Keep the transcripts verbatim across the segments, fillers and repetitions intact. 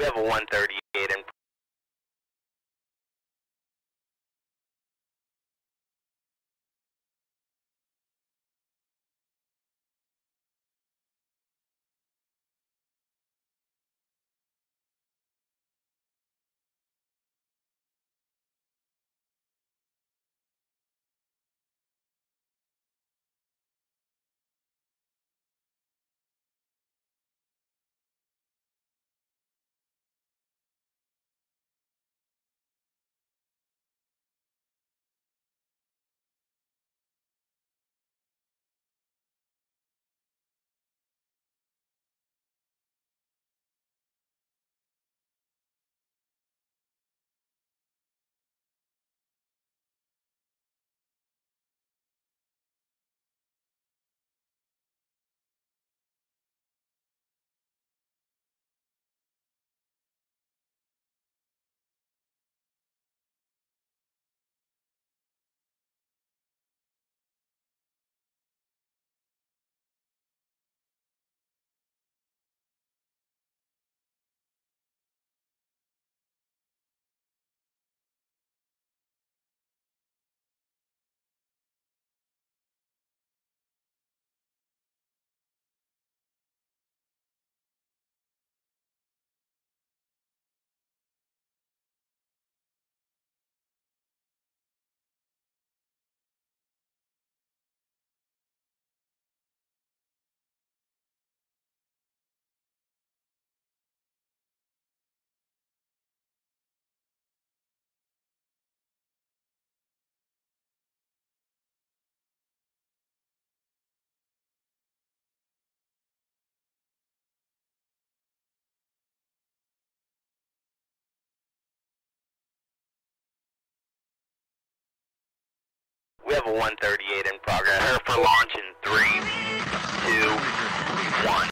have a one thirty-eight in. We have a one thirty-eight in progress. Prepare for launch in three, two, one.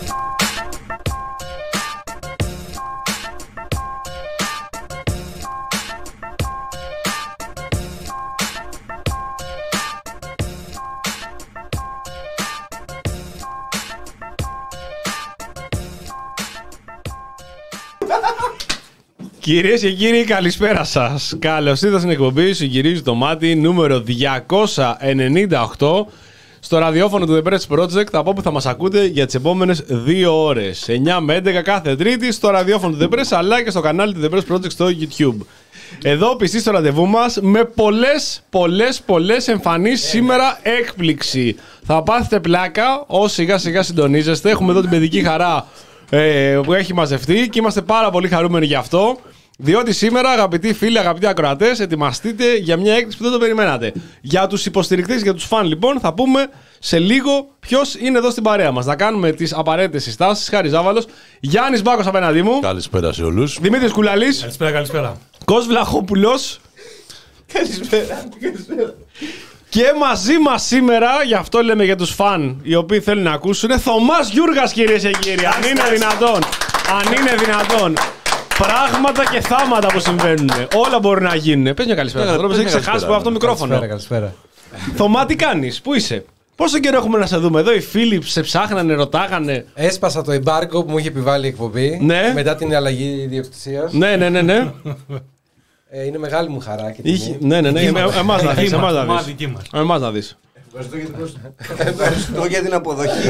Κυρίες και κύριοι, καλησπέρα σας. Καλώς ήρθατε στην εκπομπή Σου Γυρίζει το Μάτι νούμερο διακόσια ενενήντα οκτώ στο ραδιόφωνο του The Press Project, από όπου θα μας ακούτε για τις επόμενες δύο ώρες, εννιά με έντεκα κάθε Τρίτη, στο ραδιόφωνο του The Press αλλά και στο κανάλι του The Press Project στο YouTube. Εδώ πιστοί στο ραντεβού μας με πολλές, πολλές, πολλές εμφανίσεις σήμερα έκπληξη. Θα πάθετε πλάκα όσοι σιγά σιγά συντονίζεστε. Έχουμε εδώ την παιδική χαρά ε, που έχει μαζευτεί και είμαστε πάρα πολύ χαρούμενοι γι' αυτό. Διότι σήμερα, αγαπητοί φίλοι, αγαπητοί ακροατές, ετοιμαστείτε για μια έκπληξη που δεν το περιμένατε. Για τους υποστηρικτές, για τους φαν, λοιπόν, θα πούμε σε λίγο ποιος είναι εδώ στην παρέα μας. Να κάνουμε τις απαραίτητες συστάσεις. Χάρη Ζάβαλος, Γιάννης Μπάκος απέναντί μου. Καλησπέρα σε όλους. Δημήτρης Κουλαλής. Καλησπέρα, καλησπέρα. Κος Βλαχόπουλος. Καλησπέρα, καλησπέρα. Και μαζί μας σήμερα, γι' αυτό λέμε για τους φαν οι οποίοι θέλουν να ακούσουν, Θωμάς Γιούργας, κυρίες και κύριοι. Αν είναι δυνατόν. Αν είναι δυνατόν. Πράγματα και θάματα που συμβαίνουν. Όλα μπορούν να γίνουν. Πες μια καλησπέρα. Yeah, Έχει ξεχάσει από αυτό το μικρόφωνο. Καλησπέρα, καλησπέρα. Θωμά, τι κάνεις, πού είσαι? Πόσο καιρό έχουμε να σε δούμε εδώ? Οι φίλοι σε ψάχνανε, ρωτάγανε. Έσπασα το εμπάργκο που μου είχε επιβάλει η εκπομπή. Ναι. Μετά την αλλαγή ιδιοκτησίας. Ναι, ναι, ναι, ναι. Ε, είναι μεγάλη μου χαρά και Είχε... τιμή. Ναι, ναι, ναι. Εμάς να δεις. Εμάς να δεις. Εμάς να δεις. Ευχαριστώ για την αποδοχή.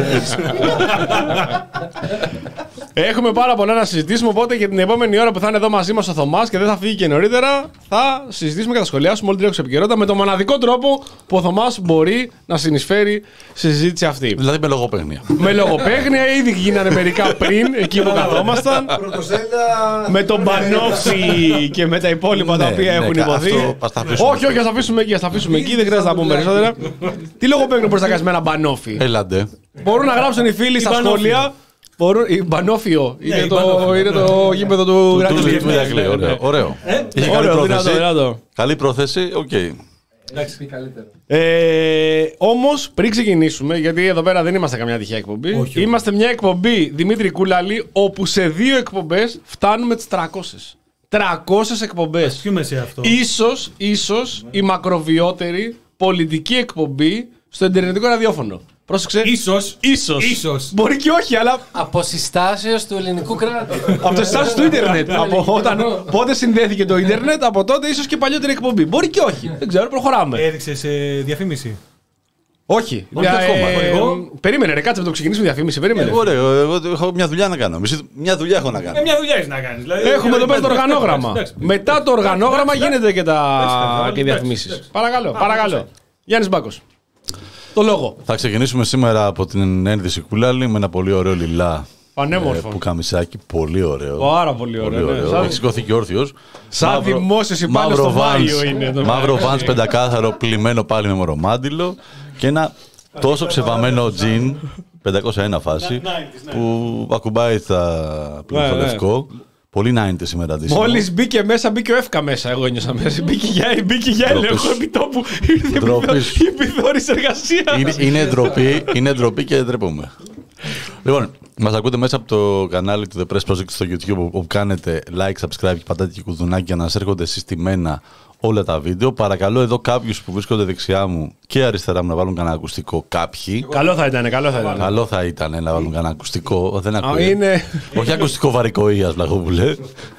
Έχουμε πάρα πολλά να συζητήσουμε, οπότε για την επόμενη ώρα που θα είναι εδώ μαζί μας ο Θωμάς και δεν θα φύγει και νωρίτερα, θα συζητήσουμε και θα σχολιάσουμε όλη την έξω επικαιρότητα με τον μοναδικό τρόπο που ο Θωμάς μπορεί να συνεισφέρει στη συζήτηση αυτή. Δηλαδή με λογοπαίγνια. Με λογοπαίγνια, ήδη γίνανε μερικά πριν, εκεί που καθόμασταν. Με τον Μπανόφι και με τα υπόλοιπα τα οποία έχουν υποθεί. Όχι, όχι, ας αφήσουμε εκεί, ας αφήσουμε εκεί, δεν χρειάζεται να πούμε περισσότερα. Τι λογοπαίγνιο μπορείς να κάνεις με ένα Μπανόφι? Έλαντε. Μπορούν να γράψουν οι φίλοι στα σχόλια. Μπανόφιο. Είναι το γήπεδο του Ηρακλή. Ωραίο. Είχε καλή πρόθεση. Καλή πρόθεση, οκ. Εντάξει, καλύτερο. Όμως πριν ξεκινήσουμε, γιατί εδώ πέρα δεν είμαστε καμιά τυχαία εκπομπή, είμαστε μια εκπομπή, Δημήτρη Κούλαλη, όπου σε δύο εκπομπές φτάνουμε τις τριακόσιες. τριακόσιες εκπομπές. Ασχούμε σε αυτό. Ίσως, ίσως η μακροβιότερη πολιτική εκπομπή στο ιντερνετικό ραδιόφωνο. Πρόσεξε. Ίσως. Ίσως. Ίσως. Μπορεί και όχι, αλλά. Από συστάσεως του ελληνικού κράτους. Από το συστάσεις του ίντερνετ. Από όταν, πότε συνδέθηκε το ίντερνετ, από τότε ίσως και παλιότερη εκπομπή. Μπορεί και όχι. Δεν ξέρω, προχωράμε. Έδειξε σε διαφήμιση. Όχι. Όχι Ε, ακόμα. ε, Εγώ. Περίμενε, ρε, κάτσε να το ξεκινήσουμε διαφήμιση. Περίμενε. Εγώ, ρε, εγώ έχω μια δουλειά να κάνω. Εσύ μια δουλειά έχω να κάνω. Ε, μια δουλειά έχει να κάνει. Δηλαδή, Έχουμε εδώ πέρα το εντάξει, οργανόγραμμα. εντάξει, εντάξει. Μετά το οργανόγραμμα Εντάξει, γίνεται και τα εντάξει, και οι διαφημίσεις. εντάξει. Παρακαλώ, Πάμε, παρακαλώ. εντάξει. Γιάννης Μπάκος. Το λόγο. Θα ξεκινήσουμε σήμερα από την ένδυση Κούλαλη με ένα πολύ ωραίο λιλά. Πανέμορφο. ε, που καμισάκι, πολύ ωραίο. Πάρα πολύ ωραίο. ναι. Σαν- Έχει σηκωθεί και όρθιος. Σαν Μαύρο- δημόσιος υπάλληλος μαύρο στο Μάιο Vans- είναι το Μαύρο μαγαζί. Vans πεντακάθαρο, πλυμμένο πάλι με μορομάντιλο και ένα τόσο ξεβαμμένο τζιν, πεντακόσια ένα φάση, που ακουμπάει τα Ναι, ναι. στο λευκό. Πολύ ενενήντα σήμερα αντίστοιχα. Μόλις μπήκε μέσα, μπήκε ο Εύκα μέσα. Εγώ νιώσα μέσα. Μπήκε για, μπήκε για Ντροπής. έλεγχο επί τόπου. Ήρθε Ντροπής. η επιδόρηση εργασία. Είναι, είναι, ντροπή, είναι ντροπή και ντρέπομαι. Λοιπόν, μας ακούτε μέσα από το κανάλι του The Press Project στο YouTube, όπου κάνετε like, subscribe και πατάτε και κουδουνάκι για να σας έρχονται συστημένα όλα τα βίντεο. Παρακαλώ εδώ κάποιους που βρίσκονται δεξιά μου και αριστερά μου να βάλουν κανένα ακουστικό. Κάποιοι. Καλό θα ήταν, καλό θα ήταν. Καλό θα ήταν να βάλουν κανένα ακουστικό. Δεν Α, ακούει. είναι. Όχι ακουστικό βαρικοΐας, Βλαχόπουλε.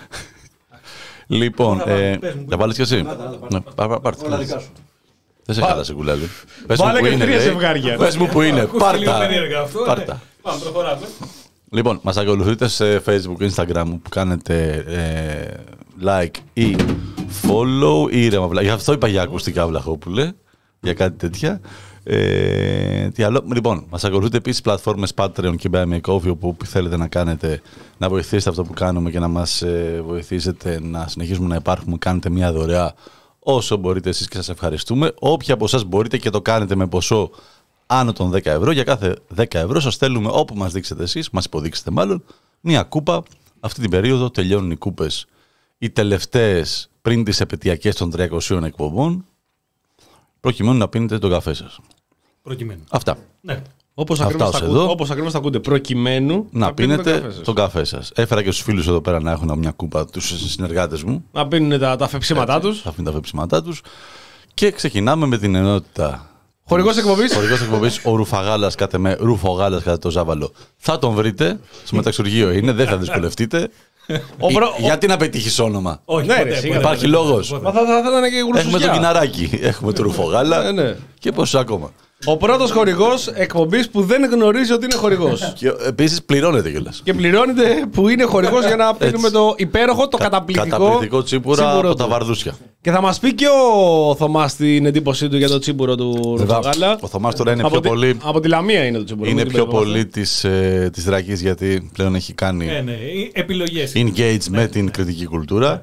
Λοιπόν, ε, πες μου, θα βάλεις κι εσύ. Ναι, πά- πά- πάρ' το. Δεν σε χάλασε, Κουλάλη. Πες μου Βάλε που και είναι, τρία λέει. ζευγάρια. Πες μου που είναι. Ακούστηκε λίγο Πάρτα. περίεργα αυτό. Πάρτα. ναι. Πάμε, προχωράμε. Λοιπόν, μας ακολουθείτε σε Facebook, Instagram που κάνετε ε, like ή follow ή ήρεμα βλα... Γι' αυτό είπα για ακουστικά, Βλαχόπουλε, για κάτι τέτοια. Ε, τι άλλο. Λοιπόν, μας ακολουθείτε επίσης πλατφόρμες Patreon και Buy Me a Coffee, όπου θέλετε να κάνετε, να βοηθήσετε αυτό που κάνουμε και να μας ε, βοηθήσετε να συνεχίσουμε να υπάρχουμε. Κάνετε μια δωρεά όσο μπορείτε εσείς και σας ευχαριστούμε. Όποια από εσάς μπορείτε και το κάνετε με ποσό άνω των δέκα ευρώ, για κάθε δέκα ευρώ σας στέλνουμε όπου μας δείξετε εσείς, μας υποδείξετε μάλλον, μια κούπα. Αυτή την περίοδο τελειώνουν οι κούπες, οι τελευταίες πριν τις επαιτειακές των τριακοσίων εκπομπών, προκειμένου να πίνετε τον καφέ σας. Προκειμένου. Αυτά. Ναι. Όπως Αυτά ακριβώς, ως τα εδώ. ακούτε, όπως ακριβώς τα ακούτε, προκειμένου Να πίνουμε πίνετε καφέ σας. τον καφέ σας. Έφερα και στους φίλους εδώ πέρα να έχουν μια κούπα, τους συνεργάτες μου. Να πίνουν τα, τα φεψίματά τους. Θα αφήνουν τα βεψίματά τους. Και ξεκινάμε με την ενότητα. Χορηγός εκπομπής. Χορηγός εκπομπής, ο Ρουφαγάλας κατά με Ρουφογάλας κατά το Ζάβαλο. Θα τον βρείτε. Στο μεταξουργείο είναι, δεν θα δυσκολευτείτε. Ο προ- Ε, Γιατί να πετύχεις όνομα. Όχι, Ναι, ποτέ, ρε, ποτέ, σίγουρα. Υπάρχει ποτέ, λόγος. ποτέ. Μα θα, θα, θα ήταν και Έχουμε γουρσουζιά. το Κιναράκι, έχουμε το Ρουφογάλα Ε, ναι. και πόσους ακόμα. Ο πρώτος χορηγός εκπομπής που δεν γνωρίζει ότι είναι χορηγός. Και επίσης πληρώνεται κιόλας. Και πληρώνεται που είναι χορηγός για να πίνουμε το υπέροχο, το καταπληκτικό, Καταπληκτικό τσίπουρα τσίπουρο από τα του. βαρδούσια. Και θα μας πει και ο Θωμάς την εντύπωσή του για το τσίπουρο του Βέβαια, Ρουφογάλα. ο Θωμάς τώρα είναι Από πιο τη- πολύ- Από τη Λαμία είναι το τσίπουρο. Είναι μην την πιο μπερδευόμαστε. πολύ της, ε, της Δρακής, γιατί πλέον έχει κάνει Ναι, ναι. Επιλογές. engage με την κριτική κουλτούρα.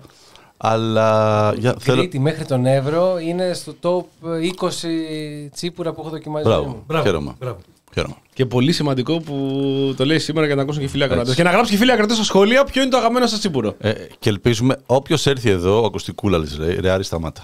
Αλλά για, θέλω... Κρήτη μέχρι τον Εύρο είναι στο top είκοσι τσίπουρα που έχω δοκιμάσει. Μπράβο, Μπράβο, χαίρομαι. μπράβο. χαίρομαι. Και πολύ σημαντικό που το λέει σήμερα για να ακούσουν και οι φίλοι ακροατές. Και να γράψουν και οι φίλοι ακροατές στα σχόλια ποιο είναι το αγαπημένο σας τσίπουρο. Ε, και ελπίζουμε όποιος έρθει εδώ, ο ακουστικούλαλης λέει, ρε Άρη σταμάτα.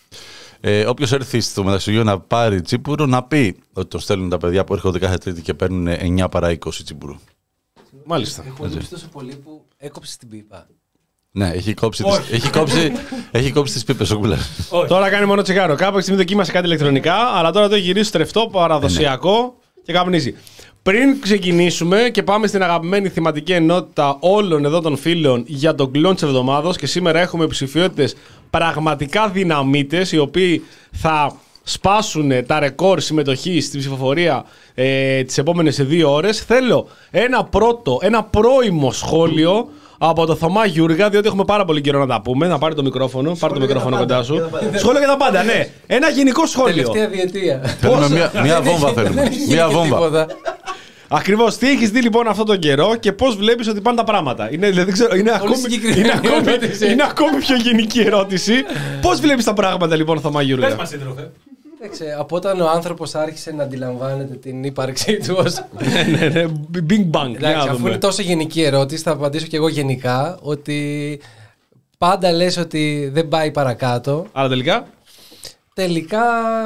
Ε, όποιος έρθει στο μεταξυγείο να πάρει τσίπουρο, να πει ότι το στέλνουν τα παιδιά που έρχονται κάθε Τρίτη και παίρνουν εννιά παρά είκοσι τσίπουρο. Μάλιστα. Έχω λείψει τόσο πολύ που έκοψε την πίπα. Ναι, έχει κόψει, τις, έχει κόψει, έχει κόψει τις πίπες ο Κούλας. Όχι. Τώρα κάνει μόνο τσιγάρο. Κάποια στιγμή δοκίμασε κάτι ηλεκτρονικά, αλλά τώρα το έχει γυρίσει στρεφτό, παραδοσιακό και καπνίζει. Πριν ξεκινήσουμε και πάμε στην αγαπημένη θεματική ενότητα όλων εδώ των φίλων για τον κλόν της εβδομάδος, και σήμερα έχουμε ψηφιότητες πραγματικά δυναμίτες, οι οποίοι θα σπάσουν τα ρεκόρ συμμετοχή στην ψηφοφορία ε, τις επόμενες δύο ώρες. Θέλω ένα πρώτο, ένα πρώιμο σχόλιο από το Θωμά Γιούργα, διότι έχουμε πάρα πολύ καιρό να τα πούμε. Να πάρει το μικρόφωνο, πάρει το μικρόφωνο κοντά σου. Σχόλιο για τα πάντα, ναι. Ένα γενικό σχόλιο. Τελευταία διετία. Θέλουμε μια, μια βόμβα θέλουμε. Δεν είχε Μια και βόμβα. τίποτα. Ακριβώς. Τι έχεις δει λοιπόν αυτόν τον καιρό και πώς βλέπεις ότι πάνε τα πράγματα. Είναι, δηλαδή, δεν ξέρω, είναι, ακόμη, συγκεκριμένη είναι, ακόμη, ερώτηση. είναι ακόμη πιο γενική ερώτηση. Πώς βλέπεις τα πράγματα λοιπόν, Θωμά Πες Γιούργα. μας, σύντροφε. Εντάξει, από όταν ο άνθρωπος άρχισε να αντιλαμβάνεται την ύπαρξή του ως... ναι, ναι, ναι. Bing bang. Για Εντάξει, να αφού δούμε. είναι τόσο γενική ερώτηση, θα απαντήσω και εγώ γενικά ότι πάντα λες ότι δεν πάει παρακάτω. Αλλά τελικά. Τελικά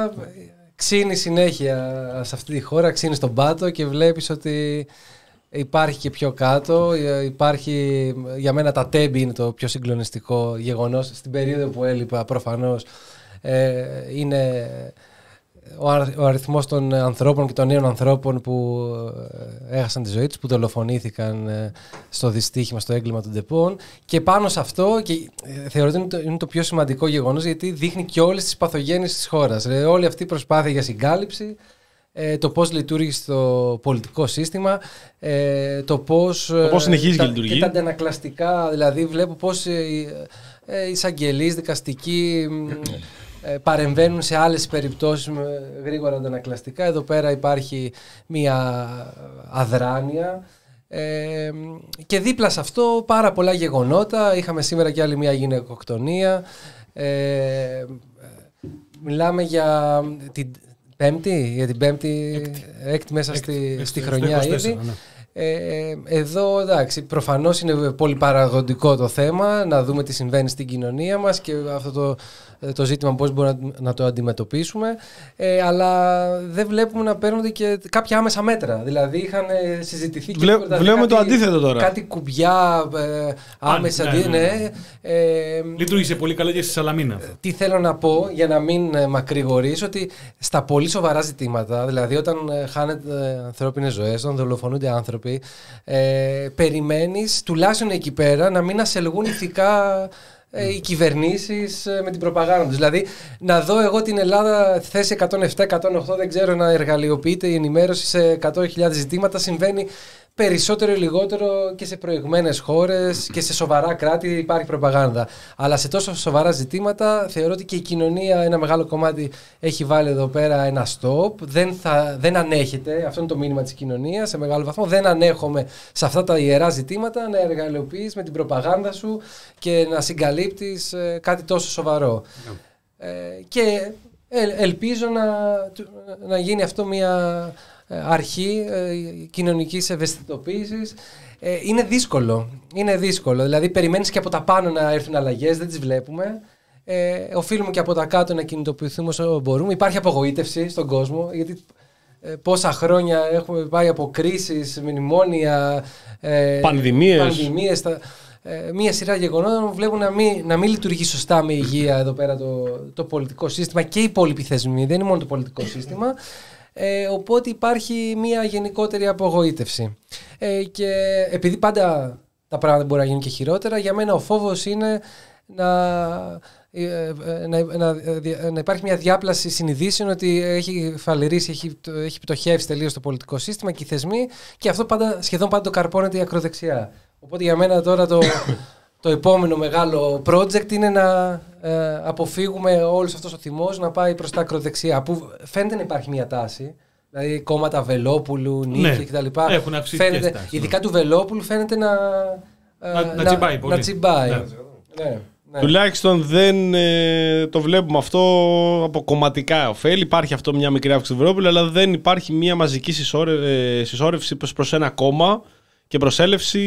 ξύνει συνέχεια σε αυτή τη χώρα, ξύνει στον πάτο και βλέπεις ότι υπάρχει και πιο κάτω. Υπάρχει, για μένα τα τέμπη είναι το πιο συγκλονιστικό γεγονός. Στην περίοδο που έλειπα προφανώς ε, είναι ο, α, ο αριθμός των ανθρώπων και των νέων ανθρώπων που ε, έχασαν τη ζωή τους, που δολοφονήθηκαν ε, στο δυστύχημα, στο έγκλημα των Ντεπών. Και πάνω σε αυτό, και ε, θεωρώ ότι είναι το, είναι το πιο σημαντικό γεγονός, γιατί δείχνει και όλες τις παθογένειες της χώρας. Ε, όλη αυτή η προσπάθεια για συγκάλυψη, ε, το πώς λειτουργήσε το πολιτικό σύστημα, ε, το πώς... Το πώς συνεχίζει τα, και λειτουργεί. Και τα αντανακλαστικά, δηλαδή βλέπω πώς ε, ε, εισαγγελείς, δικαστικοί... Ε, παρεμβαίνουν σε άλλες περιπτώσεις με γρήγορα αντανακλαστικά. Εδώ πέρα υπάρχει μια αδράνεια ε, και δίπλα σε αυτό πάρα πολλά γεγονότα. Είχαμε σήμερα και άλλη μια γυναικοκτονία. Ε, μιλάμε για την πέμπτη, για την πέμπτη έκτη, έκτη μέσα έκτη, στη, έκτη, στη χρονιά είκοσι τέσσερα, ήδη. Ναι. Ε, εδώ εντάξει, προφανώς είναι πολύ παραγωγικό το θέμα, να δούμε τι συμβαίνει στην κοινωνία μας και αυτό το, το ζήτημα πώς μπορούμε να, να το αντιμετωπίσουμε, ε, αλλά δεν βλέπουμε να παίρνονται και κάποια άμεσα μέτρα. Δηλαδή είχαν συζητηθεί και Βλέ, βλέπουμε κάτι, το αντίθετο τώρα. Κάτι κουμπιά ε, άμεσα. Α, ναι, ναι, ναι. ναι, ε, Λειτουργήσε πολύ καλά και στη Σαλαμίνα. Τι θέλω να πω για να μην ε, μακρηγορήσω, ότι στα πολύ σοβαρά ζητήματα, δηλαδή όταν ε, χάνεται ανθρώπινες ζωές, όταν δολοφονούνται άνθρωποι, ε, περιμένεις τουλάχιστον εκεί πέρα να μην ασελγούν ηθικά ε, οι κυβερνήσεις ε, με την προπαγάνδα τους. Δηλαδή να δω εγώ την Ελλάδα θέση εκατόν επτά εκατόν οκτώ, δεν ξέρω, να εργαλειοποιείται η ενημέρωση σε εκατό χιλιάδες ζητήματα. Συμβαίνει περισσότερο ή λιγότερο και σε προηγμένες χώρες και σε σοβαρά κράτη υπάρχει προπαγάνδα. Αλλά σε τόσο σοβαρά ζητήματα θεωρώ ότι και η κοινωνία, ένα μεγάλο κομμάτι, έχει βάλει εδώ πέρα ένα stop. Δεν, θα, δεν ανέχεται, αυτό είναι το μήνυμα της κοινωνίας σε μεγάλο βαθμό. Δεν ανέχομαι σε αυτά τα ιερά ζητήματα να εργαλειοποιείς με την προπαγάνδα σου και να συγκαλύπτεις ε, κάτι τόσο σοβαρό. Yeah. Ε, και ε, ελπίζω να, να γίνει αυτό μια αρχή ε, κοινωνικής ευαισθητοποίησης. Ε, είναι δύσκολο. Είναι δύσκολο. Δηλαδή, περιμένεις και από τα πάνω να έρθουν αλλαγές, δεν τις βλέπουμε. Ε, οφείλουμε και από τα κάτω να κινητοποιηθούμε όσο μπορούμε. Υπάρχει απογοήτευση στον κόσμο, γιατί ε, πόσα χρόνια έχουμε πάει από κρίσεις, μνημόνια, ε, πανδημίες. πανδημίες τα, ε, μία σειρά γεγονότων βλέπουν να μην, να μην λειτουργεί σωστά με υγεία εδώ πέρα το, το πολιτικό σύστημα και οι υπόλοιποι θεσμοί. Δεν είναι μόνο το πολιτικό σύστημα. Ε, οπότε υπάρχει μια γενικότερη απογοήτευση. Ε, και επειδή πάντα τα πράγματα μπορεί να γίνουν και χειρότερα, για μένα ο φόβος είναι να, ε, να, να, να υπάρχει μια διάπλαση συνειδήσεων ότι έχει φαλυρίσει, έχει, έχει πτωχεύσει τελείως το πολιτικό σύστημα και οι θεσμοί, και αυτό πάντα, σχεδόν πάντα το καρπώνεται η ακροδεξιά. Οπότε για μένα τώρα το, το επόμενο μεγάλο project είναι να ε, αποφύγουμε όλος αυτός ο θυμός να πάει προς τα ακροδεξιά, που φαίνεται να υπάρχει μια τάση. Δηλαδή κόμματα Βελόπουλου, Νίκη ναι, κτλ. Έχουν αυξηθεί και τάσεις. Ειδικά του Βελόπουλου φαίνεται να, να, να, να τσιμπάει πολύ. Να τσιμπάει. Ναι. Ναι, ναι. Τουλάχιστον δεν ε, το βλέπουμε αυτό από κομματικά ωφέλη. Υπάρχει αυτό μια μικρή αύξηση του Βελόπουλου, αλλά δεν υπάρχει μια μαζική συσσόρευση προς, προς ένα κόμμα και προσέλευση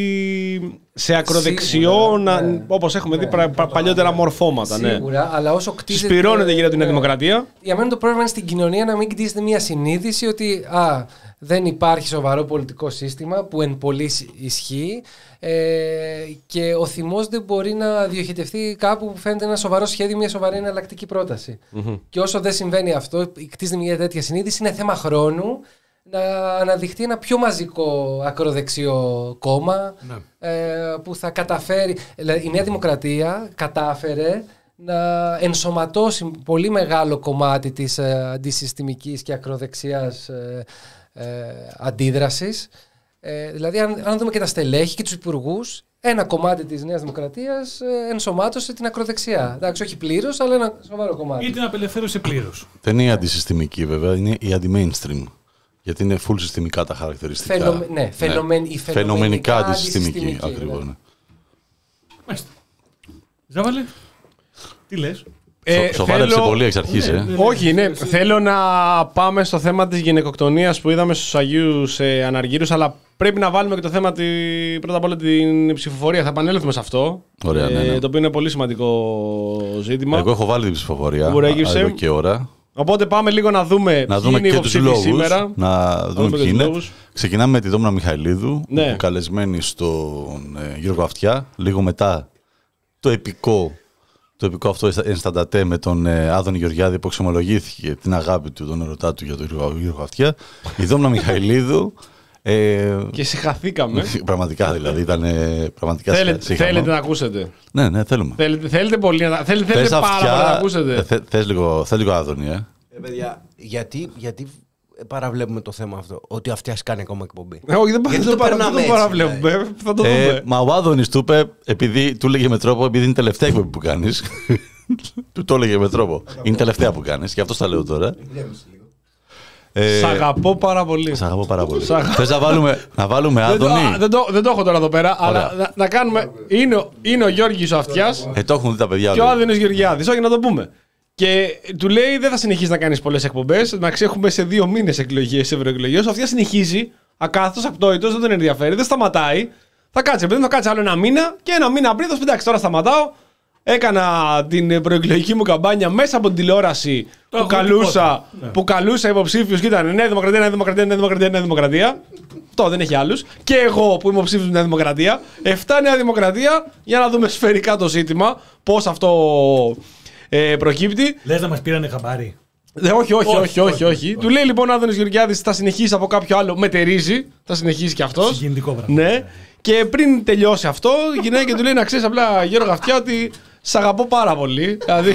σε ακροδεξιό, ναι, ναι, όπως έχουμε ναι, δει πρα, πρα, παλιότερα μορφώματα. Σίγουρα, ναι. Αλλά όσο κτίζεται. Σπυρώνεται γύρω την ναι, Δημοκρατία. Για μένα το πρόβλημα είναι στην κοινωνία να μην κτίζεται μια συνείδηση ότι α, δεν υπάρχει σοβαρό πολιτικό σύστημα που εν πολλοίς ισχύει, ε, και ο θυμός δεν μπορεί να διοχετευτεί κάπου που φαίνεται ένα σοβαρό σχέδιο, μια σοβαρή εναλλακτική πρόταση. Mm-hmm. Και όσο δεν συμβαίνει αυτό, κτίζεται μια τέτοια συνείδηση, είναι θέμα χρόνου να αναδειχθεί ένα πιο μαζικό ακροδεξιό κόμμα, ναι, ε, που θα καταφέρει. Η Νέα Δημοκρατία κατάφερε να ενσωματώσει πολύ μεγάλο κομμάτι της ε, αντισυστημικής και ακροδεξιάς ε, ε, αντίδρασης. Ε, δηλαδή αν, αν δούμε και τα στελέχη και τους υπουργούς, ένα κομμάτι της Νέας Δημοκρατίας ε, ενσωμάτωσε την ακροδεξιά. Εντάξει, όχι πλήρως, αλλά ένα σοβαρό κομμάτι. Ή την απελευθέρωσε πλήρως. Δεν είναι η αντισυστημική βέβαια, είναι η αντι-mainstream. Γιατί είναι full συστημικά τα χαρακτηριστικά. Φαινο, ναι, φαινομεν, ναι. Η φαινομενικά αντισυστημική. Ακριβώς. Ναι. Μάλιστα. Ζάβαλε, τι λες? Ε, Σοβάρεψε θέλω... πολύ εξ αρχής, ναι, ε. Ναι, ναι, όχι, ναι. Θέλω να πάμε στο θέμα της γυναικοκτονίας που είδαμε στους Αγίους ε, Αναργύρους, αλλά πρέπει να βάλουμε και το θέμα, τη... πρώτα απ' όλα την ψηφοφορία. Θα επανέλθουμε σε αυτό. Ωραία, ναι, ναι. Ε, το οποίο είναι πολύ σημαντικό ζήτημα. Εγώ έχω βάλει την ψηφοφορία εδώ και ώρα. Οπότε πάμε λίγο να δούμε, να δούμε και τους λόγους σήμερα. Να δούμε ποιοι είναι. Ξεκινάμε με τη Δόμνα Μιχαηλίδου, ναι, που καλεσμένη στον ε, Γιώργο Αυτιά. Λίγο μετά το επικό το επικό αυτό ενσταντατέ με τον ε, Άδωνη Γεωργιάδη που εξομολογήθηκε την αγάπη του, τον ερωτά του για τον Γιώργο Αυτιά. Η Δόμνα Μιχαηλίδου. Ε, και συγχαθήκαμε. Πραγματικά δηλαδή. Ήταν πραγματικά θέλετε, συγχαμό. θέλετε να ακούσετε. Ναι, ναι, θέλουμε. Θέλετε, θέλετε πολύ να θέλετε, θέλετε πάρα αυτιά, πολύ να ακούσετε. Θε, θες λίγο, θες λίγο Άδωνη, ε. ε παιδιά, γιατί, γιατί παραβλέπουμε το θέμα αυτό, ότι ο Αυτιάς κάνει ακόμα εκπομπή. Ε, όχι, δεν, Γιατί δεν το παρα, περνάμε δεν το έτσι, παραβλέπουμε. δηλαδή. Θα το Ε, δούμε. μα ο Άδωνης του είπε, επειδή του έλεγε με τρόπο, επειδή είναι η τελευταία εκπομπή που κάνεις. Του το έλεγε με τρόπο. Είναι η τελευταία που κάνεις, και αυτό τα λέω τώρα. Ε, Σ' αγαπώ πάρα πολύ. Σ' αγαπώ πάρα πολύ. Σ' αγαπώ. Θες να βάλουμε, να βάλουμε Δεν το, Άδωνη. α, δεν, το, δεν το έχω τώρα εδώ πέρα, Ωραία. αλλά να, να κάνουμε. Είναι, ο- είναι ο Γιώργης ο Αυτιάς Ε, το έχουν δει τα παιδιά. και ο όλοι. Άδωνης Γεωργιάδης. Όχι, να το πούμε. Και του λέει δεν θα συνεχίσει να κάνεις πολλές εκπομπές. Εντάξει, έχουμε σε δύο μήνες εκλογές, ευρωεκλογές. Ο Αυτιάς συνεχίζει ακάθετος, απτόητος, δεν τον ενδιαφέρει, δεν σταματάει. Θα κάτσει, παιδί, θα κάτσει άλλο ένα μήνα και ένα μήνα πριν θα σου πει εντάξει, τώρα σταματάω. Έκανα την προεκλογική μου καμπάνια μέσα από την τηλεόραση που καλούσα, Ναι. που καλούσα υποψήφιους και ήταν Νέα Δημοκρατία, Νέα Δημοκρατία, Νέα Δημοκρατία, Νέα Δημοκρατία. Αυτό δεν έχει άλλους. Και εγώ που είμαι υποψήφιος Νέα Δημοκρατία. Εφτά Νέα Δημοκρατία για να δούμε σφαιρικά το ζήτημα πώς αυτό ε, προκύπτει. Λες να μας πήρανε χαμπάρι. Ε, όχι, όχι, όχι, όχι, όχι, όχι, όχι. Του λέει λοιπόν ο Άδωνης Γεωργιάδης θα συνεχίσει από κάποιο άλλο, μετερίζει, θα συνεχίσει κι αυτός. Συγκινητικό πράγμα. Ναι. Και πριν τελειώσει αυτό, η γυναίκα του λέει να ξέρεις απλά Γιώργο Αυτιά ότι σ' αγαπώ πάρα πολύ. Δηλαδή,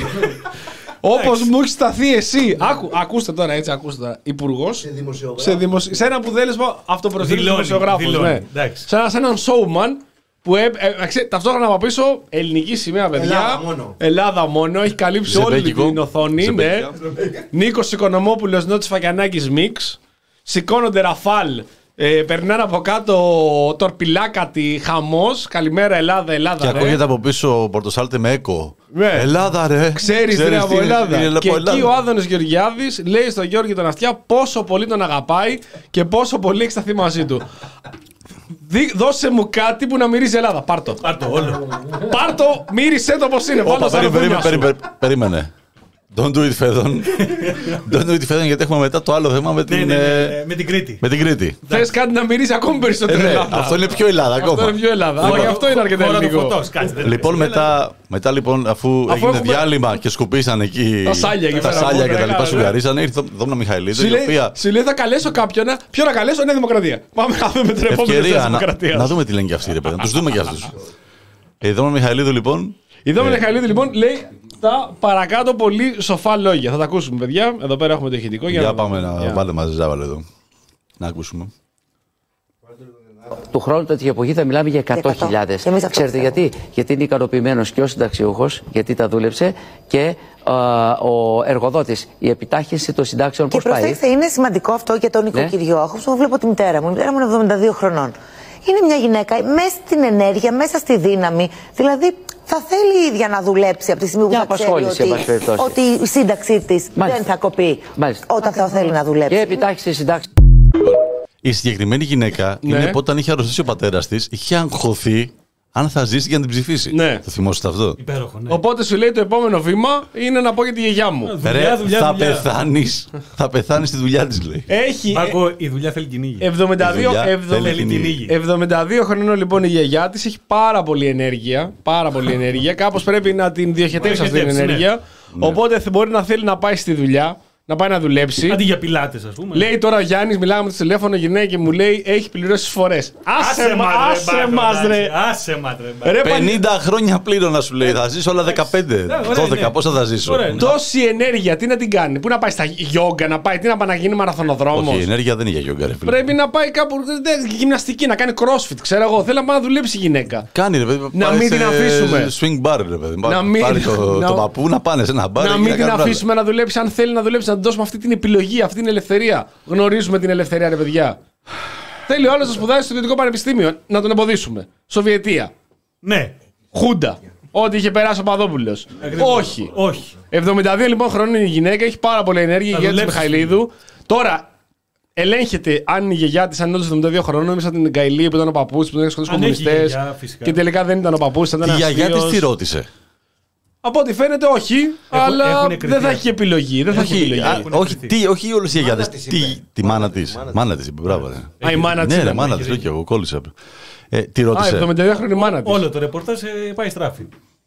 όπως μου έχει σταθεί εσύ. Άκου, ακούστε τώρα έτσι, ακούστε τώρα. Υπουργός. Σε δημοσιογράφο. Σε, δημοσι... σε ένα αποτέλεσμα αυτοπροσδίδει Δηλώνει, δημοσιογράφος. δηλώνει, Ναι. εντάξει. Σε, ένα, σε έναν showman που ε, ε, ξέ, ταυτόχρονα από πίσω ελληνική σημαία, παιδιά. Ελλάδα μόνο. Ελλάδα μόνο. Έχει καλύψει όλη Ζεμπέκικο. την οθόνη. Ναι. Ζεμπέκικα. Νίκος Οικονομόπουλος, Νότης Φακιανάκης μίξ. Σηκώνονται Ραφάλ. Ε, περνάνε από κάτω τορπιλάκατη χαμός. Καλημέρα Ελλάδα, Ελλάδα. Και ρε. ακούγεται από πίσω ο Πορτοσάλτε με έκο. Ναι. Ελλάδα, ρε. Ξέρεις ρε τι από είναι- Ελλάδα. τι είναι Και από εκεί Ελλάδα. ο Άδωνης Γεωργιάδης λέει στον Γιώργη τον Αυτιά πόσο πολύ τον αγαπάει και πόσο πολύ έχει σταθεί μαζί του. Δι- δώσε μου κάτι που να μυρίζει Ελλάδα. Πάρ' το. Πάρ' το όλο. Πάρ' το, μύρισε το πώς είναι. Βάλ' το Όπα, στα περί- ρουβούνια περί- σου. περί- Περίμενε. Don't do it φέδων. Don't do it φέδων γιατί έχουμε μετά το άλλο θέμα με Ναι, την, ναι, ναι, ε, ναι, με την Κρήτη. με την Κρήτη. Θες κάτι να μυρίζει ακόμη Ε, περισσότερο ναι, Ελλάδα. αυτό είναι πιο Ελλάδα Αυτό ακόμα. είναι πιο Ελλάδα. Αλλά γι' αυτό είναι αρκετά Χώρα του ελληνικό. φωτός, κάτσε, δεν Λοιπόν, είναι. μετά, μετά λοιπόν, αφού, έγινε έχουμε- διάλειμμα και σκουπίσαν εκεί Τα σάλια εκεί τα πέρα, σάλια και που τα λοιπά, έκαναν, σου ναι. γαρίσανε, ήρθε η Δόμνα Μιχαηλίδου, Σου η λέει, οποία σου λέει θα καλέσω κάποιον. να- Ποιο να καλέσω, Νέα Δημοκρατία. Πάμε να δούμε την επόμενη Νέα ευκαιρία να, Δημοκρατία. να δούμε τι λένε και αυτοί, ρε παιδί, να τους δούμε και αυτούς. Η Δόμνα Μιχαηλίδου λοιπόν, Η Δόμνα Μιχαηλίδου λοιπόν λέει τα παρακάτω πολύ σοφά λόγια. Θα τα ακούσουμε, παιδιά. Εδώ πέρα έχουμε το ηχητικό. για να- πάμε να για- βάλτε μαζί Ζάβαλο εδώ, να ακούσουμε. Του χρόνου τέτοια εποχή θα μιλάμε για εκατό χιλιάδες. Και εμείς αυτό Ξέρετε πιστεύουμε. γιατί? Γιατί είναι ικανοποιημένος και ο συνταξιούχος, γιατί τα δούλεψε, και α, ο εργοδότης. Η επιτάχυνση των συντάξεων Και πώς πάει? προσέξτε, είναι σημαντικό αυτό και τον νοικοκυριό. Ναι. Εγώ βλέπω τη μητέρα μου. Η μητέρα μου είναι εβδομήντα δύο χρονών. Είναι μια γυναίκα μέσα στην ενέργεια, μέσα στη δύναμη. Δηλαδή θα θέλει η ίδια να δουλέψει από τη στιγμή που Μια θα ξέρει απασχόληση, εν πάση ότι, περιπτώσει. ότι η σύνταξή τη Μάλιστα. δεν θα κοπεί Μάλιστα. όταν θα θέλει να δουλέψει. Και επιτάχυνση συντάξεων. Η συγκεκριμένη γυναίκα Ναι. είναι που όταν είχε αρρωστήσει ο πατέρας της, είχε αγχωθεί αν θα ζήσει για να την ψηφίσει. Ναι. Το θυμόσαστε αυτό. Υπέροχο, ναι. Οπότε σου λέει το επόμενο βήμα είναι να πω για τη γιαγιά μου. Δουλειά, Ρε, δουλειά, θα δουλειά. πεθάνεις, θα πεθάνεις στη δουλειά της, λέει. Έχει Μάρκο, η δουλειά θέλει κυνήγι. εβδομήντα δύο, Η δουλειά εβδομήντα- θέλει κυνήγι. κυνήγι. εβδομήντα δύο χρονών λοιπόν η γιαγιά της έχει πάρα πολύ ενέργεια. Πάρα πολύ ενέργεια. Κάπως πρέπει να την διοχετεύσει αυτή την Διοχετεύσει, ναι. ενέργεια. Οπότε θα μπορεί να θέλει να πάει στη δουλειά, να πάει να δουλέψει. Αντί για πιλάτες, ας πούμε. Λέει τώρα ο Γιάννης, μιλάμε με το τηλέφωνο, γυναίκα και μου λέει έχει πληρώσει φορές. Άσε μα, άσε Μπάρκο, μας ρε. εντάξει, Άσε μας ρε. Μπάρκο. Ρε, παλι- πενήντα χρόνια πλήρωνα σου λέει. Θα ζήσω όλα δεκαπέντε. ωραία, δώδεκα, ναι. πόσα θα ζήσω. Ωραία, ναι. Τόση ενέργεια, τι να την κάνει, πού να πάει στα γιόγκα, να πάει, τι να πάει να γίνει μαραθωνοδρόμος. Όχι, η ενέργεια δεν είναι για γιόγκα, ρε φίλε. Πρέπει να πάει κάπου δε- γυμναστική, να κάνει crossfit, ξέρω εγώ. Θέλει να πάει να δουλέψει η γυναίκα. Κάνει ρε παιδί. Να πάει μην σε την αφήσουμε. Swing bar, ρε παιδί. Να μην- Πάρει το, να- το παππού να πάνε σε ένα μπαρ. να εκεί μην την κάνουν άλλα. αφήσουμε να δουλέψει, αν θέλει να δουλέψει, να την δώσουμε αυτή την επιλογή, αυτή την ελευθερία. Γνωρίζουμε την ελευθερία, ρε παιδιά. Θέλει ο άλλος να σπουδάσει στο ιδιωτικό πανεπιστήμιο, να τον εμποδίσουμε. Σοβιετία. Ναι. Χούντα. Ό,τι είχε περάσει ο Παδόπουλος. Ακριβώς. Όχι. Όχι. εβδομήντα δύο λοιπόν χρονών είναι η γυναίκα, έχει πάρα πολύ ενέργεια, η Θα γιαγιά της δουλέψει. Μιχαηλίδου. Τώρα, ελέγχεται αν η γιαγιά της, αν είναι όντως εβδομήντα δύο χρονών, μέσα την Καηλή που ήταν ο παππούς, που δεν έκανε Αν έχει κομμουνιστές. γιαγιά, φυσικά. Και τελικά δεν ήταν ο παππούς, ήταν Η ένας γιαγιά της θείος. τι ρώτησε. Από ό,τι φαίνεται όχι, αλλά έχουνε δεν κριτήρια. θα έχει επιλογή. Δεν θα έχει Όχι, επιλογή. α, Έχουν όχι, κριτήρια. τι, όχι όλες οι γιαγιάδες. της Τι, είπε. τη μάνα της. Μάνα της είπε, μπράβο. ρε. Α, η μάνα της Ναι, ρε, ήταν. μάνα της, λέω και εγώ, κόλλησα. Ε, τι Α, ρώτησε. εβδομήντα δύο χρόνια η μάνα της. Όλο το ρεπορτάζ ε, πάει στράφη.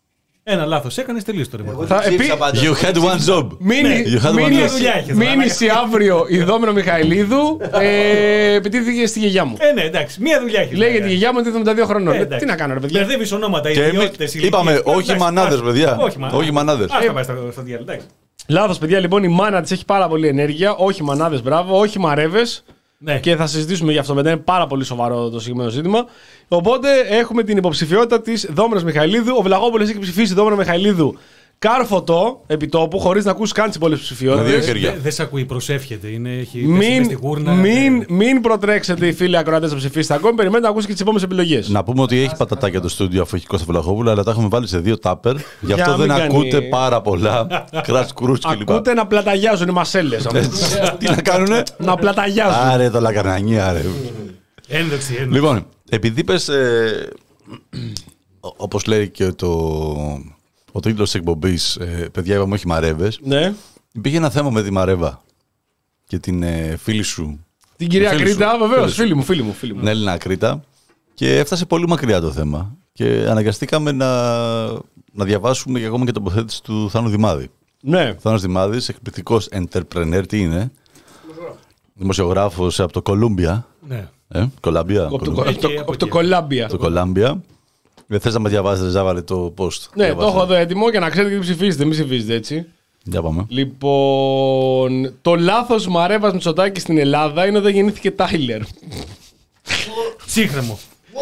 Ένα λάθος έκανες, τελείωσε το ρεπορτάζ. Θα- επί- You had one job. Μείνει- You had one μείνει- job. δουλειά έχεις, Μήνυση αύριο η Δόμηνα Μιχαηλίδου. ε, Επιτίθεται στη γιαγιά μου. Ε, ναι, εντάξει, μία δουλειά έχεις. Λέει ναι, για τη ναι. γιαγιά μου ότι εβδομήντα δύο χρονών. Ε, Ε, εντάξει. Τι να κάνω, ρε παιδιά. Μπερδεύεις ονόματα, Και ιδιότητες, εμείς είπαμε, ηλικίες. όχι Εντάξει, μανάδες, άστα. παιδιά. Όχι, μα- Όχι μανάδες. Άστα Ε, πάει στο στο διάλογο, εντάξει. Λάθος, παιδιά, λοιπόν, η μάνα της έχει πάρα πολύ ενέργεια. Όχι μανάδες, μπράβο, όχι μαρέβες. Ναι. Και θα συζητήσουμε γι' αυτό μετά. Είναι πάρα πολύ σοβαρό το συγκεκριμένο ζήτημα. Οπότε έχουμε την υποψηφιότητα της Δόμηνας Μιχαηλίδου. Ο Βλαγόπουλος έχει ψηφίσει Δόμηνα Μιχαηλίδου κάρφωτο επιτόπου, χωρίς να ακούσει καν τις πολλές Με δύο ψηφιότητες. χέρια. Δεν σε ακούει, προσεύχεται. Είναι, έχει πέσει μες Μην, στη γούρνα. μην, ε, μην προτρέξετε οι φίλοι ακροατές να ψηφίσετε ακόμη. Περιμένετε να ακούσετε και τις επόμενες επιλογές. Να πούμε ότι έχει πατατάκια το στούντιο αφού έχει Κώστα Βλαχόπουλο, αλλά τα έχουμε βάλει σε δύο τάπερ. Γι' Για αυτό να δεν μην κάνει- ακούτε πάρα πολλά κράτ κρούτ κλπ. Ακούτε να πλαταγιάζουν οι μασέλες. Τι να κάνουνε. Να πλαταγιάζουν. Άρε το λακαρνανία, άρε. Ένδοξη, ένδοξη. Λοιπόν, επειδή πες, ε, ο- όπως λέει και το, ο τίτλος της εκπομπής, ε, παιδιά είπαμε όχι μαρέβες, Ναι. υπήρχε ένα θέμα με τη Μαρέβα και την ε, φίλη σου, Την κυρία Φίλη σου. Κρήτα, βεβαίως. Φίλη σου. Φίλη μου, φίλη μου. Φίλη μου. την Έλληνα Κρήτα, και έφτασε πολύ μακριά το θέμα και αναγκαστήκαμε να, να διαβάσουμε και ακόμα και τοποθέτηση του Θάνου Δημάδη. Ναι. Ο Θάνος Δημάδης, εκπληκτικός entrepreneur, τι είναι, δημοσιογράφος από το Κολούμπια, Ναι. ε, Κολάμπια, Από το- Κολούμπια. από το- από από εκεί. το Κολάμπια. το Κολάμπια. Δεν θες να με διαβάσεις, Ζάβαλε το post. Ναι, Διαβάσε. το έχω εδώ έτοιμο για να ξέρετε τι ψηφίζετε. Μην ψηφίζετε έτσι. Για πάμε. Λοιπόν, το λάθος Μαρέβας Μητσοτάκη στην Ελλάδα είναι όταν γεννήθηκε Τάιλερ. Ψύχρεμο.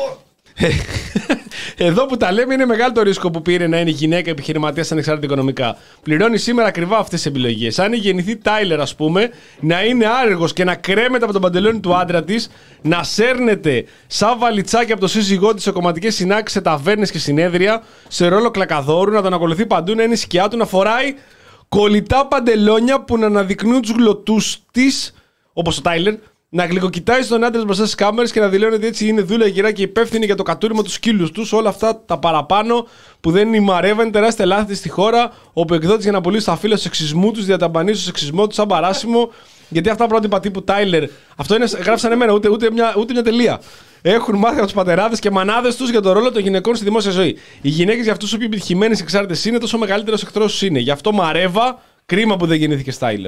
Εδώ που τα λέμε είναι μεγάλο το ρίσκο που πήρε να είναι γυναίκα επιχειρηματίας ανεξάρτητα οικονομικά. Πληρώνει σήμερα ακριβά αυτές τις επιλογές. Αν γεννηθεί Τάιλερ, ας πούμε, να είναι άργος και να κρέμεται από τον παντελόνι του άντρα της, να σέρνεται σαν βαλιτσάκι από το σύζυγό της σε κομματικές συνάξεις, σε ταβέρνες και συνέδρια, σε ρόλο κλακαδόρου, να τον ακολουθεί παντού, να είναι η σκιά του, να φοράει κολλητά παντελόνια που να αναδεικνύουν τους γλωτούς της, όπως ο Τάιλερ, να γλυκοκοιτάει στον άντρα μπροστά στις κάμερες και να δηλώνει ότι έτσι είναι δούλα γυρά και υπεύθυνη για το κατούριμα του σκύλου του. Όλα αυτά τα παραπάνω που δεν είναι η Μαρέβα είναι τεράστια λάθη της στη χώρα, όπου εκδότης για να πουλήσει τα φύλλα του σεξισμού του διαταμπανίζει το σεξισμό του σαν παράσημο. Γιατί αυτά πρότυπα τύπου Τάιλερ, αυτό είναι, γράψαν εμένα, ούτε, ούτε, μια, ούτε μια τελεία. Έχουν μάθει από του πατεράδες και μανάδες τους για το ρόλο των γυναικών στη δημόσια ζωή. Οι γυναίκες για αυτούς οι επιτυχημένες εξάρτητες είναι, τόσο μεγαλύτερος εχθρός τους είναι. Γι' αυτό Μαρέβα, κρίμα που δεν γεννήθηκε Τάιλερ.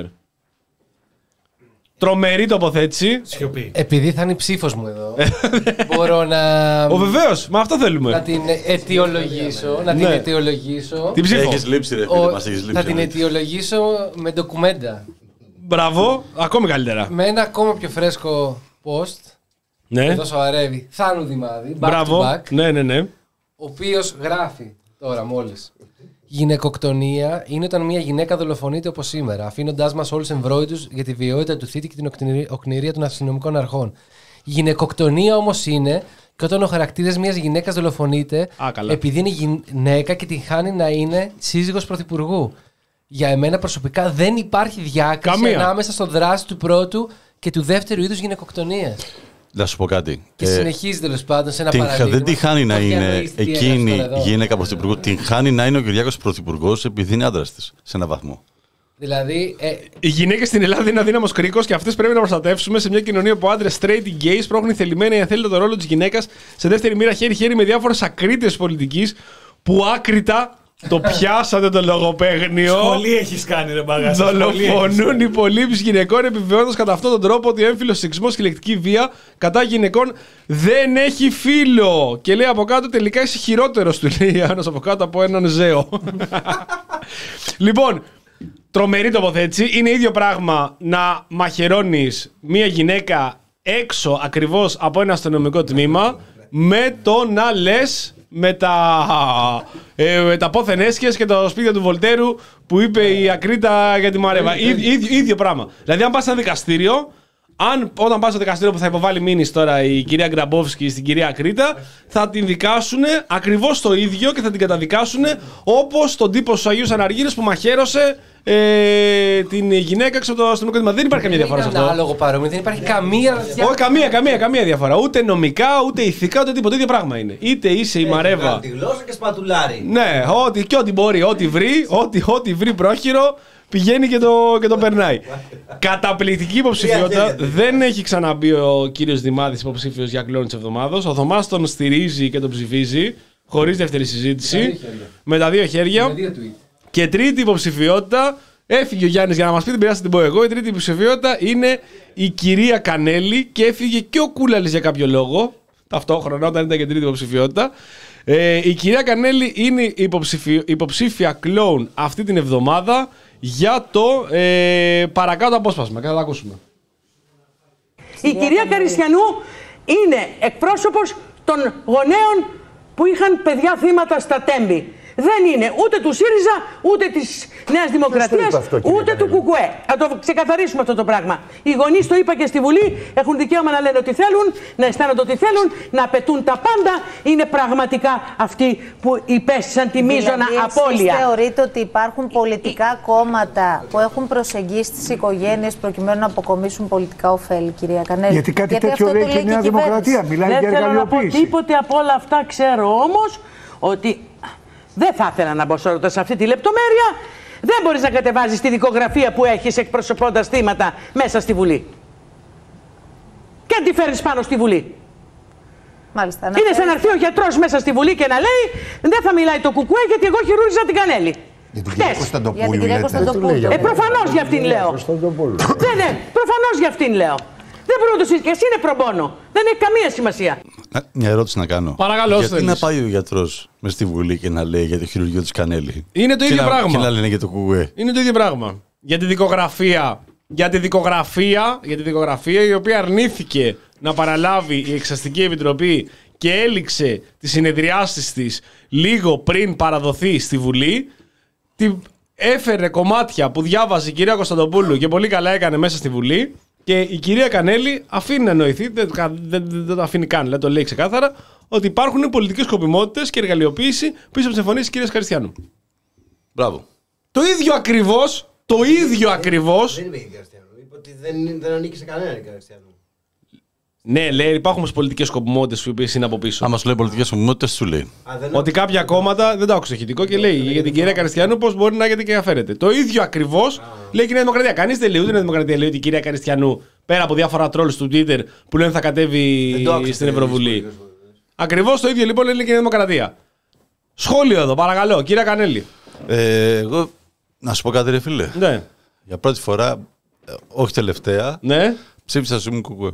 Τρομερή τοποθέτηση. Σιωπή. Επειδή θα είναι η ψήφος μου εδώ, μπορώ να, Ο βεβαίως, μα αυτό να θέλουμε. την αιτιολογήσω. Να την Ναι. αιτιολογήσω. Την ψήφο. Έχεις λείψει, ρε φίλε, Ο- μας έχεις θα λείψει. την αιτιολογήσω με ντοκουμέντα. Μπράβο, ακόμη καλύτερα. Με ένα ακόμα πιο φρέσκο post. Ναι, Εδώ σοβαρεύει. Θάνου Δημάδη. Back μπράβο. to back. Ναι, ναι, ναι. Ο οποίος γράφει τώρα μόλις. Γυναικοκτονία είναι όταν μια γυναίκα δολοφονείται όπως σήμερα, αφήνοντάς μας όλους εμβρόητους για τη βιαιότητα του θήτη και την οκνηρία- οκνηρία των αστυνομικών αρχών. Γυναικοκτονία όμως είναι και όταν ο χαρακτήρας μιας γυναίκας δολοφονείται Α, καλά. επειδή είναι γυναίκα και την χάνει να είναι σύζυγος πρωθυπουργού. Για εμένα προσωπικά δεν υπάρχει διάκριση Καμία. ανάμεσα στο δράση του πρώτου και του δεύτερου είδους γυναικοκτονίας. Να σου πω κάτι. Και Ε, συνεχίζει τέλος πάντων σε ένα την- παραδείγμα. δεν τη χάνει να Το είναι διανοείς τι εκείνη έγραψε τώρα η εδώ. γυναίκα πρωθυπουργού. Την χάνει να είναι ο Κυριάκος πρωθυπουργός επειδή είναι άντρας της. Σε έναν βαθμό. Δηλαδή, ε, Οι γυναίκες στην Ελλάδα είναι αδύναμος κρίκος και αυτές πρέπει να προστατεύσουμε σε μια κοινωνία που άντρες straight ή gays πρόχνουν θελημένα ή αθέλητα το ρόλο της γυναίκας σε δεύτερη μοίρα χέρι-χέρι με διάφορες ακρίτες πολιτικής που άκρητα το πιάσατε το λογοπαίγνιο. Σχολή έχεις κάνει, ρε μπαγάσα. Δολοφονούν οι υπολείπεις γυναικών επιβεβαιώνοντας κατά αυτόν τον τρόπο ότι ο έμφυλος σεξισμός και λεκτική βία κατά γυναικών δεν έχει φύλο. Και λέει από κάτω τελικά είσαι χειρότερος, του λέει ένας από κάτω από έναν ζέο. Λοιπόν, τρομερή τοποθέτηση. Είναι ίδιο πράγμα να μαχαιρώνεις μία γυναίκα έξω ακριβώς από ένα αστυνομικό τμήμα με το να λες με τα, ε, με τα πόθεν έσχες και τα σπίτια του Βολτέρου που είπε η Ακρίτα για τη Μαρέβα. Ίδιο, ίδιο, ίδιο πράγμα. Δηλαδή, αν πας σε ένα δικαστήριο, αν όταν πας στο δικαστήριο που θα υποβάλει μήνυση τώρα η κυρία Γκραμπόφσκι στην κυρία Ακρίτα, θα την δικάσουν ακριβώς το ίδιο και θα την καταδικάσουν όπως τον τύπο στους Αγίους Αναργύρες που μαχαίρωσε ε, την γυναίκα έξω από το αστυνομικό τμήμα. Δεν υπάρχει καμία διαφορά σε είναι αυτό. ανάλογο παρόμοιο, δεν υπάρχει καμία. Όχι, καμία, καμία, καμία διαφορά. Ούτε νομικά, ούτε ηθικά, ούτε τίποτα. ίδιο πράγμα είναι. Είτε είσαι η Μαρέβα. Τη γλώσσα και σπατουλάρι. Ναι, ό,τι, και ό,τι μπορεί, ό,τι βρει, ό,τι, ό,τι βρει πρόχειρο, πηγαίνει και το, και το περνάει. Καταπληκτική υποψηφιότητα. Δεν έχει ξαναμπεί ο κύριος Δημάδης υποψήφιος για κλόνη της εβδομάδας. Ο Θωμάς τον στηρίζει και τον ψηφίζει. χωρίς δεύτερη συζήτηση. Με τα δύο χέρια. Και τρίτη υποψηφιότητα. Έφυγε ο Γιάννης για να μας πει, δεν πειράζει, την πω εγώ. Η τρίτη υποψηφιότητα είναι η κυρία Κανέλη και έφυγε και ο Κούλαλης για κάποιο λόγο. Ταυτόχρονα, όταν ήταν και τρίτη υποψηφιότητα. Ε, η κυρία Κανέλη είναι υποψηφι... υποψήφια κλόουν αυτή την εβδομάδα για το ε, παρακάτω απόσπασμα. Και θα το ακούσουμε. Η κυρία Καριστιανού είναι εκπρόσωπος των γονέων που είχαν παιδιά θύματα στα Τέμπη. Δεν είναι ούτε του ΣΥΡΙΖΑ, ούτε της Νέας Δημοκρατίας, ούτε του ΚΚΕ. Να το ξεκαθαρίσουμε αυτό το πράγμα. Οι γονείς, το είπα και στη Βουλή, έχουν δικαίωμα να λένε ό,τι θέλουν, να αισθάνονται ό,τι θέλουν, να απαιτούν τα πάντα. Είναι πραγματικά αυτοί που υπέστησαν τη μείζωνα δηλαδή, απώλεια. Εσείς θεωρείτε ότι υπάρχουν πολιτικά κόμματα που έχουν προσεγγίσει τις οικογένειες προκειμένου να αποκομίσουν πολιτικά ωφέλη, κυρία Κανέλη? Γιατί κάτι Γιατί τέτοιο λέει και η Νέα Δημοκρατία. Μιλάει Δεν για θέλω να πω εργαλειοποίηση. τίποτε από όλα αυτά. Ξέρω όμως ότι. Δεν θα ήθελα να μπω σε αυτή τη λεπτομέρεια. Δεν μπορείς να κατεβάζεις τη δικογραφία που έχεις εκπροσωπώντας θύματα μέσα στη Βουλή. Και να τη φέρεις πάνω στη Βουλή. Μάλιστα, είναι σαν να έρθει ο γιατρός μέσα στη Βουλή και να λέει δεν θα μιλάει το ΚΚΕ γιατί εγώ χειρούριζα την Κανέλη. Για την κυρία Κωνσταντοπούλου. Για την κυρία Κωνσταντοπούλου. Ε, προφανώς για αυτήν λέω. Ναι, ναι, προφανώς για αυτήν λέω. Δεν μπορώ να το συζητήσω. Εσύ είναι προμπόνο. Δεν έχει καμία σημασία. Μια ερώτηση να κάνω. Παρακαλώ, γιατί να πάει ο γιατρός μες στη Βουλή και να λέει για το χειρουργείο της Κανέλη? Είναι το ίδιο να, πράγμα. Και να λένε για το ΚΚΕ. Είναι το ίδιο πράγμα. Για τη δικογραφία. Για τη δικογραφία, για τη δικογραφία η οποία αρνήθηκε να παραλάβει η Εξαστική Επιτροπή και έληξε τις συνεδριάσεις της λίγο πριν παραδοθεί στη Βουλή. Τη έφερε κομμάτια που διάβαζε η κυρία Κωνσταντοπούλου και πολύ καλά έκανε μέσα στη Βουλή. Και η κυρία Κανέλη αφήνει να εννοηθεί, δεν, δεν, δεν το αφήνει καν, δηλαδή το λέει ξεκάθαρα, ότι υπάρχουν πολιτικές σκοπιμότητες και εργαλειοποίηση πίσω από τις συμφωνίες της κυρίας Καριστιανού. Μπράβο. Το ίδιο ακριβώς, το ίδιο ακριβώς. Δεν είπε η Καριστιανού, είπε ότι δεν, δεν ανήκει σε κανέναν η Καριστιανού. Ναι, λέει, υπάρχουν πολιτικές σκοπιμότητες οι οποίες είναι από πίσω. Άμα σου λέει πολιτικές σκοπιμότητες, σου λέει. Α, δεν ότι κάποια κόμματα, δεν το άκουσα ηχητικό και λέει για την κυρία Καριστιανού πώς μπορεί να έχετε και αναφέρεται. Το ίδιο ακριβώς λέει και η Νέα Δημοκρατία. Κανείς δεν λέει, ούτε η Νέα Δημοκρατία λέει ότι η κυρία Καριστιανού, πέρα από διάφορα τρόλ του Twitter που λένε θα κατέβει στην Ευρωβουλή. Ακριβώς το ίδιο λοιπόν λέει και η Νέα Δημοκρατία. Σχόλιο εδώ, παρακαλώ, κυρία Κανέλη. Ε, εγώ να σου πω κάτι, ρε φίλε. Ναι. Για πρώτη φορά, όχι τελευταία, ναι. ψήφισα σου μου ΚΚΕ.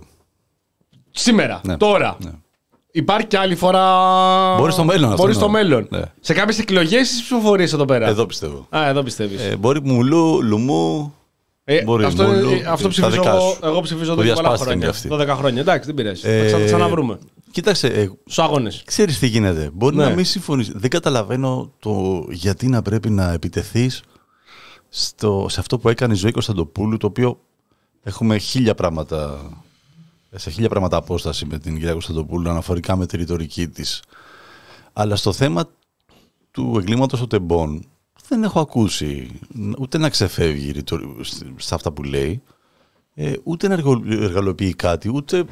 Σήμερα, ναι. τώρα. Ναι. Υπάρχει και άλλη φορά. Μπορεί στο μέλλον αυτό. Μπορεί στο μέλλον. Ναι. Σε κάποιες εκλογές ή ψηφοφορίες εδώ πέρα. Εδώ πιστεύω. Α, εδώ πιστεύεις. Ε, μπορεί μουλού, λουμού. Ε, μπορεί αυτό, μουλού. ε, αυτό ψηφίζω εγώ, εγώ ψηφίζω εδώ και πολλά χρόνια. δώδεκα χρόνια. Εντάξει, δεν πειράζει. Ε, θα τα ξαναβρούμε. Κοίταξε. Ε, Στους αγώνες. Ξέρεις τι γίνεται. Μπορεί ναι. να μην συμφωνείς. Δεν καταλαβαίνω το γιατί να πρέπει να επιτεθείς στο, σε αυτό που έκανε η Ζωή Κωνσταντοπούλου, το οποίο έχουμε χίλια πράγματα. Σε χίλια πράγματα απόσταση με την κυρία Κωνσταντοπούλου αναφορικά με τη ρητορική της. Αλλά στο θέμα του εγκλήματος των τεμπών δεν έχω ακούσει ούτε να ξεφεύγει σε αυτά που λέει, ούτε να εργαλοποιεί κάτι, ούτε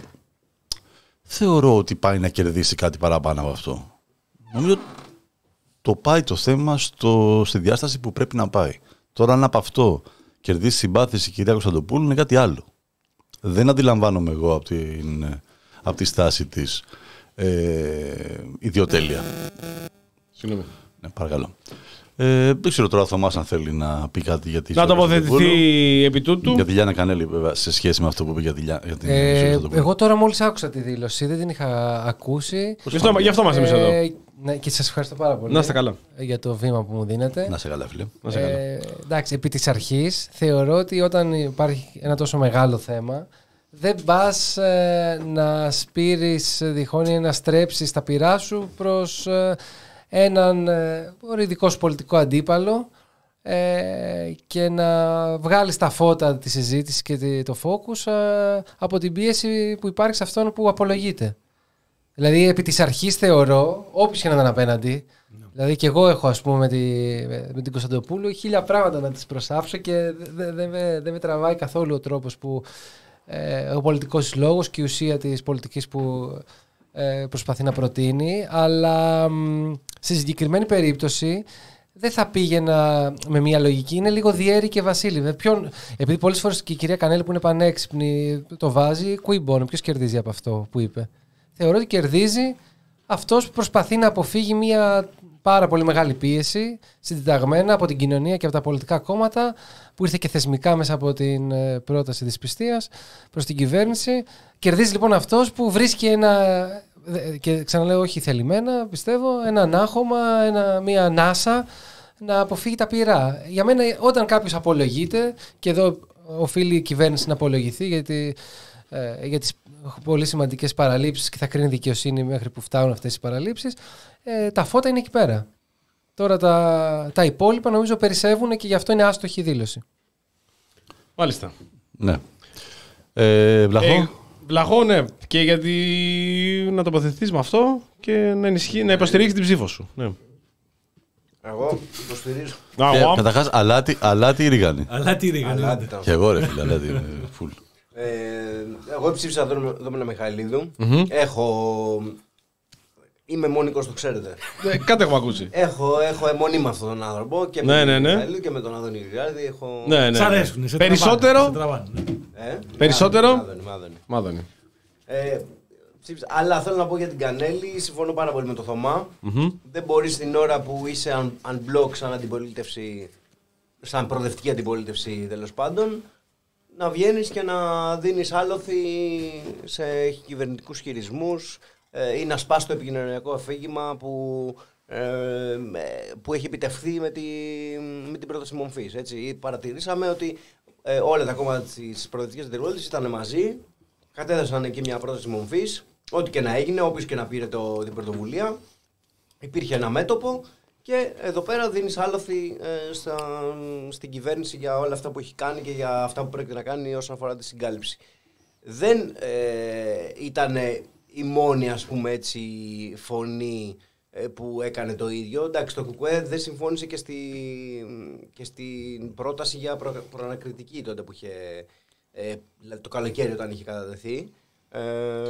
θεωρώ ότι πάει να κερδίσει κάτι παραπάνω από αυτό. Νομίζω το πάει το θέμα στο, στη διάσταση που πρέπει να πάει. Τώρα αν από αυτό κερδίσει συμπάθηση η κυρία Κωνσταντοπούλου είναι κάτι άλλο. Δεν αντιλαμβάνομαι εγώ από, την, από τη στάση της ε, ιδιοτέλεια. Συγγνώμη. Ναι, παρακαλώ. Ε, δεν ξέρω τώρα ο Θωμάς αν θέλει να πει κάτι για τη να τοποθετηθεί επί τούτου. Για τη Λιάννα Κανέλη, βέβαια, σε σχέση με αυτό που είπε για, τη, για την ε, εγώ τώρα μόλις άκουσα τη δήλωση, δεν την είχα ακούσει. Γι' αυτό, γι' αυτό είμαστε εμείς εδώ. Ναι, και σας ευχαριστώ πάρα πολύ. Να είστε καλά. Για το βήμα που μου δίνετε. Να είστε καλά, φίλε. Να είστε καλά. Ε, εντάξει, επί της αρχής θεωρώ ότι όταν υπάρχει ένα τόσο μεγάλο θέμα, δεν πας ε, να σπείρεις διχόνια ή να στρέψεις τα πυρά σου προς ε, έναν ε, οριδικό πολιτικό αντίπαλο ε, και να βγάλεις τα φώτα τη συζήτηση και το focus ε, από την πίεση που υπάρχει σε αυτόν που απολογείται. Δηλαδή, επί της αρχής θεωρώ, όποιος και να ήταν απέναντι, no. δηλαδή και εγώ έχω ας πούμε με, τη, με την Κωνσταντοπούλου χίλια πράγματα να τις προσάψω και δεν δε, δε, δε με τραβάει καθόλου ο τρόπος που ε, ο πολιτικός λόγος και η ουσία της πολιτικής που ε, προσπαθεί να προτείνει, αλλά μ, σε συγκεκριμένη περίπτωση δεν θα πήγαινα με μια λογική. Είναι λίγο Διέρη και Βασίλη. Ποιον, επειδή πολλές φορές και η κυρία Κανέλη που είναι πανέξυπνη το βάζει, κουί μπόνο, ποιος κερδίζει από αυτό που είπε. Θεωρώ ότι κερδίζει αυτός που προσπαθεί να αποφύγει μια πάρα πολύ μεγάλη πίεση συντεταγμένα από την κοινωνία και από τα πολιτικά κόμματα, που ήρθε και θεσμικά μέσα από την πρόταση δυσπιστίας προς την κυβέρνηση. Κερδίζει λοιπόν αυτός που βρίσκει ένα, και ξαναλέω όχι θελημένα πιστεύω, ένα ανάχωμα, ένα, μια ανάσα να αποφύγει τα πειρά. Για μένα όταν κάποιος απολογείται, και εδώ οφείλει η κυβέρνηση να απολογηθεί γιατί, ε, για τις πολύ σημαντικές παραλήψεις, και θα κρίνει δικαιοσύνη μέχρι που φτάνουν αυτές οι παραλήψεις, ε, τα φώτα είναι εκεί πέρα. Τώρα τα, τα υπόλοιπα νομίζω περισσεύουν και γι' αυτό είναι άστοχη η δήλωση. Μάλιστα. Ναι. Ε, Βλαχό. Ε, Βλαχό, ναι. Και γιατί να τοποθετηθείς με αυτό και να, ενισχύ, να υποστηρίξεις την ψήφο σου. Ναι. Εγώ υποστηρίζω. Ε, καταρχάς, αλάτι, αλάτι ή ρίγανη. Αλάτι ή ρίγανη. Και εγώ ρε φίλε, αλάτι είναι φουλ. Ε, εγώ ψήφισα Δόμηνα Μιχαηλίδου. Mm-hmm. Έχω... Είμαι μόνικος, το ξέρετε. Ε, κάτι έχουμε ακούσει. Έχω, έχω αιμονή με αυτόν τον άνθρωπο και με ναι, τον ναι, ναι. Μιχαηλίδου και με τον Αδόνη Γρηγιάδη. Έχω... Ναι, ναι. Σ' αρέσουν, σε περισσότερο. τραβάνε, ε? Περισσότερο. Μάδωνη, μάδωνη. Μάδωνη. Ε, αλλά θέλω να πω για την Κανέλη, συμφωνώ πάρα πολύ με το Θωμά. Mm-hmm. Δεν μπορείς την ώρα που είσαι unblock σαν αντιπολίτευση, σαν προοδευτική αντιπολίτευση τέλος πάντων, να βγαίνεις και να δίνεις άλοθη σε κυβερνητικούς χειρισμούς ε, ή να σπάς το επικοινωνιακό αφήγημα που, ε, που έχει επιτευχθεί με, τη, με την πρόταση μομφής. Έτσι. Παρατηρήσαμε ότι ε, όλα τα κόμματα της προοδευτικής αντιπολίτευσης ήταν μαζί, κατέδωσαν εκεί μια πρόταση μομφής, ό,τι και να έγινε, όποιος και να πήρε το, την πρωτοβουλία, υπήρχε ένα μέτωπο. Και εδώ πέρα δίνεις άλοθη ε, στα, στην κυβέρνηση για όλα αυτά που έχει κάνει και για αυτά που πρέπει να κάνει όσον αφορά τη συγκάλυψη. Δεν ε, ήταν η μόνη, ας πούμε έτσι, φωνή ε, που έκανε το ίδιο. Εντάξει, το ΚΚΕ δεν συμφώνησε και, στη, και στην πρόταση για προ, προανακριτική τότε που είχε, ε, το καλοκαίρι όταν είχε κατατεθεί. Ε,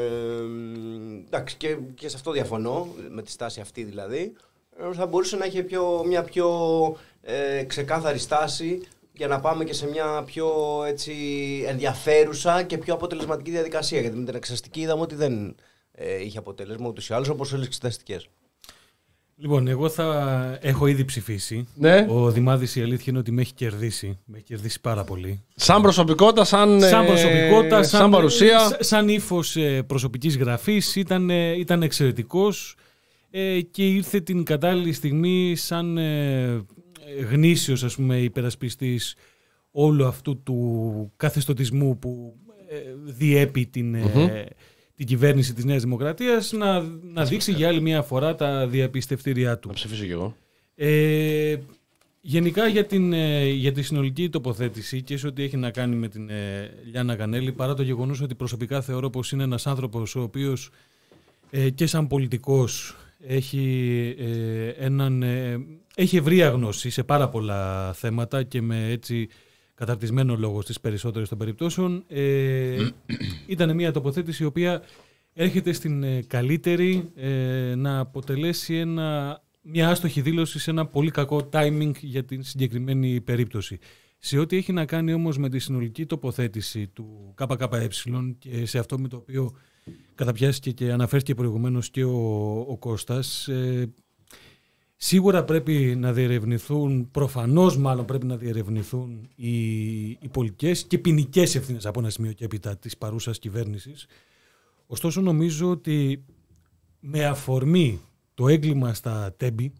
εντάξει, και, και σε αυτό διαφωνώ, με τη στάση αυτή δηλαδή. Θα μπορούσε να έχει πιο, μια πιο ε, ξεκάθαρη στάση για να πάμε και σε μια πιο έτσι, ενδιαφέρουσα και πιο αποτελεσματική διαδικασία. Γιατί με την εξεταστική είδαμε ότι δεν ε, είχε αποτέλεσμα ούτως ή άλλως, όπως όλες τις εξεταστικές. Λοιπόν, εγώ θα έχω ήδη ψηφίσει. Ναι. Ο Δημάδης η αλήθεια είναι ότι με έχει κερδίσει. Με έχει κερδίσει πάρα πολύ. Σαν προσωπικότητα, σαν, σαν, προσωπικότητα, σαν, σαν παρουσία. Σαν, σαν ύφος προσωπικής γραφής. Ήταν, ήταν εξαιρετικός. Ε, και ήρθε την κατάλληλη στιγμή σαν ε, γνήσιος, ας πούμε, υπερασπιστής όλου αυτού του καθεστωτισμού που ε, διέπει την, mm-hmm. ε, την κυβέρνηση της Νέας Δημοκρατίας να, να δείξει για άλλη μια φορά τα διαπιστευτήριά του. Να ψηφίσω κι εγώ. Ε, γενικά για, την, ε, για τη συνολική τοποθέτηση και σε ό,τι έχει να κάνει με την ε, Λιάννα Κανέλη, παρά το γεγονός ότι προσωπικά θεωρώ πως είναι ένας άνθρωπος ο οποίος ε, και σαν πολιτικός Έχει, ε, έναν, ε, έχει ευρία γνώση σε πάρα πολλά θέματα και με έτσι καταρτισμένο λόγο στις περισσότερες των περιπτώσεων. Ε, ήταν μια τοποθέτηση η οποία έρχεται στην ε, καλύτερη ε, να αποτελέσει ένα, μια άστοχη δήλωση σε ένα πολύ κακό timing για την συγκεκριμένη περίπτωση. Σε ό,τι έχει να κάνει όμως με τη συνολική τοποθέτηση του ΚΚΕ και σε αυτό με το οποίο καταπιάστηκε και αναφέρθηκε προηγουμένως και ο, ο Κώστας, ε, σίγουρα πρέπει να διερευνηθούν, προφανώς μάλλον πρέπει να διερευνηθούν οι, οι πολιτικές και ποινικές ευθύνες από ένα σημείο και έπειτα της παρούσας κυβέρνησης. Ωστόσο νομίζω ότι με αφορμή το έγκλημα στα Τέμπη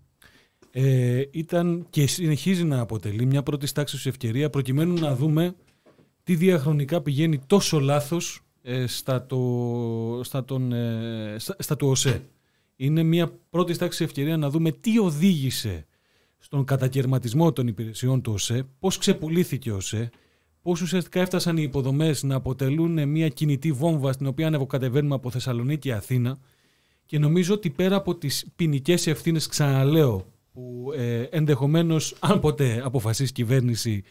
ε, ήταν και συνεχίζει να αποτελεί μια πρώτη τάξης ευκαιρία προκειμένου να δούμε τι διαχρονικά πηγαίνει τόσο λάθος Στα, το, στα, τον, στα, στα του ΟΣΕ. Είναι μια πρώτη τάξη ευκαιρία να δούμε τι οδήγησε στον κατακαιρματισμό των υπηρεσιών του ΟΣΕ, πώς ξεπουλήθηκε ο ΟΣΕ, πώς ουσιαστικά έφτασαν οι υποδομές να αποτελούν μια κινητή βόμβα στην οποία ανεβοκατεβαίνουμε από Θεσσαλονίκη Αθήνα, και νομίζω ότι πέρα από τις ποινικές ευθύνες, ξαναλέω, που ε, ενδεχομένως αν ποτέ αποφασίσει κυβέρνηση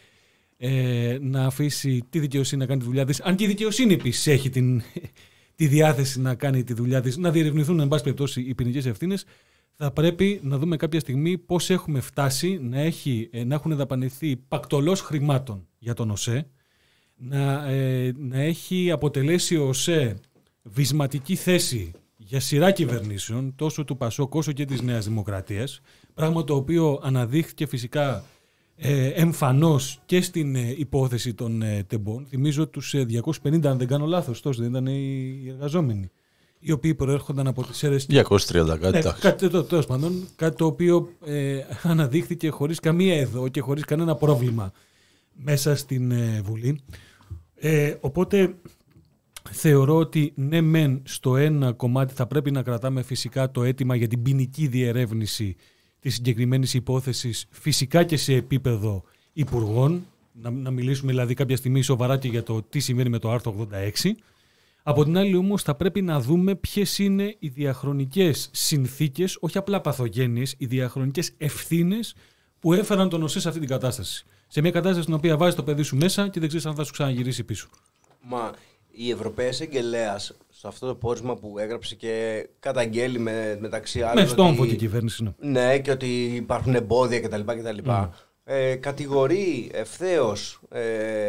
Ε, να αφήσει τη δικαιοσύνη να κάνει τη δουλειά της, αν και η δικαιοσύνη επίσης έχει την, τη διάθεση να κάνει τη δουλειά της, να διερευνηθούν εν πάση περιπτώσει οι ποινικές ευθύνες, θα πρέπει να δούμε κάποια στιγμή πώς έχουμε φτάσει να, έχει, να έχουν δαπανηθεί πακτολός χρημάτων για τον ΟΣΕ, να, ε, να έχει αποτελέσει ο ΟΣΕ βυσματική θέση για σειρά κυβερνήσεων, τόσο του Πασόκ όσο και της Νέας Δημοκρατίας, πράγμα το οποίο αναδείχθηκε φυσικά ε, εμφανώς και στην ε, υπόθεση των ε, τεμπών. Θυμίζω τους ε, διακόσιους πενήντα, αν δεν κάνω λάθος, τόσο δεν ήταν οι εργαζόμενοι, οι οποίοι προέρχονταν από τις αίρες. διακόσια τριάντα, κάτι ναι, τάξη. Κάτι, το, τέλος πάντων, κάτι το οποίο ε, αναδείχθηκε χωρίς καμία εδώ και χωρίς κανένα πρόβλημα μέσα στην ε, Βουλή. Ε, οπότε θεωρώ ότι ναι μεν στο ένα κομμάτι θα πρέπει να κρατάμε φυσικά το αίτημα για την ποινική διερεύνηση της συγκεκριμένης υπόθεσης, φυσικά και σε επίπεδο υπουργών, να, να μιλήσουμε δηλαδή κάποια στιγμή σοβαρά και για το τι συμβαίνει με το άρθρο ογδόντα έξι. Από την άλλη όμως θα πρέπει να δούμε ποιες είναι οι διαχρονικές συνθήκες, όχι απλά παθογένειες, οι διαχρονικές ευθύνες που έφεραν τον ΟΣΕ σε αυτή την κατάσταση. Σε μια κατάσταση στην οποία βάζεις το παιδί σου μέσα και δεν ξέρεις αν θα σου ξαναγυρίσει πίσω. Μα η Ευρωπαίος Εγγελέας, σε αυτό το πόρισμα που έγραψε και καταγγέλει με, μεταξύ άλλων. Με στόμφο και η κυβέρνηση. Ναι. Ναι, και ότι υπάρχουν εμπόδια κτλ. κτλ. Mm. Ε, κατηγορεί ευθέως ε,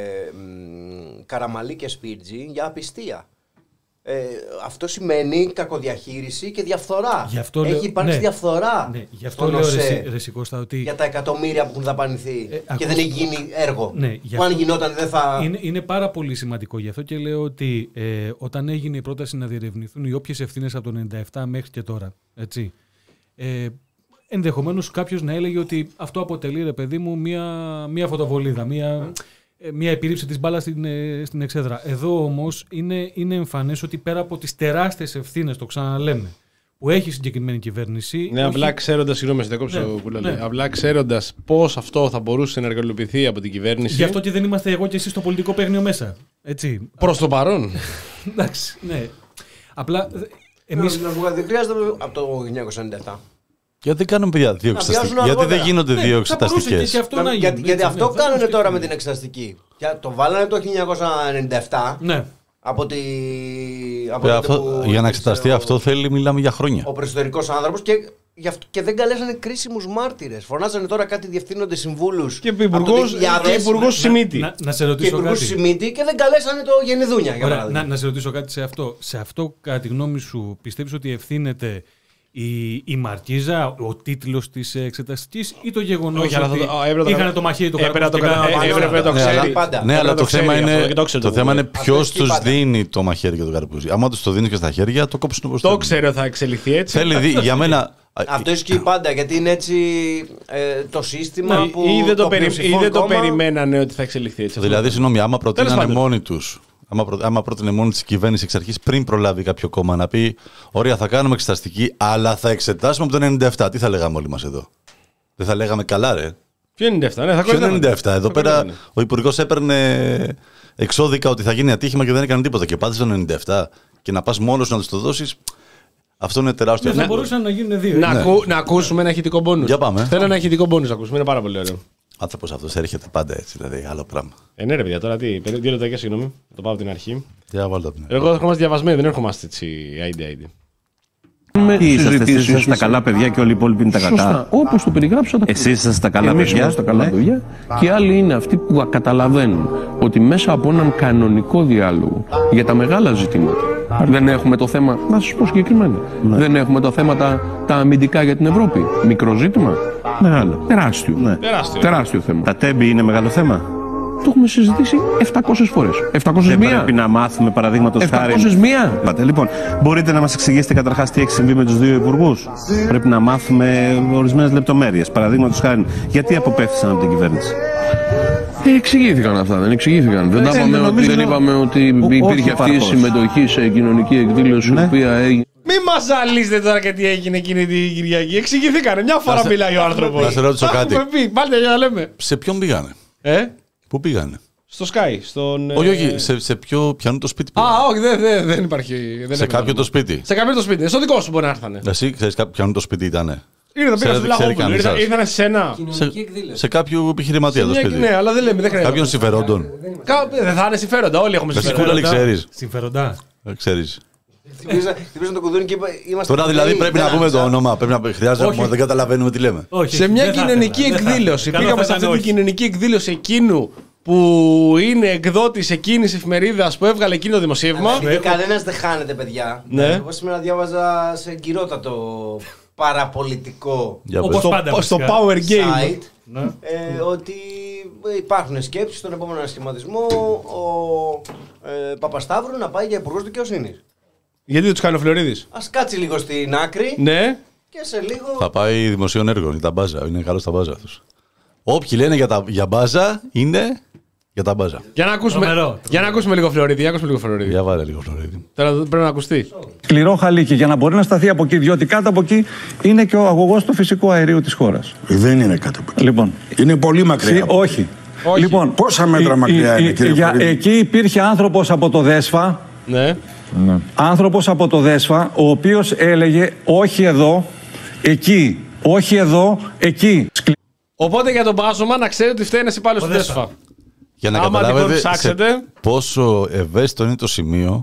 Καραμαλή και Σπίρτζη για απιστία. Ε, αυτό σημαίνει κακοδιαχείριση και διαφθορά. Έχει λέω, υπάρξει ναι, διαφθορά. Ναι, γι' αυτό λέω ρε, ρε Σικώστα, ότι για τα εκατομμύρια που έχουν δαπανηθεί ε, και ακούς... δεν έχει γίνει έργο. Ναι, που αν γινόταν δεν θα. Είναι, είναι πάρα πολύ σημαντικό. Γι' αυτό και λέω ότι ε, όταν έγινε η πρόταση να διερευνηθούν οι όποιες ευθύνες από το ενενήντα επτά μέχρι και τώρα. Έτσι, ε, ενδεχομένως κάποιος να έλεγε ότι αυτό αποτελεί, ρε παιδί μου, μία, μία φωτοβολίδα, μία. Μια επίρρηψη της μπάλας στην, στην εξέδρα. Εδώ όμως είναι, είναι εμφανές ότι πέρα από τις τεράστιες ευθύνες, το ξαναλέμε, που έχει η συγκεκριμένη κυβέρνηση. Ναι, όχι... απλά ξέροντας, συγγνώμη, σε κόψω που λέω, απλά ξέροντας πώς αυτό θα μπορούσε να εργαλειοποιηθεί από την κυβέρνηση. Γι' αυτό και δεν είμαστε εγώ και εσείς στο πολιτικό παίγνιο μέσα. Έτσι. Προς το παρόν. Εντάξει, ναι. Απλά εμείς. Να βγαδικριάζεται από το χίλια εννιακόσια ενενήντα επτά. Γιατί δεν κάνουμε παιδιά δύο εξεταστικές. Γιατί δεν γίνονται ναι, δύο εξεταστικές. Για, γιατί γιατί αυτό ναι, κάνουν τώρα με την εξεταστική. Το βάλανε το χίλια εννιακόσια ενενήντα επτά. Ναι. Από τη. Από ε, αυτό, που, για να εξεταστεί ο, αυτό θέλει, μιλάμε για χρόνια. Ο προϊστορικός άνθρωπος και, και δεν καλέσανε κρίσιμους μάρτυρες. Φωνάζανε τώρα κάτι διευθύνοντες συμβούλους. Και υπουργός Σιμίτη. Να, να σε ρωτήσω και κάτι. Σιμίτη και δεν καλέσανε το Γενιδούνια. Για Ωραία, να, να σε ρωτήσω κάτι σε αυτό. Σε αυτό, κατά τη γνώμη σου, πιστεύεις ότι ευθύνεται η, η μαρκίζα, ο τίτλος της εξεταστικής ή το γεγονός ότι είχαν το μαχαίρι του Καραπούζου? Έπρεπε το ξέρει. Ναι, αλλά το θέμα είναι, το θέμα είναι ποιος τους δίνει το μαχαίρι και το Καραπούζι. Άμα τους το δίνει και στα χέρια, το κόψουν όπως το ξέρω, θα εξελιχθεί έτσι. Θέλει, για μένα. Αυτό ισχύει πάντα, γιατί είναι έτσι ε, το σύστημα ναι, που. Ή δεν το, το, περι... το περιμένανε ότι θα εξελιχθεί έτσι. Δηλαδή, συγγνώμη, άμα προτείνανε μόνοι τους. Άμα, πρω... άμα πρότεινε μόνη τη κυβέρνηση εξ αρχής πριν προλάβει κάποιο κόμμα να πει: ωραία, θα κάνουμε εξεταστική, αλλά θα εξετάσουμε από το ενενήντα επτά. Τι θα λέγαμε όλοι μας εδώ? Δεν θα λέγαμε καλά, ρε? Ποιο ενενήντα επτά, ναι, θα Ποιο ενενήντα επτά. Εδώ πέρα κολλάμε. Ο υπουργός έπαιρνε εξώδικα ότι θα γίνει ατύχημα και δεν έκανε τίποτα. Και πάτε στο ενενήντα επτά και να πας μόνος να τους το δώσεις. Αυτό είναι τεράστιο. Δεν θα μπορούσαν να γίνουν δύο. Να, ναι. ακού, να ακούσουμε ένα ηχητικό μπόνους. Για πάμε. Θέλω ένα ηχητικό μπόνους να ακούσουμε. Είναι πάρα πολύ ωραίο. Άνθρωπος αυτός έρχεται πάντα έτσι, δηλαδή άλλο πράγμα. Ε, ναι, ρε παιδιά, τώρα τι. Δύο λεπτάκια, συγγνώμη. Το πάω από την αρχή. Για βάλτε από την αρχή. Εγώ ερχόμαστε διαβασμένοι, δεν ερχόμαστε έτσι. άιντε άιντε. Εσείς είσαστε τα καλά παιδιά και όλοι οι υπόλοιποι είναι τα κακά. Όπως το περιγράψατε. Εσείς είσαστε τα καλά παιδιά. Εμείς τα καλά ναι. παιδιά. Και άλλοι είναι αυτοί που καταλαβαίνουν ότι μέσα από έναν κανονικό διάλογο για τα μεγάλα ζητήματα. Δεν έχουμε το θέμα, να σας πω συγκεκριμένα. Ναι. Δεν έχουμε το θέμα τα, τα αμυντικά για την Ευρώπη. Μικρό ζήτημα. Μεγάλο. Τεράστιο. Ναι. Τεράστιο. Τεράστιο θέμα. Τα τέμπη είναι μεγάλο θέμα. Το έχουμε συζητήσει επτακόσιες φορές. επτακόσιες μία. Δεν πρέπει να μάθουμε παραδείγματος χάρη. επτακόσιες μία. Πάτε, λοιπόν, μπορείτε να μας εξηγήσετε καταρχάς τι έχει συμβεί με τους δύο υπουργούς? Πρέπει να μάθουμε ορισμένες λεπτομέρειες. Παραδείγματος χάρη, γιατί αποπέφθησαν από την κυβέρνηση? Δεν εξηγήθηκαν αυτά, δεν εξηγήθηκαν. Δεν, δεν, δεν, ότι, δεν είπαμε ότι ο, υπήρχε αυτή η συμμετοχή σε κοινωνική εκδήλωση ναι. η οποία έγινε. Μη μας ζαλίζετε τώρα και τι έγινε εκείνη την Κυριακή. Εξηγηθήκανε. Μια φορά μιλάει ο άνθρωπος. Να σε ρωτήσω κάτι. Πάλι για να λέμε. Σε ποιον πήγανε? Ε? Πού πήγανε? Στο Sky. Στον, όχι, όχι. Σε, σε ποιο πιανού το σπίτι πήγανε? Α, όχι, δεν, δεν, δεν υπάρχει. Δεν σε κάποιο το σπίτι. Σε κάποιο το σπίτι. Στο δικό σου μπορεί να έρθανε. Εσύ ξέρεις ποιανού το σπίτι ήτανε? Ήρθα, πήγα στο Βλαχόπουλο. Ήρθανε σε ένα. Σε, σε κάποιο επιχειρηματία το σπίτι. Ναι, αλλά δεν λέμε. Δεν κάποιον συμφερόντων. Δεν θα είναι συμφερόντα. Όλοι έχουμε συμφερόντα. Ξέρεις. Συμφεροντά. Ξέρεις. Χτυπήσαν το κουδούνι και είμαστε. Τώρα δηλαδή πρέπει να πούμε το όνομα. Πρέπει να χρειάζεται. Δεν καταλαβαίνουμε τι λέμε. Σε μια κοινωνική εκδήλωση. Πήγαμε σε αυτή την κοινωνική εκδήλωση εκείνου που είναι εκδότης εκείνης εφημερίδας που έβγαλε εκείνο το δημοσίευμα. Ναι, κανένας δεν χάνεται, παιδιά. Ναι. Εγώ σήμερα διάβαζα σε εγκυρότατο παραπολιτικό όπως πάντα, στο Power Game site, ναι. ε, ότι υπάρχουν σκέψεις στον επόμενο ανασχηματισμό ο ε, Παπασταύρου να πάει για υπουργός δικαιοσύνης. Γιατί δεν τους κάνει ο Φλωρίδης? Ας κάτσει λίγο στην άκρη. Ναι. Και σε λίγο... Θα πάει δημοσίων έργων ή τα μπάζα. Είναι καλό στα μπάζα αυτούς. Όποιοι λένε για, τα, για μπάζα είναι για τα μπάζα. Για να ακούσουμε, για να ακούσουμε λίγο Φλωρίδη. Για, ακούσουμε λίγο Φλωρίδη. για βάλε λίγο Φλωρίδη. Τώρα πρέπει να ακουστεί. Σκληρό χαλίκι για να μπορεί να σταθεί από εκεί, διότι κάτω από εκεί είναι και ο αγωγός του φυσικού αερίου της χώρας. Δεν είναι κάτω από εκεί. Λοιπόν. Είναι πολύ μακριά. Σι, όχι. όχι. Λοιπόν, πόσα μέτρα η, μακριά η, είναι, κύριε για, εκεί υπήρχε άνθρωπος από το ΔΕΣΦΑ. Ναι. ναι. Άνθρωπος από το ΔΕΣΦΑ, ο οποίος έλεγε όχι εδώ, εκεί. Όχι εδώ, εκεί. Οπότε για τον Πάσομα να ξέρει ότι φταίει ένας υπάλληλος του ΔΕΣΦΑ. Για να άμα καταλάβετε πόσο ευαίσθητο είναι το σημείο,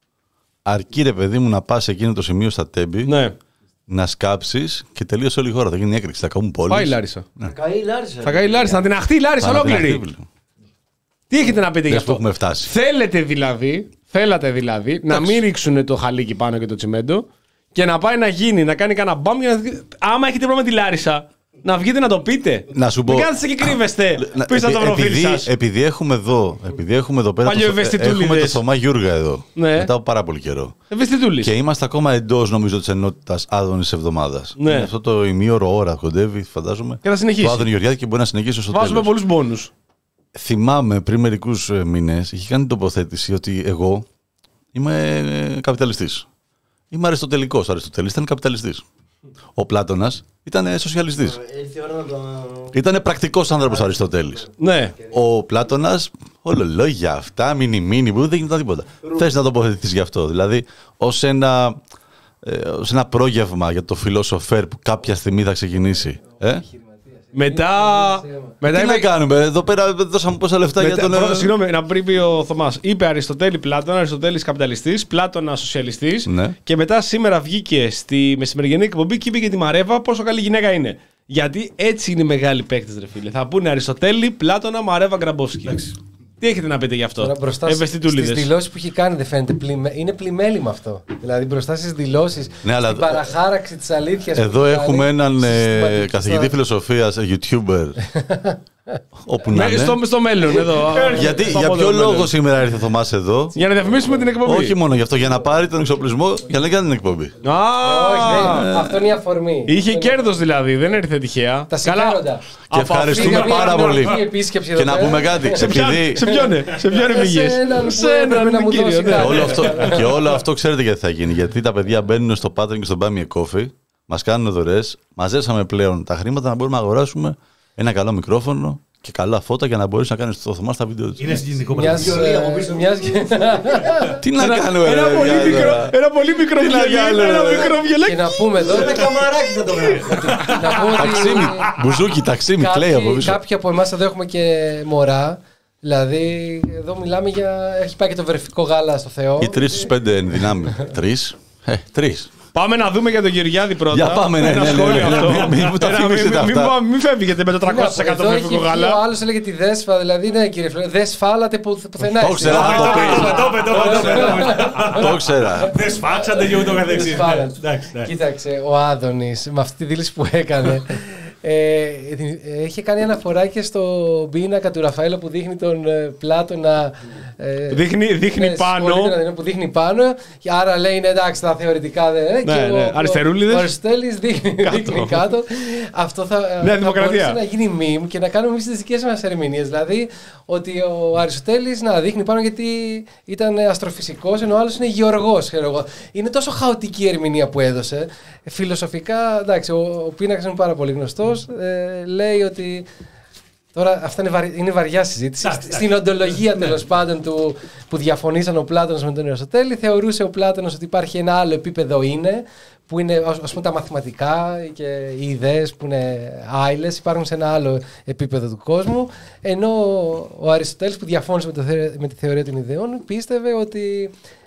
αρκεί ρε παιδί μου να πας εκείνο το σημείο στα Τέμπη, ναι. να σκάψεις και τελείωσε όλη η χώρα. Θα γίνει έκρηξη, θα καούν πόλεις. Πάει η Λάρισα. Ναι. Θα καεί η Λάρισα. Θα καεί η Λάρισα, να την αχτεί η Λάρισα ολόκληρη. Τι έχετε να πείτε γι' αυτό? Έχουμε φτάσει. Θέλετε δηλαδή, θέλατε δηλαδή να μην ρίξουν το χαλίκι πάνω και το τσιμέντο και να πάει να γίνει, να κάνει κανένα μπαμ για να... Άμα έχετε πρόβλημα με τη Λάρισα, να βγείτε να το πείτε. Να σου πω. Μην κάθεστε και κρύβεστε πίσω από το προφίλ σας. Επειδή έχουμε εδώ, επειδή έχουμε εδώ πέρα. Το, έχουμε το Θωμά Γιούργα εδώ. Ναι. Μετά από πάρα πολύ καιρό. Ευαισθητούλης. Και είμαστε ακόμα εντός νομίζω της ενότητας Άδωνης εβδομάδας. Ναι. Αυτό το ημίωρο ώρα κοντεύει, φαντάζομαι. Και θα συνεχίσει. Το Άδωνη Γεωργιάδη και μπορεί να συνεχίσει στο τέλος. Βάζουμε πολλούς μπόνους. Θυμάμαι πριν μερικούς μήνες είχε κάνει τοποθέτηση ότι εγώ είμαι καπιταλιστής. Είμαι αριστοτελικός. Ο Αριστοτέλης ήταν καπιταλιστής. Ο Πλάτωνας ήταν σοσιαλιστής. Ήταν πρακτικός άνθρωπος ο Αριστοτέλης. Ναι. Ο Πλάτωνας, όλο λόγια αυτά, μίνι μίνι, που δεν γινόταν τίποτα. Θες να τοποθετηθείς γι' αυτό. Δηλαδή, ως ένα, ε, ως ένα πρόγευμα για το φιλόσοφέρ που κάποια στιγμή θα ξεκινήσει. Ε? Μετά. μετά Τι είπε... να κάνουμε, εδώ πέρα δώσαμε πόσα λεφτά μετά... για τον. Πρώτα, συγγνώμη, να πριν πει ο Θωμάς. Είπε Αριστοτέλη Πλάτωνα, Αριστοτέλης καπιταλιστής, Πλάτωνα σοσιαλιστής. Ναι. Και μετά σήμερα βγήκε στη μεσημερινή εκπομπή και είπε για τη Μαρέβα πόσο καλή γυναίκα είναι. Γιατί έτσι είναι οι μεγάλοι παίκτες, ρε φίλε. Θα πούνε Αριστοτέλη, Πλάτωνα, Μαρέβα, Γκραμπόφσκι. Τι έχετε να πείτε γι' αυτό? Ευαισθητούλιδες. Στις δηλώσεις που έχει κάνει δεν φαίνεται πλημέ... είναι πλημέλημα αυτό. Δηλαδή μπροστά στις δηλώσεις, ναι, αλλά... στην παραχάραξη της αλήθειας. Εδώ έχουμε κάνει, έναν ε, καθηγητή φιλοσοφίας, YouTuber. Όπου να είναι. Στο, στο μέλλον, εδώ. Γιατί, για ποιο λόγο μέλλον. Σήμερα ήρθε ο Θωμάς εδώ? Για να διαφημίσουμε την εκπομπή. Όχι μόνο γι' αυτό, για να πάρει τον εξοπλισμό για να κάνει την εκπομπή. Α, όχι, αυτό είναι η αφορμή. Είχε κέρδος δηλαδή, δεν ήρθε τυχαία. Τα συμφέροντα. Και ευχαριστούμε πάρα πολύ. Και να πούμε κάτι. Σε ποιον σε ποιον πήγες? Σε έναν κύριο. Και όλο αυτό ξέρετε γιατί θα γίνει. Γιατί τα παιδιά μπαίνουν στο Patreon και στο Buy Me a Coffee, μας κάνουν δωρεές, μαζέψαμε πλέον τα χρήματα να μπορούμε να αγοράσουμε ένα καλό μικρόφωνο και καλά φώτα για να μπορείς να κάνεις το Θωμά στα βίντεο της. Είναι συγκινητικό. Τι να κάνουμε, ένα πολύ μικρό βιολί. Και να πούμε εδώ. Ένα καμαράκι θα το γράφω. Ταξίμι, μπουζούκι, ταξίμι, κλαίει από πίσω. Κάποιοι από εμάς εδώ έχουμε και μωρά. Δηλαδή, εδώ μιλάμε για. Έχει πάει και το βρεφικό γάλα στο Θεό. Οι τρεις στους πέντε εν δυνάμει. Τρεις. Ε, τρεις. Πάμε να δούμε για τον Γεωργιάδη πρώτα. Για πάμε, ναι, ναι, ναι. Μην μου τα θυμίσετε αυτά. Μην φεύγετε με το τριακόσια τοις εκατό βρεφικό γάλα. Ο άλλος έλεγε τη Δέσφα, δηλαδή, ναι κύριε Φλωρίδη, δεν σφάλατε πουθενά. Το ξέρα, το ξέρα. Δεν σφάξατε και ούτω καθεξής. Κοίταξε, ο Άδωνης με αυτή τη δήλωση που έκανε. Ε, είχε κάνει αναφορά και στο πίνακα του Ραφαέλο που δείχνει τον ε, Πλάτωνα. Ε, δείχνει δείχνει ναι, πάνω. Που δείχνει πάνω. Και άρα λέει είναι εντάξει, τα θεωρητικά δεν είναι. Ναι, και ναι. ο, Αριστερούλιδες. Ο Αριστοτέλης δείχνει κάτω. Δείχνει κάτω. Αυτό θα, ναι, θα μπορούσε να γίνει meme και να κάνουμε εμείς τις δικές μας ερμηνείες. Δηλαδή ότι ο Αριστοτέλης να δείχνει πάνω γιατί ήταν αστροφυσικός ενώ ο άλλος είναι γεωργός. Είναι τόσο χαοτική η ερμηνεία που έδωσε. Φιλοσοφικά, εντάξει, ο, ο πίνακας είναι πάρα πολύ γνωστός. Ε, λέει ότι. Τώρα αυτά είναι, βαρ, είναι βαριά συζήτηση. Ά, Στην οντολογία τέλος πάντων του, που διαφωνήσαν ο Πλάτωνας με τον Αριστοτέλη, θεωρούσε ο Πλάτωνας ότι υπάρχει ένα άλλο επίπεδο είναι, που είναι ας πούμε τα μαθηματικά και οι ιδέες που είναι άειλες, υπάρχουν σε ένα άλλο επίπεδο του κόσμου. Ενώ ο Αριστοτέλης που διαφώνησε με, το, με τη θεωρία των ιδεών πίστευε ότι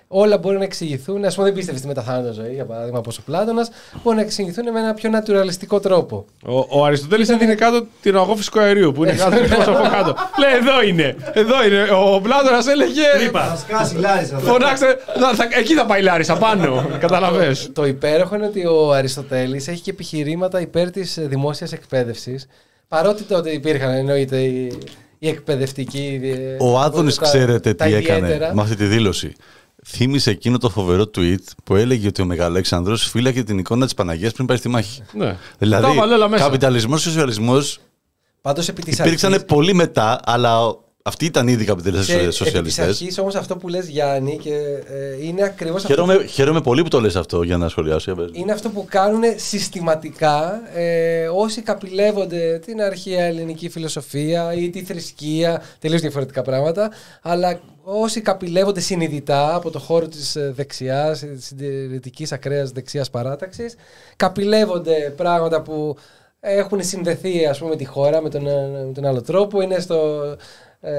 όλα μπορεί να εξηγηθούν. Ας πούμε, δεν πίστευε στη μεταθάνατο ζωή, για παράδειγμα, όπως ο Πλάτωνας, μπορεί να εξηγηθούν με ένα πιο νατουραλιστικό τρόπο. Ο, ο Αριστοτέλης έδινε κάτω την αγώ φυσικού αερίου που είναι κάτω και από κάτω. Λέει, εδώ είναι, εδώ είναι. Ο Πλάτωνας έλεγε. Θα σκάσει Λάρισα. Φωνάξτε, εκεί θα πάει η Λάρισα πάνω. Καταλαβες. Το υπέροχο είναι ότι ο Αριστοτέλης έχει και επιχειρήματα υπέρ της δημόσιας εκπαίδευσης. Παρότι τότε υπήρχαν, εννοείται, οι, οι εκπαιδευτικοί. Ο Άδωνης, ξέρετε τι έκανε ιδιαίτερα. με αυτή τη δήλωση. Θύμισε εκείνο το φοβερό tweet που έλεγε ότι ο Μεγαλέξανδρος φύλακε την εικόνα της Παναγίας πριν πάει στη μάχη. Ναι. Δηλαδή, καπιταλισμός και σοσιαλισμός υπήρξαν αρχής... πολύ μετά, αλλά αυτοί ήταν ήδη καπιταλιστές σοσιαλιστές. Επί της αρχής όμως αυτό που λες, Γιάννη, και, ε, είναι ακριβώς χαίρομαι, αυτό που... χαίρομαι πολύ που το λες αυτό για να σχολιάσω. Είναι αυτό που κάνουν συστηματικά ε, όσοι καπηλεύονται την αρχαία ελληνική φιλοσοφία ή τη θρησκεία, τελείως διαφορετικά πράγματα, αλλά όσοι καπηλεύονται συνειδητά από το χώρο της δεξιάς, της συντηρητικής ακραίας δεξιάς παράταξης, καπηλεύονται πράγματα που έχουν συνδεθεί, ας πούμε, με τη χώρα με τον, με τον άλλο τρόπο, είναι στο, ε,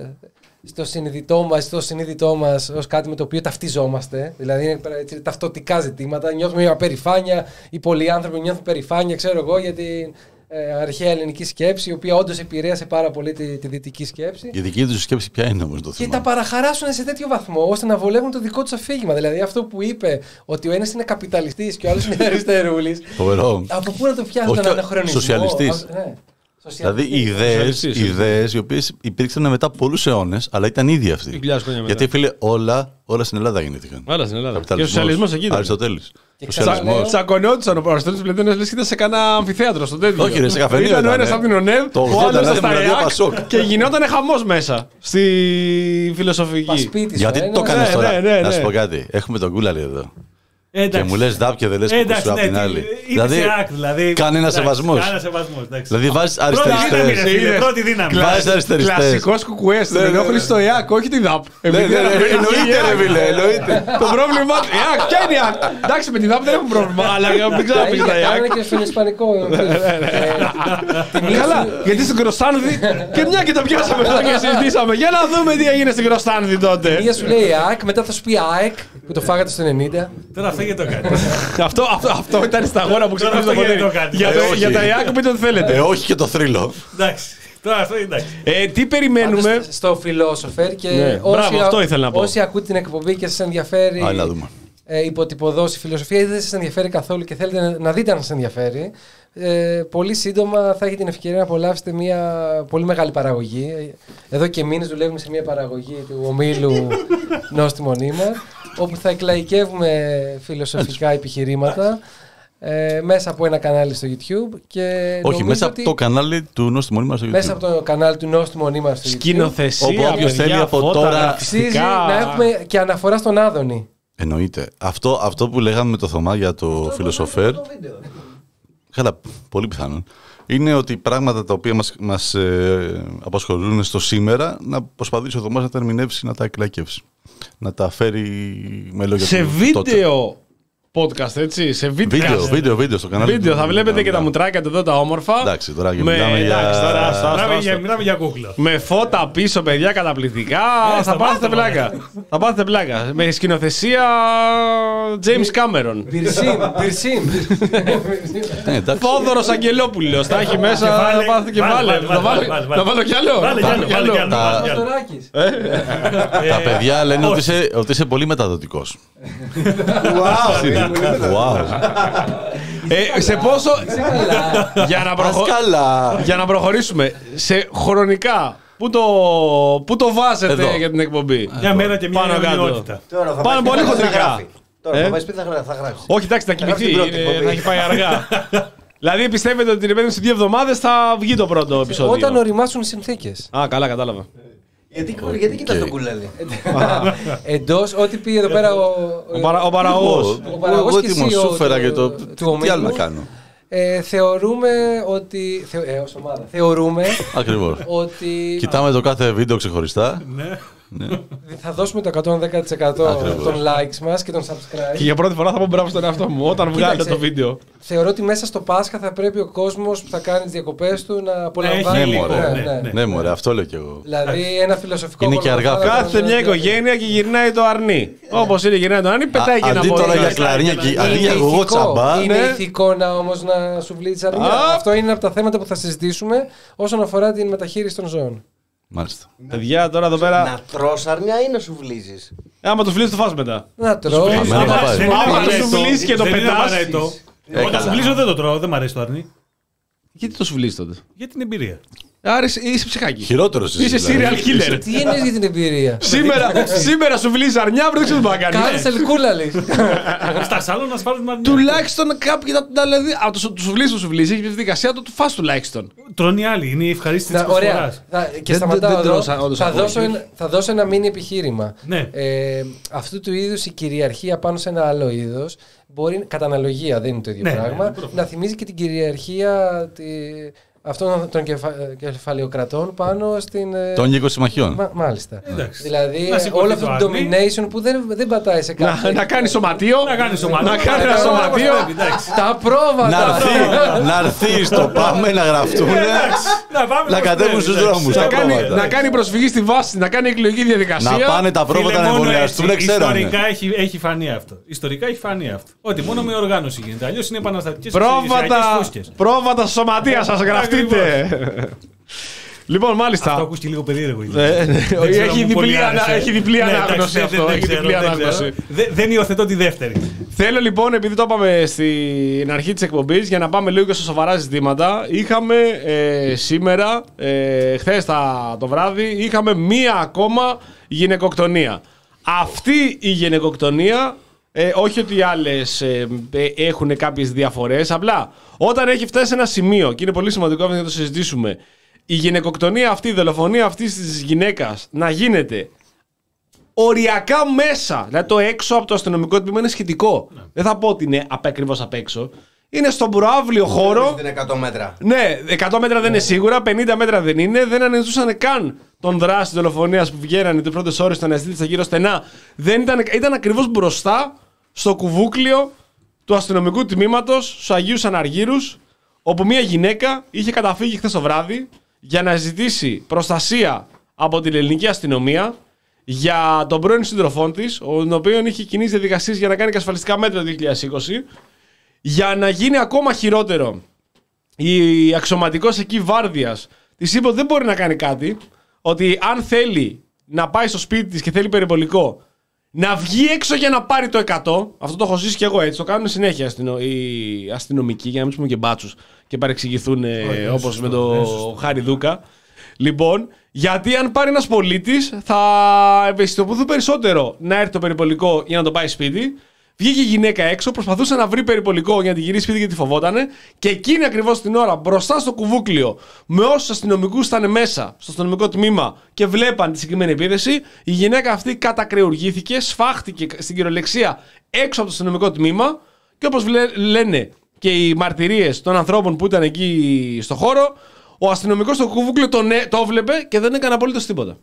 στο συνειδητό μας, στο συνείδητό μας ως κάτι με το οποίο ταυτιζόμαστε, δηλαδή είναι έτσι, ταυτοτικά ζητήματα, νιώθουμε μια περηφάνεια, οι πολλοί άνθρωποι νιώθουν περηφάνεια, ξέρω εγώ, για την ε, αρχαία ελληνική σκέψη, η οποία όντως επηρέασε πάρα πολύ τη, τη δυτική σκέψη. Η δική τους σκέψη ποια είναι όμως το θέμα? Και τα παραχαράσουν σε τέτοιο βαθμό ώστε να βολεύουν το δικό τους αφήγημα. Δηλαδή αυτό που είπε ότι ο ένας είναι καπιταλιστής και ο άλλος είναι αριστερούλης. Φοβερό. Από πού να το πιάνει τον αναχρονισμό? Σοσιαλιστής. Ναι. Δηλαδή οι ιδέες, οι ιδέες οι οποίες υπήρξαν μετά πολλούς αιώνες, αλλά ήταν ίδιοι αυτοί. Γιατί φίλε, όλα, όλα στην Ελλάδα γεννήθηκαν. Όλα στην Ελλάδα. Και ο σοσιαλισμός εκεί. Αριστοτέλης. Τσακωνόντουσαν ο Αριστοτέλης Πλατώνας, λες και ήταν σε κάνα αμφιθέατρο στο τέτοιο. Όχι, ρε, σε καφενείο. Ήταν ο ένας από την ΟΝΕΒ, ο άλλος στα ΕΑΚ και γινόταν χαμός μέσα στη φιλοσοφική. Γιατί το κάνεις τώρα? Να σου πω κάτι. Έχουμε τον Κούλαλη εδώ. Και μου λες δάπ και δεν λες που σου απ' την άλλη. Δηλαδή, κάνει ένα σεβασμό. Δηλαδή βάζεις αριστεριστές. Βάζεις αριστεριστές. Κλασικός κουκουές. Την ενόχληση στο ΕΑΚ, όχι τη δάπ. Εννοείται ρε φίλε, εννοείται. Το πρόβλημα. ΕΑΚ, ποια είναι η ΕΑΚ? Εντάξει, με τη δάπ δεν έχουν πρόβλημα, αλλά δεν ξέρω να πεις τα ΕΑΚ. Είναι και στον Ισπανικό. Καλά, γιατί στην Κροστάνδη και μια και τα πιάσαμε εδώ και συζητήσαμε. Για να δούμε τι έγινε στην Κροστάνδη τότε. Μία σου λέει ΕΑΚ, μετά θα σου πει ΑΕΚ που το φάγατε στο ενενήντα. Το αυτό, αυτό, αυτό ήταν στα αγώνα που ξεπνούσε το ποτέ. Για, ε, για τα ΙΑΚ πείτε ό,τι θέλετε. Ε, όχι και το θρύλο. Εντάξει. Τώρα αυτό εντάξει. Ε, τι περιμένουμε. Πάντως, στο Philosopher και ναι, όσοι, μπράβο, αυτό ήθελα να πω. Όσοι ακούτε την εκπομπή και σας ενδιαφέρει Άρα, δούμε. ε, υποτυπωδώς η φιλοσοφία ή δεν σας ενδιαφέρει καθόλου και θέλετε να, να δείτε αν σας ενδιαφέρει, ε, πολύ σύντομα θα έχετε την ευκαιρία να απολαύσετε μια πολύ μεγάλη παραγωγή. Εδώ και μήνες δουλεύουμε σε μια παραγωγή του ομίλου Νόστιμο Νήμα, όπου θα εκλαϊκεύουμε φιλοσοφικά επιχειρήματα ε, μέσα από ένα κανάλι στο YouTube. Και όχι, μέσα από το κανάλι του Νόστιμο Νήμα στο YouTube. Μέσα από το κανάλι του Νόστιμο Νήμα στο YouTube. Σκηνοθεσία, όπου όποιος θέλει από τώρα. Αξίζει να έχουμε και αναφορά στον Άδωνη. Εννοείται. Αυτό, αυτό που λέγαμε με το Θωμά για το Philosopher. Καλά, πολύ πιθανόν. Είναι ότι πράγματα τα οποία μας, μας ε, απασχολούν στο σήμερα να προσπαθήσει ο Θωμάς να τα ερμηνεύσει, να τα εκλαϊκεύσει. Να τα φέρει με λόγια σε του βίντεο τότε. Podcast, έτσι. Σε βίντεο, βίντεο, βίντεο, βίντεο στο κανάλι. Βίντεο, θα βλέπετε ναι, και ναι. τα μουτράκια του εδώ τα όμορφα. Εντάξει, τώρα και με... μιλάμε για... Μιλάμε για κούκλα. Με φώτα πίσω, παιδιά, καταπληκτικά. Yeah, θα πάθετε πλάκα. Θα πάθετε πλάκα. Με σκηνοθεσία James Cameron. Πυρσίν. Θόδωρος Αγγελόπουλος. Τα έχει μέσα. Θα πάθετε και βάλε. Να βάλω κι άλλο. Τα παιδιά λένε ότι είσαι πολύ μεταδοτικός. Wow. ε, σε πόσο. για, να προχω... για να προχωρήσουμε σε χρονικά. Πού το, πού το βάζετε εδώ για την εκπομπή? Μια μέρα και μια εβδομάδα. Πάμε πολύ χοντρικά. Τώρα ε? θα πάει σπίτι, θα γράψει. Όχι, εντάξει, θα κοιμηθεί. Θα έχει πάει αργά. Δηλαδή πιστεύετε ότι την επένδυση σε δύο εβδομάδες θα βγει το πρώτο επεισόδιο? Όταν οριμάσουν οι συνθήκες. Α, καλά, κατάλαβα. Γιατί, γιατί κοιτάς τον Κουλέλη? Εντός, ό,τι πει εδώ πέρα ο, ο, ο παραγωγός. Ο παραγωγός και εσύ σου φέρα και το... Τι άλλο να κάνω. Ε, θεωρούμε ότι. Θεω, ε, ως ομάδα. Θεωρούμε ακριβώς. ότι. Κοιτάμε το κάθε βίντεο ξεχωριστά. Ναι. Θα δώσουμε το εκατόν δέκα τοις εκατό των likes μας και των subscribe. Και για πρώτη φορά θα πω μπράβο στον εαυτό μου όταν βγάλετε το βίντεο. Θεωρώ ότι μέσα στο Πάσχα θα πρέπει ο κόσμος που θα κάνει τις διακοπές του να απολαμβάνει. Ναι, μωρέ, ναι, ναι, ναι, μωρέ, αυτό λέω κι εγώ. Δηλαδή ένα φιλοσοφικό. Είναι και αργά. Κάθεται μια οικογένεια και γυρνάει το αρνί. Όπως είναι γυρνάει το αρνί, πετάει και ένα αντί τώρα για κλαρίνια και αντί για εγώ τσαμπά. Είναι ηθικό να όμως να σου βλύτσει αρνιά. Αυτό είναι από τα θέματα που θα συζητήσουμε όσον αφορά την μεταχείριση των ζώων. Μάλιστα. Παιδιά, τώρα εδώ πέρα. Να τρως αρνιά ή να σου βλύζεις? Άμα το βλύζεις το φας μετά. Να τρως. Άμα το σου βλύσεις και το πετάς. Όταν σου βλύζω δεν το τρώω, δεν μ' αρέσει το αρνί. Γιατί το σου βλύσεις τότε? Για την εμπειρία. Άρα είσαι ψυχάκι. Χειρότερος είσαι. Είσαι serial killer. Τι εννοείς για την εμπειρία? Σήμερα σου βλύσεις αρνιά, αύριο δεν ξέρεις τι να κάνεις. Κάνεις ελκούλα, λες. Στα σάλωνα ασφάλισμα αρνιά. Τουλάχιστον κάποιοι θα δηλαδή. Από το σου βλύσεις, το σου βλύσεις, έχει διαδικασία το του φας τουλάχιστον. Τρώνε οι άλλοι, είναι η ευχαρίστηση της προσφοράς. Και σταματάω εδώ. Θα δώσω ένα μίνι επιχείρημα. Αυτού του είδους η κυριαρχία πάνω σε ένα άλλο είδος μπορεί, κατά αναλογία δεν είναι το ίδιο πράγμα, να θυμίζει και την κυριαρχία αυτών των κεφα... κεφαλαιοκρατών πάνω στην. Των είκοσι συμμαχιών. Μα... Μάλιστα. Εντάξει. Δηλαδή όλο αυτό το domination που δεν, δεν πατάει σε κάτι. Να, να κάνει σωματείο. Να κάνει σωματείο. Να κάνει ένα σωματείο. Τα πρόβατα. Να έρθει στο πάμε να γραφτούν. Να κατέβουν στους δρόμους. Να κάνει προσφυγή στη βάση, να κάνει εκλογική διαδικασία. Να πάνε τα πρόβατα να εμβολιαστούν. Ιστορικά έχει φανεί αυτό. Ιστορικά έχει φανεί αυτό. Ότι μόνο με οργάνωση γίνεται. Αλλιώς είναι επαναστατικές φούσκες. Πρόβατα σωματεία σας γραφτείτε. Λοιπόν, μάλιστα. Αυτό ακούς και λίγο περίεργο. Έχει διπλή ανάγνωση αυτό. Δεν υιοθετώ τη δεύτερη. Θέλω λοιπόν, επειδή το είπαμε στην αρχή της εκπομπής, για να πάμε λίγο και στα σοβαρά ζητήματα. Είχαμε ε, σήμερα, ε, χθες το βράδυ, είχαμε μία ακόμα γυναικοκτονία. Αυτή η γυναικοκτονία, ε, όχι ότι οι άλλες ε, ε, έχουν κάποιες διαφορές, απλά όταν έχει φτάσει σε ένα σημείο, και είναι πολύ σημαντικό να το συζητήσουμε, η γυναικοκτονία αυτή, η δολοφονία αυτή της γυναίκας να γίνεται οριακά μέσα, δηλαδή το έξω από το αστυνομικό τμήμα είναι σχετικό. Ναι. Δεν θα πω ότι είναι ακριβώς απ' έξω. Είναι στον προάβλιο χώρο. Είναι εκατό μέτρα. Ναι, εκατό μέτρα δεν είναι σίγουρα, πενήντα μέτρα δεν είναι. Δεν αναζητούσαν καν τον δράση δολοφονίας που βγαίνανε τις πρώτες ώρες στον αναζητήτη στα γύρω στενά. Δεν ήταν, ήταν ακριβώς μπροστά στο κουβούκλιο του αστυνομικού τμήματος στους Αγίους Αναργύρους, όπου μια γυναίκα είχε καταφύγει χθες το βράδυ για να ζητήσει προστασία από την ελληνική αστυνομία για τον πρώην σύντροφό της, ο οποίος είχε κινήσει διαδικασίες για να κάνει και ασφαλιστικά μέτρα το δύο χιλιάδες είκοσι. Για να γίνει ακόμα χειρότερο, η αξιωματικός εκεί βάρδιας της είπε ότι δεν μπορεί να κάνει κάτι, ότι αν θέλει να πάει στο σπίτι της και θέλει περιπολικό, να βγει έξω για να πάρει το εκατό. Αυτό το έχω ζήσει και εγώ έτσι. Το κάνουν συνέχεια αστυνο... οι αστυνομικοί, για να μην πούμε και μπάτσους και παρεξηγηθούν oh, όπως με το Χάρη Δούκα. Λοιπόν, γιατί αν πάρει ένας πολίτης, θα ευαισθητοποιηθούν περισσότερο να έρθει το περιπολικό για να το πάει σπίτι. Βγήκε η γυναίκα έξω, προσπαθούσε να βρει περιπολικό για να τη γυρίσει σπίτι γιατί φοβότανε. Και εκείνη ακριβώς την ώρα, μπροστά στο κουβούκλιο, με όσους αστυνομικούς ήταν μέσα στο αστυνομικό τμήμα και βλέπαν τη συγκεκριμένη επίθεση, η γυναίκα αυτή κατακρεουργήθηκε, σφάχτηκε στην κυριολεξία έξω από το αστυνομικό τμήμα. Και όπως λένε και οι μαρτυρίες των ανθρώπων που ήταν εκεί στο χώρο, ο αστυνομικός στο κουβούκλιο το, το έβλεπε και δεν έκανε απολύτως τίποτα.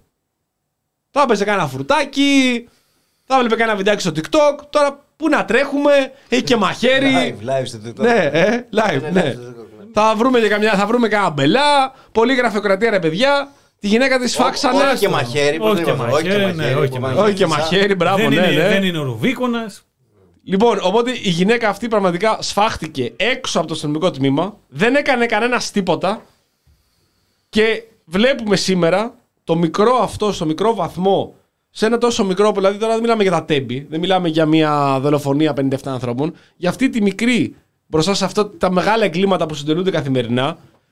Θα έπαιζε κανένα φρουτάκι, θα έβλεπε κανένα βιντεάκι στο TikTok. Τώρα πού να τρέχουμε, έχει και μαχαίρι. Live, live στο TikTok. Ναι, ε, live, ναι. ναι. Θα βρούμε και καμιά, θα βρούμε κανένα μπελά. Πολύ γραφειοκρατία, ρε παιδιά. Τη γυναίκα τη φάξανε. Όχι και μαχαίρι, όχι και μαχαίρι. Όχι και μαχαίρι, μπράβο, ναι, ναι. Δεν είναι ο Ρουβίκονας. Λοιπόν, οπότε η γυναίκα αυτή πραγματικά σφάχτηκε έξω από το αστυνομικό τμήμα. Δεν έκανε κανένα τίποτα. Και βλέπουμε σήμερα το μικρό αυτό, στο μικρό βαθμό, σε ένα τόσο μικρό, δηλαδή τώρα δεν μιλάμε για τα τέμπη, δεν μιλάμε για μια δολοφονία πενήντα επτά ανθρώπων, για αυτή τη μικρή, μπροστά σε αυτά τα μεγάλα εγκλήματα που συντελούνται καθημερινά,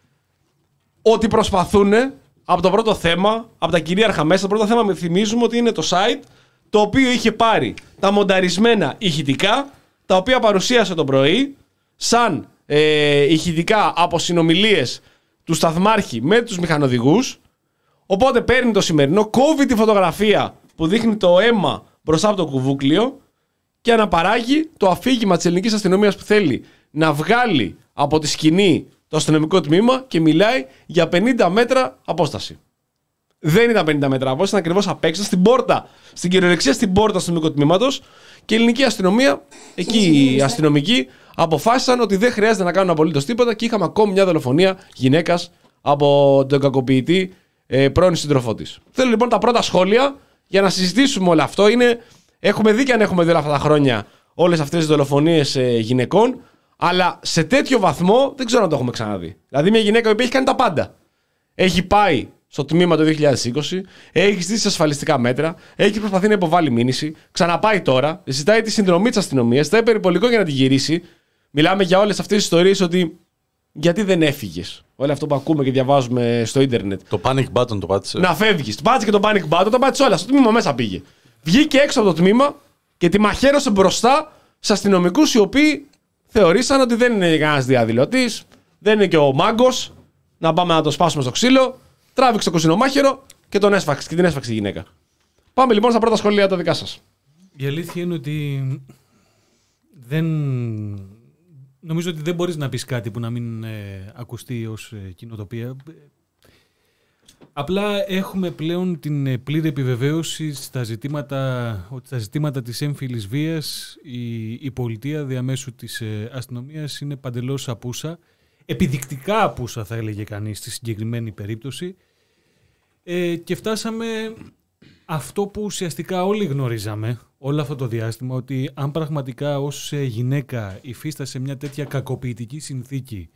ότι προσπαθούν από το πρώτο θέμα, από τα κυρίαρχα μέσα, το πρώτο θέμα θυμίζουμε ότι είναι το site, το οποίο είχε πάρει τα μονταρισμένα ηχητικά, τα οποία παρουσίασε το πρωί, σαν ε, ηχητικά από συνομιλίες του σταθμάρχη με τους μηχανοδηγούς. Οπότε παίρνει το σημερινό, κόβει τη φωτογραφία που δείχνει το αίμα μπροστά από το κουβούκλιο και αναπαράγει το αφήγημα της ελληνικής αστυνομίας που θέλει να βγάλει από τη σκηνή το αστυνομικό τμήμα και μιλάει για πενήντα μέτρα απόσταση. Δεν ήταν πενήντα μέτρα από, ήταν ακριβώς απ' έξω, στην πόρτα. Στην κυριολεξία στην πόρτα του νοικοτμήματος. Και η ελληνική αστυνομία, εκεί οι αστυνομικοί, αποφάσισαν ότι δεν χρειάζεται να κάνουν απολύτως τίποτα και είχαμε ακόμη μια δολοφονία γυναίκας από τον κακοποιητή ε, πρώην σύντροφό της. Θέλω λοιπόν τα πρώτα σχόλια για να συζητήσουμε όλο αυτό. Είναι, έχουμε δει και αν έχουμε δει όλα αυτά τα χρόνια όλες αυτές τις δολοφονίες ε, γυναικών, αλλά σε τέτοιο βαθμό δεν ξέρω αν το έχουμε ξαναδεί. Δηλαδή, μια γυναίκα που έχει κάνει τα πάντα. Έχει πάει στο τμήμα το δύο χιλιάδες είκοσι, έχει στήσει ασφαλιστικά μέτρα, έχει προσπαθεί να υποβάλει μήνυση, ξαναπάει τώρα, ζητάει τη συνδρομή της αστυνομίας, ζητάει περιπολικό για να τη γυρίσει. Μιλάμε για όλες αυτές τις ιστορίες ότι γιατί δεν έφυγες. Όλο αυτό που ακούμε και διαβάζουμε στο ίντερνετ. Το panic button το πάτησε. Να φεύγεις. Πάτησε και το panic button, το πάτησε όλα. Στο τμήμα μέσα πήγε. Βγήκε έξω από το τμήμα και τη μαχαίρωσε μπροστά σε αστυνομικούς οι οποίοι θεωρήσαν ότι δεν είναι κανένας διαδηλωτής, δεν είναι και ο μάγκος, να πάμε να το σπάσουμε στο ξύλο. Τράβηξε το κουζινομάχαιρο και, τον έσφαξε, και την έσφαξε η γυναίκα. Πάμε λοιπόν στα πρώτα σχόλια τα δικά σας. Η αλήθεια είναι ότι δεν... νομίζω ότι δεν μπορείς να πεις κάτι που να μην ε, ακουστεί ως ε, κοινοτοπία. Απλά έχουμε πλέον την ε, πλήρη επιβεβαίωση στα ζητήματα, ότι στα ζητήματα της έμφυλης βίας η, η πολιτεία διαμέσου της ε, αστυνομίας είναι παντελώς απούσα. Επιδεικτικά απούσα θα έλεγε κανείς στη συγκεκριμένη περίπτωση. Ε, και φτάσαμε αυτό που ουσιαστικά όλοι γνωρίζαμε όλο αυτό το διάστημα, ότι αν πραγματικά ως γυναίκα υφίστασε μια τέτοια κακοποιητική συνθήκη,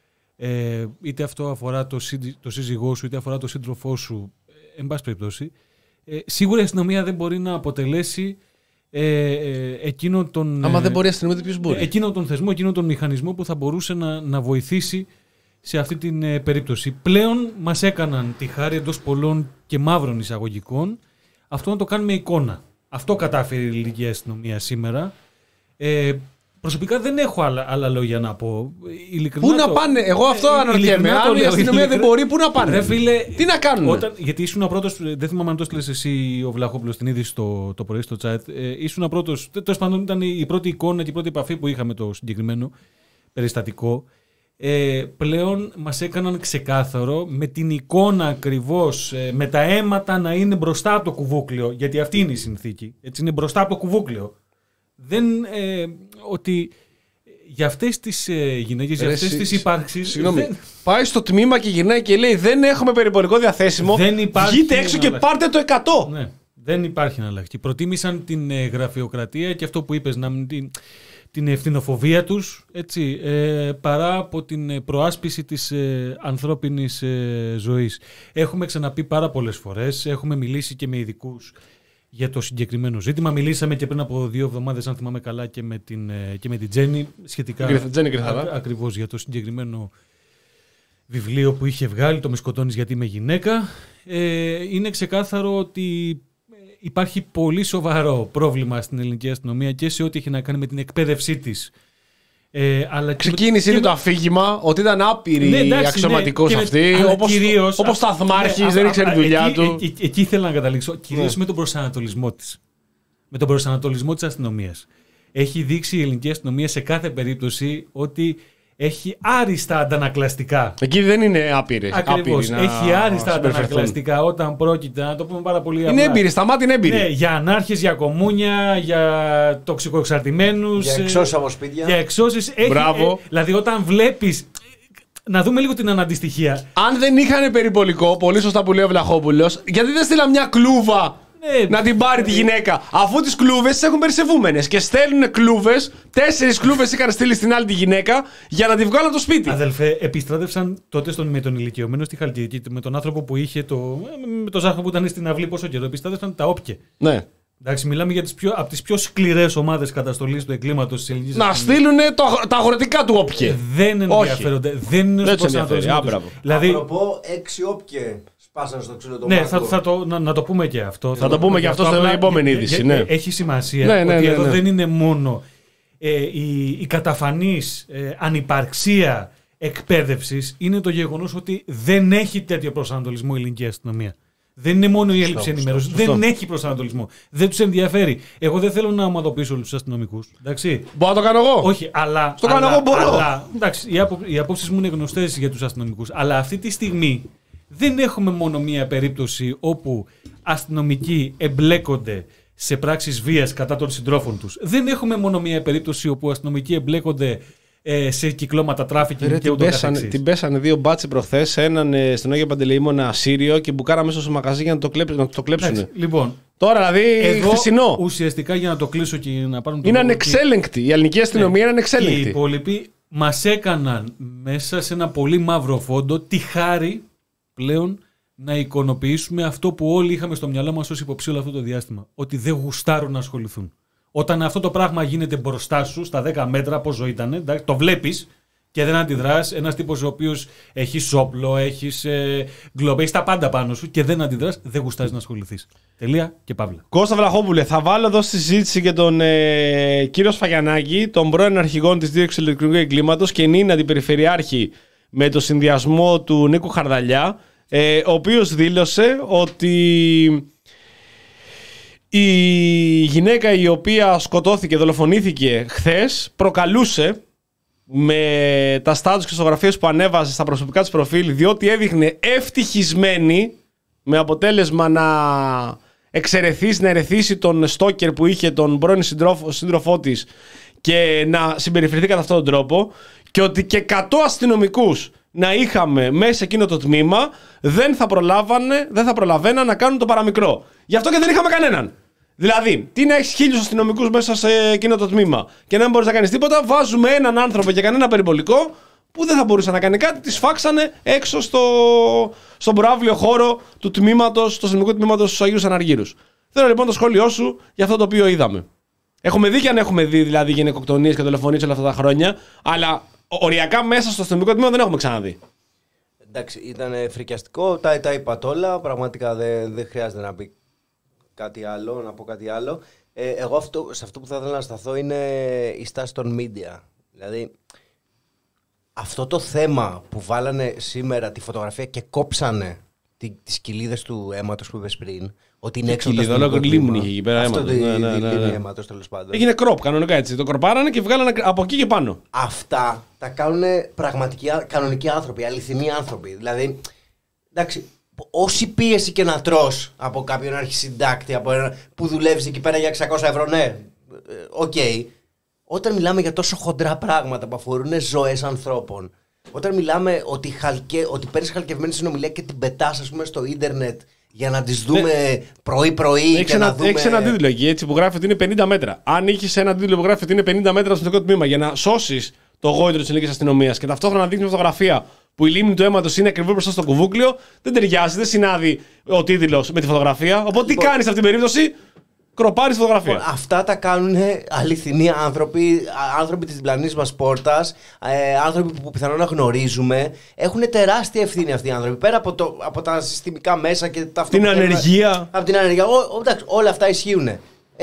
ε, είτε αυτό αφορά το, σύ, το σύζυγό σου είτε αφορά το σύντροφό σου, ε, εν πάση περιπτώσει, ε, σίγουρα η αστυνομία δεν μπορεί να αποτελέσει ε, ε, εκείνο τον, άμα δεν μπορεί η αστυνομία, ποιος μπορεί? Εκείνο τον θεσμό, εκείνο τον μηχανισμό που θα μπορούσε να, να βοηθήσει σε αυτή την ε, περίπτωση. Πλέον μας έκαναν τη χάρη εντός πολλών και μαύρων εισαγωγικών αυτό να το κάνουμε εικόνα. Αυτό κατάφερε η ελληνική αστυνομία σήμερα. Ε, προσωπικά δεν έχω άλλα, άλλα λόγια να πω. Ειλικρινά πού να το, πάνε, εγώ αυτό ε, αναρωτιέμαι. Αν η αστυνομία δεν μπορεί, πού να πάνε. Ρε φίλε, τι να κάνουν. Όταν, γιατί ήσουν πρώτος, δεν θυμάμαι αν το έστειλες εσύ ο Βλαχόπουλος την είδηση το, το πρωί στο chat. Ε, ήσουν πρώτος, τέλος πάντων ήταν η πρώτη εικόνα και η πρώτη επαφή που είχαμε το συγκεκριμένο περιστατικό. Ε, πλέον μας έκαναν ξεκάθαρο με την εικόνα ακριβώς, ε, με τα αίματα να είναι μπροστά από το κουβούκλιο, γιατί αυτή είναι η συνθήκη, έτσι είναι μπροστά από το κουβούκλιο. Δεν, ε, ότι για αυτές τις ε, γυναίκες, για αυτές τις υπάρξεις... Συγγνώμη, δεν... πάει στο τμήμα και γυρνάει και λέει δεν έχουμε περιπολικό διαθέσιμο, βγείτε έξω και πάρτε το εκατό. Ναι, δεν υπάρχει εναλλακτική. Προτίμησαν την ε, γραφειοκρατία και αυτό που είπες, να μην την... την ευθυνοφοβία τους, έτσι, ε, παρά από την προάσπιση της ε, ανθρώπινης ε, ζωής. Έχουμε ξαναπεί πάρα πολλές φορές, έχουμε μιλήσει και με ειδικούς για το συγκεκριμένο ζήτημα. Μιλήσαμε και πριν από δύο εβδομάδες, αν θυμάμαι καλά, και με την, ε, και με την Τζέννη, σχετικά Τζέννη, α, ακριβώς για το συγκεκριμένο βιβλίο που είχε βγάλει, το «Με σκοτώνεις γιατί είμαι γυναίκα». Ε, είναι ξεκάθαρο ότι υπάρχει πολύ σοβαρό πρόβλημα στην ελληνική αστυνομία και σε ό,τι έχει να κάνει με την εκπαίδευσή της. Ε, αλλά ξεκίνησε με... το αφήγημα ότι ήταν άπειροι ναι, αξιωματικός ναι, αυτοί, όπως, κυρίως, όπως σταθμάρχης, ναι, δεν ήξερε τη δουλειά εκεί, του. Εκεί, εκεί, εκεί ήθελα να καταλήξω, κυρίως ναι. με τον προσανατολισμό της. Με τον προσανατολισμό της αστυνομίας. Έχει δείξει η ελληνική αστυνομία σε κάθε περίπτωση ότι έχει άριστα αντανακλαστικά. Εκεί δεν είναι άπειροι. Ακριβώς. Έχει άριστα αντανακλαστικά όταν πρόκειται, να το πούμε πάρα πολύ απλά. Είναι έμπειροι, στα μάτια είναι έμπειροι. Ναι, για ανάρχες, για κομμούνια, για τοξικοεξαρτημένους. Για εξώσεις από σπίτια. Για εξώσεις. Μπράβο. Ε, δηλαδή όταν βλέπεις. Να δούμε λίγο την αναντιστοιχεία. Αν δεν είχαν περιπολικό, πολύ σωστά που λέει ο Βλαχόπουλος, γιατί δεν στείλαν μια κλούβα. Ναι, να την πάρει τη γυναίκα. Αφού τις κλούβες τις έχουν περισεβούμενες και στέλνουν κλούβες, τέσσερις κλούβες είχαν στείλει στην άλλη τη γυναίκα για να τη βγάλουν από το σπίτι. Αδελφέ, επιστράτευσαν τότε στον, με τον ηλικιωμένο στη Χαλκιδική, με τον άνθρωπο που είχε το. με τον Ζάχο που ήταν στην αυλή πόσο καιρό. Επιστράτευσαν τα όπια. Ναι. Εντάξει, μιλάμε για τις πιο, από τις πιο σκληρές ομάδες καταστολής του εγκλήματος της ελληνικής. Να στείλουν τα αγροτικά του όπια. Δεν ενδιαφέρονται. Δεν είναι στο προσανατολισμό. Δηλαδή. Να πω έξι όπια. Σπάσαν στο ξύλο το ναι, θα, θα το, να, να το πούμε και αυτό. Θα, θα το πούμε και αυτό στην επόμενη είδηση. Ναι. Έχει σημασία ναι, ότι ναι, ναι, εδώ ναι. δεν είναι μόνο ε, η, η καταφανής ε, ανυπαρξία εκπαίδευσης, είναι το γεγονός ότι δεν έχει τέτοιο προσανατολισμό η ελληνική αστυνομία. Δεν είναι μόνο η έλλειψη ενημέρωσης. Δεν έχει προσανατολισμό. Δεν τους ενδιαφέρει. Εγώ δεν θέλω να ομαδοποιήσω όλους τους αστυνομικούς. Μπορώ να το κάνω εγώ. Όχι, αλλά. Το κάνω εγώ, μπορώ. Αλλά, εντάξει, οι, απο, οι απόψεις μου είναι γνωστές για τους αστυνομικούς. Αλλά αυτή τη στιγμή Δεν έχουμε μόνο μία περίπτωση όπου αστυνομικοί εμπλέκονται σε πράξεις βίας κατά των συντρόφων τους. Δεν έχουμε μόνο μία περίπτωση όπου αστυνομικοί εμπλέκονται ε, σε κυκλώματα τράφικινγκ και ούτω καθεξής. Την πέσανε δύο μπάτσι προχθές, έναν ε, στον Άγιο Παντελεήμονα Σύριο και μπουκάρα μέσα στο μαγαζί για να το, κλέψ, να το κλέψουν. Εντάξει, λοιπόν, τώρα δηλαδή χθεσινό. Ουσιαστικά για να το κλείσω και να πάρουν το είναι ανεξέλεγκτη. Η ελληνική αστυνομία ναι. είναι ανεξέλεγκτη. Και οι υπόλοιποι μας έκαναν μέσα σε ένα πολύ μαύρο φόντο τη χάρη πλέον να εικονοποιήσουμε αυτό που όλοι είχαμε στο μυαλό μας ως υποψή όλο αυτό το διάστημα. Ότι δεν γουστάρουν να ασχοληθούν. Όταν αυτό το πράγμα γίνεται μπροστά σου, στα δέκα μέτρα, πόσο ήταν, το βλέπεις και δεν αντιδράς. Ένας τύπος ο οποίος έχει όπλο, έχεις ε, γκλόμπ, έχεις τα πάντα πάνω σου και δεν αντιδράς, δεν γουστάρεις να ασχοληθείς. Τελεία και παύλα. Κώστα Βλαχόπουλε, θα βάλω εδώ στη συζήτηση και τον ε, κύριο Σφαγιανάκη, τον πρώην αρχηγό της Δίωξης Ηλεκτρονικού Εγκλήματος και Νίνα την Περιφερειάρχη με το συνδυασμό του Νίκου Χαρδαλιά, ε, ο οποίος δήλωσε ότι η γυναίκα η οποία σκοτώθηκε, δολοφονήθηκε χθες, προκαλούσε με τα στάτους και φωτογραφίες που ανέβαζε στα προσωπικά της προφίλ, διότι έδειχνε ευτυχισμένη, με αποτέλεσμα να εξαιρεθείς, να ερεθίσει τον στόκερ που είχε τον πρώην σύντροφό, σύντροφό της και να συμπεριφερθεί κατά αυτόν τον τρόπο, και ότι και εκατό αστυνομικούς να είχαμε μέσα εκείνο το τμήμα δεν θα, προλάβανε, δεν θα προλαβαίναν να κάνουν το παραμικρό. Γι' αυτό και δεν είχαμε κανέναν. Δηλαδή, τι να έχεις χίλιους αστυνομικούς μέσα σε εκείνο το τμήμα και να μην μπορείς να κάνεις τίποτα, βάζουμε έναν άνθρωπο και κανένα περιπολικό που δεν θα μπορούσε να κάνει κάτι, τη σφάξανε έξω στο, στον προάβλιο χώρο του τμήματος, του αστυνομικού τμήματος στους Αγίους Αναργύρους. Θέλω λοιπόν το σχόλιο σου για αυτό το οποίο είδαμε. Έχουμε δει και αν έχουμε δει δηλαδή γυναικοκτονίες και δολοφονίες όλα αυτά τα χρόνια, αλλά οριακά μέσα στο αστυνομικό τμήμα δεν έχουμε ξαναδεί. Εντάξει, ήταν φρικιαστικό, τα, τα είπατε όλα, πραγματικά δεν, δεν χρειάζεται να πει κάτι άλλο, να πω κάτι άλλο. Ε, εγώ αυτό, σε αυτό που θα ήθελα να σταθώ είναι η στάση των media. Δηλαδή, αυτό το θέμα που βάλανε σήμερα τη φωτογραφία και κόψανε τι, τις κοιλίδες του αίματος που είπες πριν, ότι είναι έξω από το αστυνομικό τμήμα. Είχε εκεί πέρα αυτό αίματος. το Ναι, ναι, ναι, ναι. αίματος, τέλος πάντων. Έγινε κροπ κανονικά έτσι. Το κροπάρανε και βγάλανε από εκεί και πάνω. Αυτά τα κάνουν πραγματικοί, κανονικοί άνθρωποι, αληθινοί άνθρωποι. Δηλαδή, εντάξει, όση πίεση και να τρως από κάποιον αρχισυντάκτη, από ένα που δουλεύεις εκεί πέρα για εξακόσια ευρώ, ναι, οκ. Okay. Όταν μιλάμε για τόσο χοντρά πράγματα που αφορούν ζωές ανθρώπων, όταν μιλάμε ότι, χαλκε, ότι παίρνεις χαλκευμένη συνομιλία και την πετάς, ας πούμε, στο ίντερνετ για να τις δούμε ναι. πρωί-πρωί. Έχεις ένα, δούμε... ένα τίτλο εκεί έτσι, που γράφει ότι είναι πενήντα μέτρα. Αν είχες ένα τίτλο που γράφει ότι είναι πενήντα μέτρα στο αστυνομικό τμήμα για να σώσεις το γόητρο της ελληνικής αστυνομίας και ταυτόχρονα να δείχνει φωτογραφία που η λίμνη του αίματος είναι ακριβώς μπροστά στο κουβούκλιο, δεν ταιριάζει, δεν συνάδει ο τίτλος με τη φωτογραφία. Οπότε τι κάνεις σε αυτήν την περίπτωση? Κροπάρεις φωτογραφία. Λοιπόν, αυτά τα κάνουν αληθινοί άνθρωποι, άνθρωποι της διπλανής μας πόρτας, ε, άνθρωποι που πιθανόν να γνωρίζουμε. Έχουν τεράστια ευθύνη αυτοί οι άνθρωποι. Πέρα από, το, από τα συστημικά μέσα και τα την ανεργία. Από την ανεργία. Ο, ο, εντάξει, όλα αυτά ισχύουν. Ε,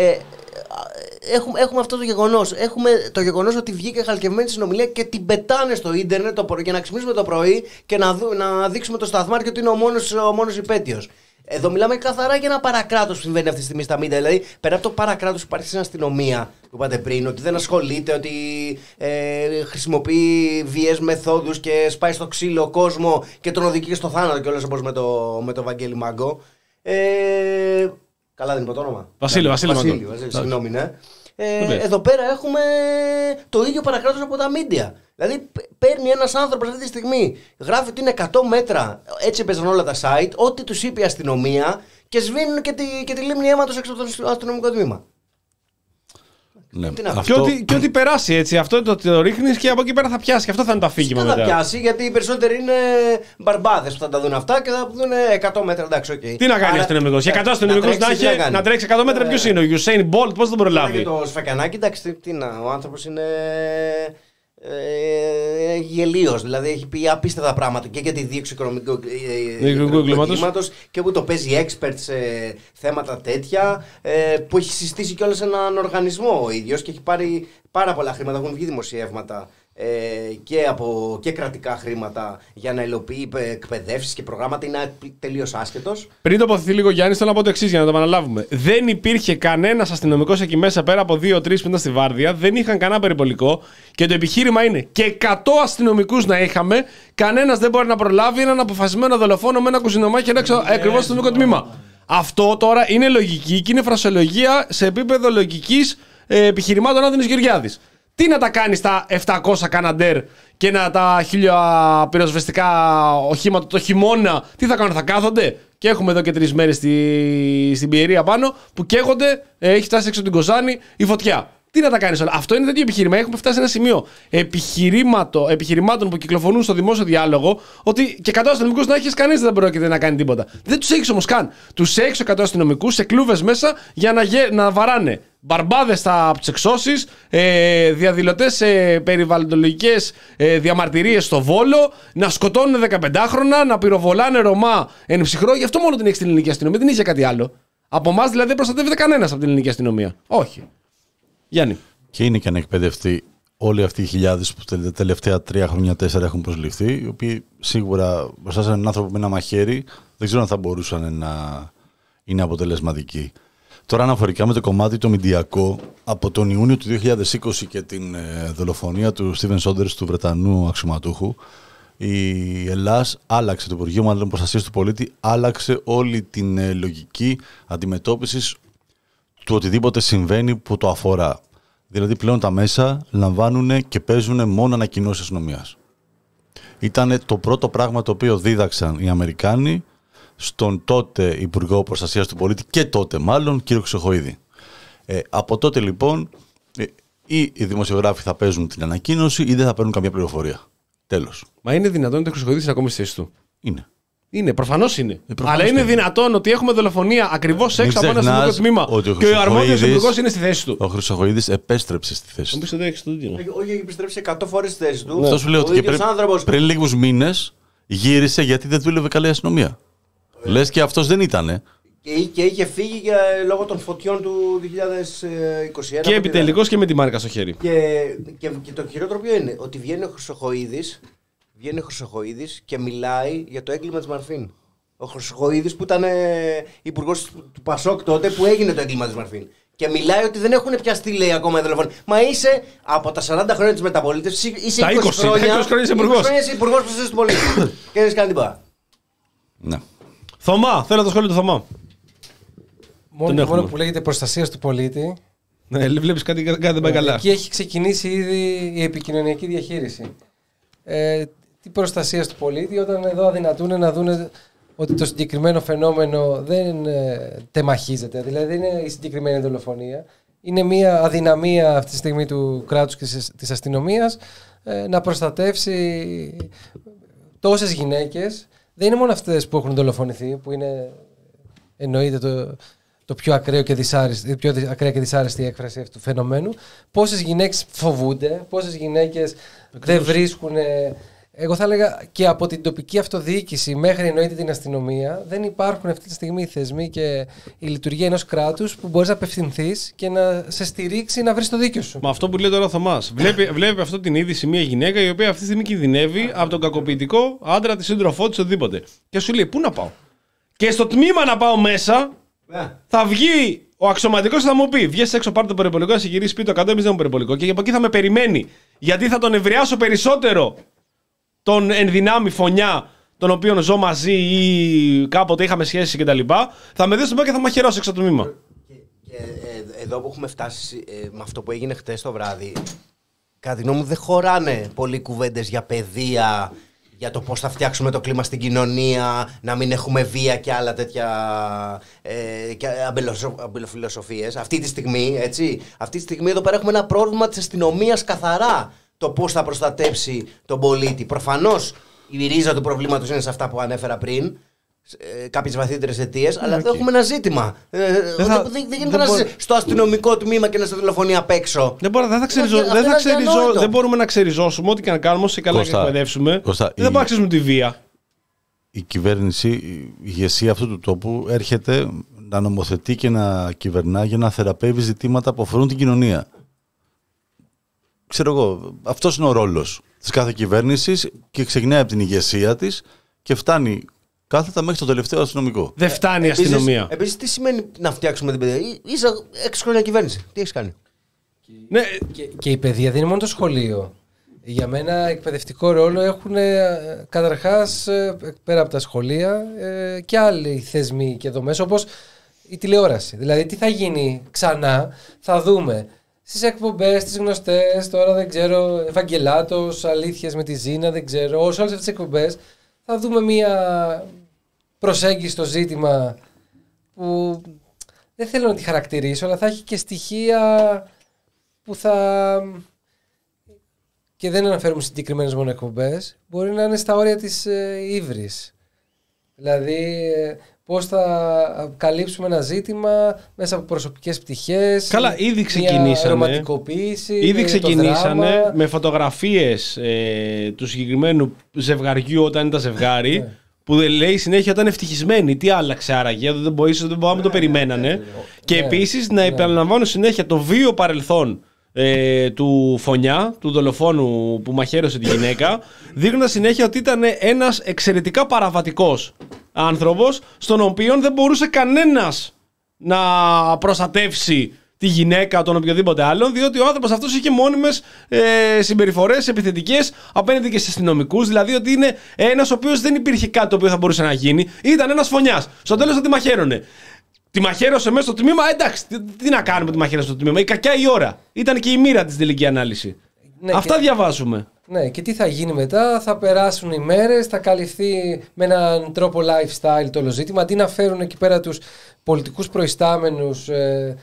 έχουμε, έχουμε αυτό το γεγονός. Έχουμε το γεγονός ότι βγήκε χαλκευμένη συνομιλία και την πετάνε στο ίντερνετ το πρωί, για να ξυπνήσουμε το πρωί και να, δου, να δείξουμε το σταθμάρι ότι είναι ο μόνος, ο μόνος υπέτειος. Εδώ μιλάμε καθαρά για ένα παρακράτος που συμβαίνει αυτή τη στιγμή στα μίντια. Δηλαδή, πέρα από το παρακράτος που υπάρχει στην αστυνομία που είπατε πριν, ότι δεν ασχολείται, ότι ε, χρησιμοποιεί βίαιες μεθόδους και σπάει στο ξύλο κόσμο και τον οδηγεί στο θάνατο κιόλας, όπως με το, με το Βαγγέλη Μάγκο. Ε, καλά, δεν είπα το όνομα. Βασίλειο, Βασίλειο. Βασίλειο, Βασίλειο συγγνώμη, ναι. Ε, εδώ πέρα έχουμε το ίδιο παρακράτος από τα μίντια. Δηλαδή παίρνει ένας άνθρωπος αυτή τη στιγμή, γράφει ότι είναι εκατό μέτρα, έτσι έπαιζαν όλα τα site, ό,τι τους είπε η αστυνομία και σβήνουν και τη, και τη λίμνη αίματος έξω από το αστυνομικό τμήμα. Ναι. Αυτό... Και, ό,τι, και ό,τι περάσει έτσι, αυτό το, το ρίχνεις και από εκεί πέρα θα πιάσει. Και αυτό θα είναι το αφήγημα μετά. Θα πιάσει, γιατί οι περισσότεροι είναι μπαρμπάδες που θα τα δουν αυτά και θα δουν εκατό μέτρα. Εντάξει, okay. Τι να κάνει ο αστυνομικός? Για εκατό αστυνομικούς να, να, να, να τρέξει εκατό μέτρα, ποιος είναι? Ο Usain Bolt, πώς τον προλάβει? Και το Σφακιανάκι, εντάξει, τι να, ο άνθρωπος είναι. Ε, γελίος, δηλαδή έχει πει απίστευτα πράγματα και για τη δίωξη οικονομικού εγκλήματος και που το παίζει expert σε θέματα τέτοια, ε, που έχει συστήσει κιόλας έναν οργανισμό ο ίδιος και έχει πάρει πάρα πολλά χρήματα, έχουν βγει δημοσιεύματα ε, και, από, και κρατικά χρήματα για να υλοποιεί εκπαιδεύσεις και προγράμματα, είναι τελείως άσχετος. Πριν τοποθετηθεί λίγο Γιάννη, θέλω να πω το εξής για να το επαναλάβουμε. Δεν υπήρχε κανένας αστυνομικός εκεί μέσα πέρα από δύο τρεις που ήταν στη βάρδια, δεν είχαν κανένα περιπολικό και το επιχείρημα είναι και εκατό αστυνομικούς να είχαμε, κανένας δεν μπορεί να προλάβει έναν αποφασισμένο δολοφόνο με ένα κουζινομάκι και ένα ακριβώς αστυνομικό τμήμα. Αυτό τώρα είναι λογική και είναι φρασιολογία σε επίπεδο λογικής ε, επιχειρημάτων Άδωνης Γεωργιάδης. Τι να τα κάνει στα επτακόσια Καναντέρ και να τα χίλια πυροσβεστικά οχήματα το χειμώνα, τι θα κάνουν, θα κάθονται? Και έχουμε εδώ και τρεις μέρες στη, στην Πιερία πάνω που καίγονται, ε, έχει φτάσει έξω την Κοζάνη η φωτιά. Τι να τα κάνεις όλα. Αυτό είναι τέτοιο επιχείρημα. Έχουμε φτάσει σε ένα σημείο επιχειρημάτων που κυκλοφορούν στο δημόσιο διάλογο ότι και εκατό αστυνομικούς να έχεις, κανείς δεν πρόκειται να κάνει τίποτα. Δεν τους έχεις όμως καν. Τους έχεις εκατό αστυνομικούς σε κλούβες μέσα για να, γε, να βαράνε μπαρμπάδες στα εξώσεις, ε, διαδηλωτές σε περιβαλλοντολογικές ε, διαμαρτυρίες στο Βόλο, να σκοτώνουν δεκαπεντάχρονα, να πυροβολάνε Ρωμά εν ψυχρό. Γι' αυτό μόνο την έχει την ελληνική αστυνομία. Δεν είχε κάτι άλλο. Από εμάς δηλαδή δεν προστατεύεται κανένας από την ελληνική αστυνομία. Όχι. Γιάννη. Και είναι και ανεκπαιδευτοί όλοι αυτοί οι χιλιάδες που τα τελευταία τρία χρόνια, τέσσερα έχουν προσληφθεί, οι οποίοι σίγουρα μπροστά σε έναν άνθρωπο με ένα μαχαίρι δεν ξέρω αν θα μπορούσαν να είναι αποτελεσματικοί. Τώρα, αναφορικά με το κομμάτι το μηντιακό, από τον Ιούνιο του δύο χιλιάδες είκοσι και την ε, δολοφονία του Στίβεν Σόντερς, του Βρετανού αξιωματούχου, η Ελλάς άλλαξε, το Υπουργείο Μάλλον Προστασίας του Πολίτη άλλαξε όλη την ε, λογική αντιμετώπισης του οτιδήποτε συμβαίνει που το αφορά. Δηλαδή πλέον τα μέσα λαμβάνουν και παίζουν μόνο ανακοινώσεις αστυνομίας. Ήταν το πρώτο πράγμα το οποίο δίδαξαν οι Αμερικάνοι στον τότε Υπουργό Προστασίας του Πολίτη και τότε μάλλον κύριο Χρυσοχοΐδη. Ε, από τότε λοιπόν ε, ή οι δημοσιογράφοι θα παίζουν την ανακοίνωση ή δεν θα παίρνουν καμία πληροφορία. Τέλος. Μα είναι δυνατόν ότι ο Χρυσοχοΐδης είναι ακόμη στη θέση του? Είναι. Είναι, προφανώς είναι. Ε, προφανώς Αλλά είναι είναι. δυνατόν ότι έχουμε δολοφονία ακριβώς έξω από ένα αστυνομικό τμήμα και ο αρμόδιος υπουργός είναι στη θέση του? Ο Χρυσοχοΐδης επέστρεψε στη θέση του. Μου πεις ότι Όχι, έχει επιστρέψει εκατό φορές στη θέση του. Αυτό σου λέω Ο ότι και ίδιος πριν, άνθρωπος... πριν λίγους μήνες γύρισε γιατί δεν δούλευε καλά η αστυνομία. Ε. Λες και αυτός δεν ήτανε. Και, και είχε φύγει για, λόγω των φωτιών του δύο χιλιάδες είκοσι ένα. Και επιτελικός και με τη μάρκα στο χέρι. Και, και, και το χειρότερο ποιο είναι? Ότι βγαίνει ο Χρυσοχοΐδης, βγαίνει ο Χρυσοχοΐδης και μιλάει για το έγκλημα της Μαρφίν. Ο Χρυσοχοΐδης που ήταν ε, υπουργός του Πασόκ τότε που έγινε το έγκλημα της Μαρφίν. Και μιλάει ότι δεν έχουν πιαστεί, λέει, ακόμα δολοφόνοι. Μα είσαι από τα σαράντα χρόνια της μεταπολίτευσης, είσαι τα είκοσι χρόνια, είκοσι χρόνια είσαι υπουργός. είκοσι χρόνια είσαι υπουργός προστασίας του πολίτη. Και δεν έχεις κάνει τίποτα. Ναι. Θωμά, θέλω το σχόλιο του Θωμά. Μόνο το μόνο που λέγεται προστασίας του πολίτη. Ναι, βλέπεις κάτι, κάτι δεν πάει καλά. Εκεί έχει ξεκινήσει ήδη η επικοινωνιακή διαχείριση. Ε, τι προστασίας του πολίτη, όταν εδώ αδυνατούν να δουν ότι το συγκεκριμένο φαινόμενο δεν ε, τεμαχίζεται, δηλαδή δεν είναι η συγκεκριμένη δολοφονία. Είναι μια αδυναμία αυτή τη στιγμή του κράτους και της αστυνομίας ε, να προστατεύσει τόσες γυναίκες. Δεν είναι μόνο αυτές που έχουν δολοφονηθεί, που είναι εννοείται το, το πιο ακραίο και δυσάρεστη, η πιο ακραία και δυσάρεστη έκφραση αυτού του φαινομένου. Πόσες γυναίκες φοβούνται, πόσες γυναίκες δεν βρίσκουν. Εγώ θα έλεγα και από την τοπική αυτοδιοίκηση μέχρι εννοείται την αστυνομία, δεν υπάρχουν αυτή τη στιγμή οι θεσμοί και η λειτουργία ενός κράτους που μπορείς να απευθυνθείς και να σε στηρίξει να βρεις το δίκιο σου. Με αυτό που λέει τώρα ο Θωμάς. Βλέπει, βλέπει αυτό την είδηση μια γυναίκα η οποία αυτή τη στιγμή κινδυνεύει από τον κακοποιητικό άντρα, τη σύντροφό της, οτιδήποτε. Και σου λέει: πού να πάω? Και στο τμήμα να πάω μέσα, θα βγει ο αξιωματικός και θα μου πει: βγες έξω, πάρε το περιπολικό, να σε γυρίσει σπίτι το κάτω, εμείς δεν έχουμε περιπολικό. Και από εκεί θα με περιμένει. Γιατί θα τον ευριάσω περισσότερο τον ενδυνάμει φωνιά, τον οποίο ζω μαζί ή κάποτε είχαμε σχέση κτλ. Θα με δει στο μέλλον και θα μαχαιρώσει έξω το τμήμα. Και, και ε, εδώ που έχουμε φτάσει ε, με αυτό που έγινε χτες το βράδυ, κατά τη γνώμη μου δεν χωράνε πολλοί κουβέντες για παιδεία, για το πώς θα φτιάξουμε το κλίμα στην κοινωνία, να μην έχουμε βία και άλλα τέτοια ε, και αμπελοφιλοσοφίες. Αυτή τη στιγμή, έτσι, αυτή τη στιγμή εδώ πέρα έχουμε ένα πρόβλημα της αστυνομίας καθαρά. Το πώς θα προστατέψει τον πολίτη. Προφανώς η ρίζα του προβλήματος είναι σε αυτά που ανέφερα πριν, ε, κάποιες βαθύτερες αιτίες, αλλά εδώ έχουμε ένα ζήτημα. Ε, δεν, θα, δεν, δεν γίνεται να είσαι στο αστυνομικό τμήμα και να σε δολοφονεί απ' έξω. Δεν, μπορώ, δεν, θα ξεριζώ, δεν, θα ξεριζώ, δεν μπορούμε να ξεριζώσουμε ό,τι και να κάνουμε, όσο καλά και να εκπαιδεύσουμε. Δεν μπορούμε να αξίζουμε τη βία. Η κυβέρνηση, η ηγεσία αυτού του τόπου έρχεται να νομοθετεί και να κυβερνά για να θεραπεύει ζητήματα που αφορούν την κοινωνία. ξέρω εγώ, αυτός είναι ο ρόλος της κάθε κυβέρνησης και ξεκινάει από την ηγεσία της και φτάνει κάθετα μέχρι το τελευταίο αστυνομικό. Δεν φτάνει η αστυνομία. Επίσης, τι σημαίνει να φτιάξουμε την παιδεία. Είσαι έξι χρόνια κυβέρνηση. Τι έχεις κάνει. Ναι. Και, και η παιδεία δεν είναι μόνο το σχολείο. Για μένα εκπαιδευτικό ρόλο έχουν καταρχάς πέρα από τα σχολεία και άλλοι θεσμοί και δομές όπως η τηλεόραση. Δηλαδή τι θα γίνει ξανά, θα δούμε στις εκπομπές, τις γνωστές, τώρα δεν ξέρω, Ευαγγελάτος, Αλήθειες με τη Ζήνα, δεν ξέρω, όλες αυτές τις εκπομπές θα δούμε μια προσέγγιση στο ζήτημα που δεν θέλω να τη χαρακτηρίσω, αλλά θα έχει και στοιχεία που θα... και δεν αναφέρουμε συγκεκριμένες μόνο εκπομπές, μπορεί να είναι στα όρια της ε, ύβρης. Δηλαδή ε, πώς θα καλύψουμε ένα ζήτημα μέσα από προσωπικές πτυχές. Καλά, ήδη ξεκινήσανε. Ρομαντικοποίηση. Ήδη ξεκινήσανε με φωτογραφίες ε, του συγκεκριμένου ζευγαριού όταν ήταν ζευγάρι. Ναι. Που λέει συνέχεια όταν ευτυχισμένοι. Τι άλλαξε άραγε, δεν μπορείς, δεν μπορούμε να το περιμένανε. Και ναι, επίσης να επαναλαμβάνω συνέχεια το βίο παρελθόν ε, του Φωνιά, του δολοφόνου που μαχαίρωσε τη γυναίκα, δείχνοντας συνέχεια ότι ήταν ένας εξαιρετικά παραβατικός άνθρωπος, στον οποίο δεν μπορούσε κανένας να προστατεύσει τη γυναίκα, τον οποιοδήποτε άλλον, διότι ο άνθρωπος αυτός είχε μόνιμες ε, συμπεριφορές επιθετικές απέναντι και σε αστυνομικούς. Δηλαδή ότι είναι ένας ο οποίος δεν υπήρχε κάτι το οποίο θα μπορούσε να γίνει. Ήταν ένας φωνιάς. Στο τέλος θα τη μαχαίρωνε. Τη μαχαίρωσε μέσα στο τμήμα. Εντάξει, τι, τι να κάνουμε τη μαχαίρωση στο τμήμα. Η κακιά η ώρα. Ήταν και η μοίρα της τελική ανάλυση. Ναι, αυτά και... διαβάζουμε. Ναι, και τι θα γίνει μετά, θα περάσουν οι μέρες, θα καλυφθεί με έναν τρόπο lifestyle το όλο ζήτημα. Αντί να φέρουν εκεί πέρα τους πολιτικούς προϊστάμενους. Ε,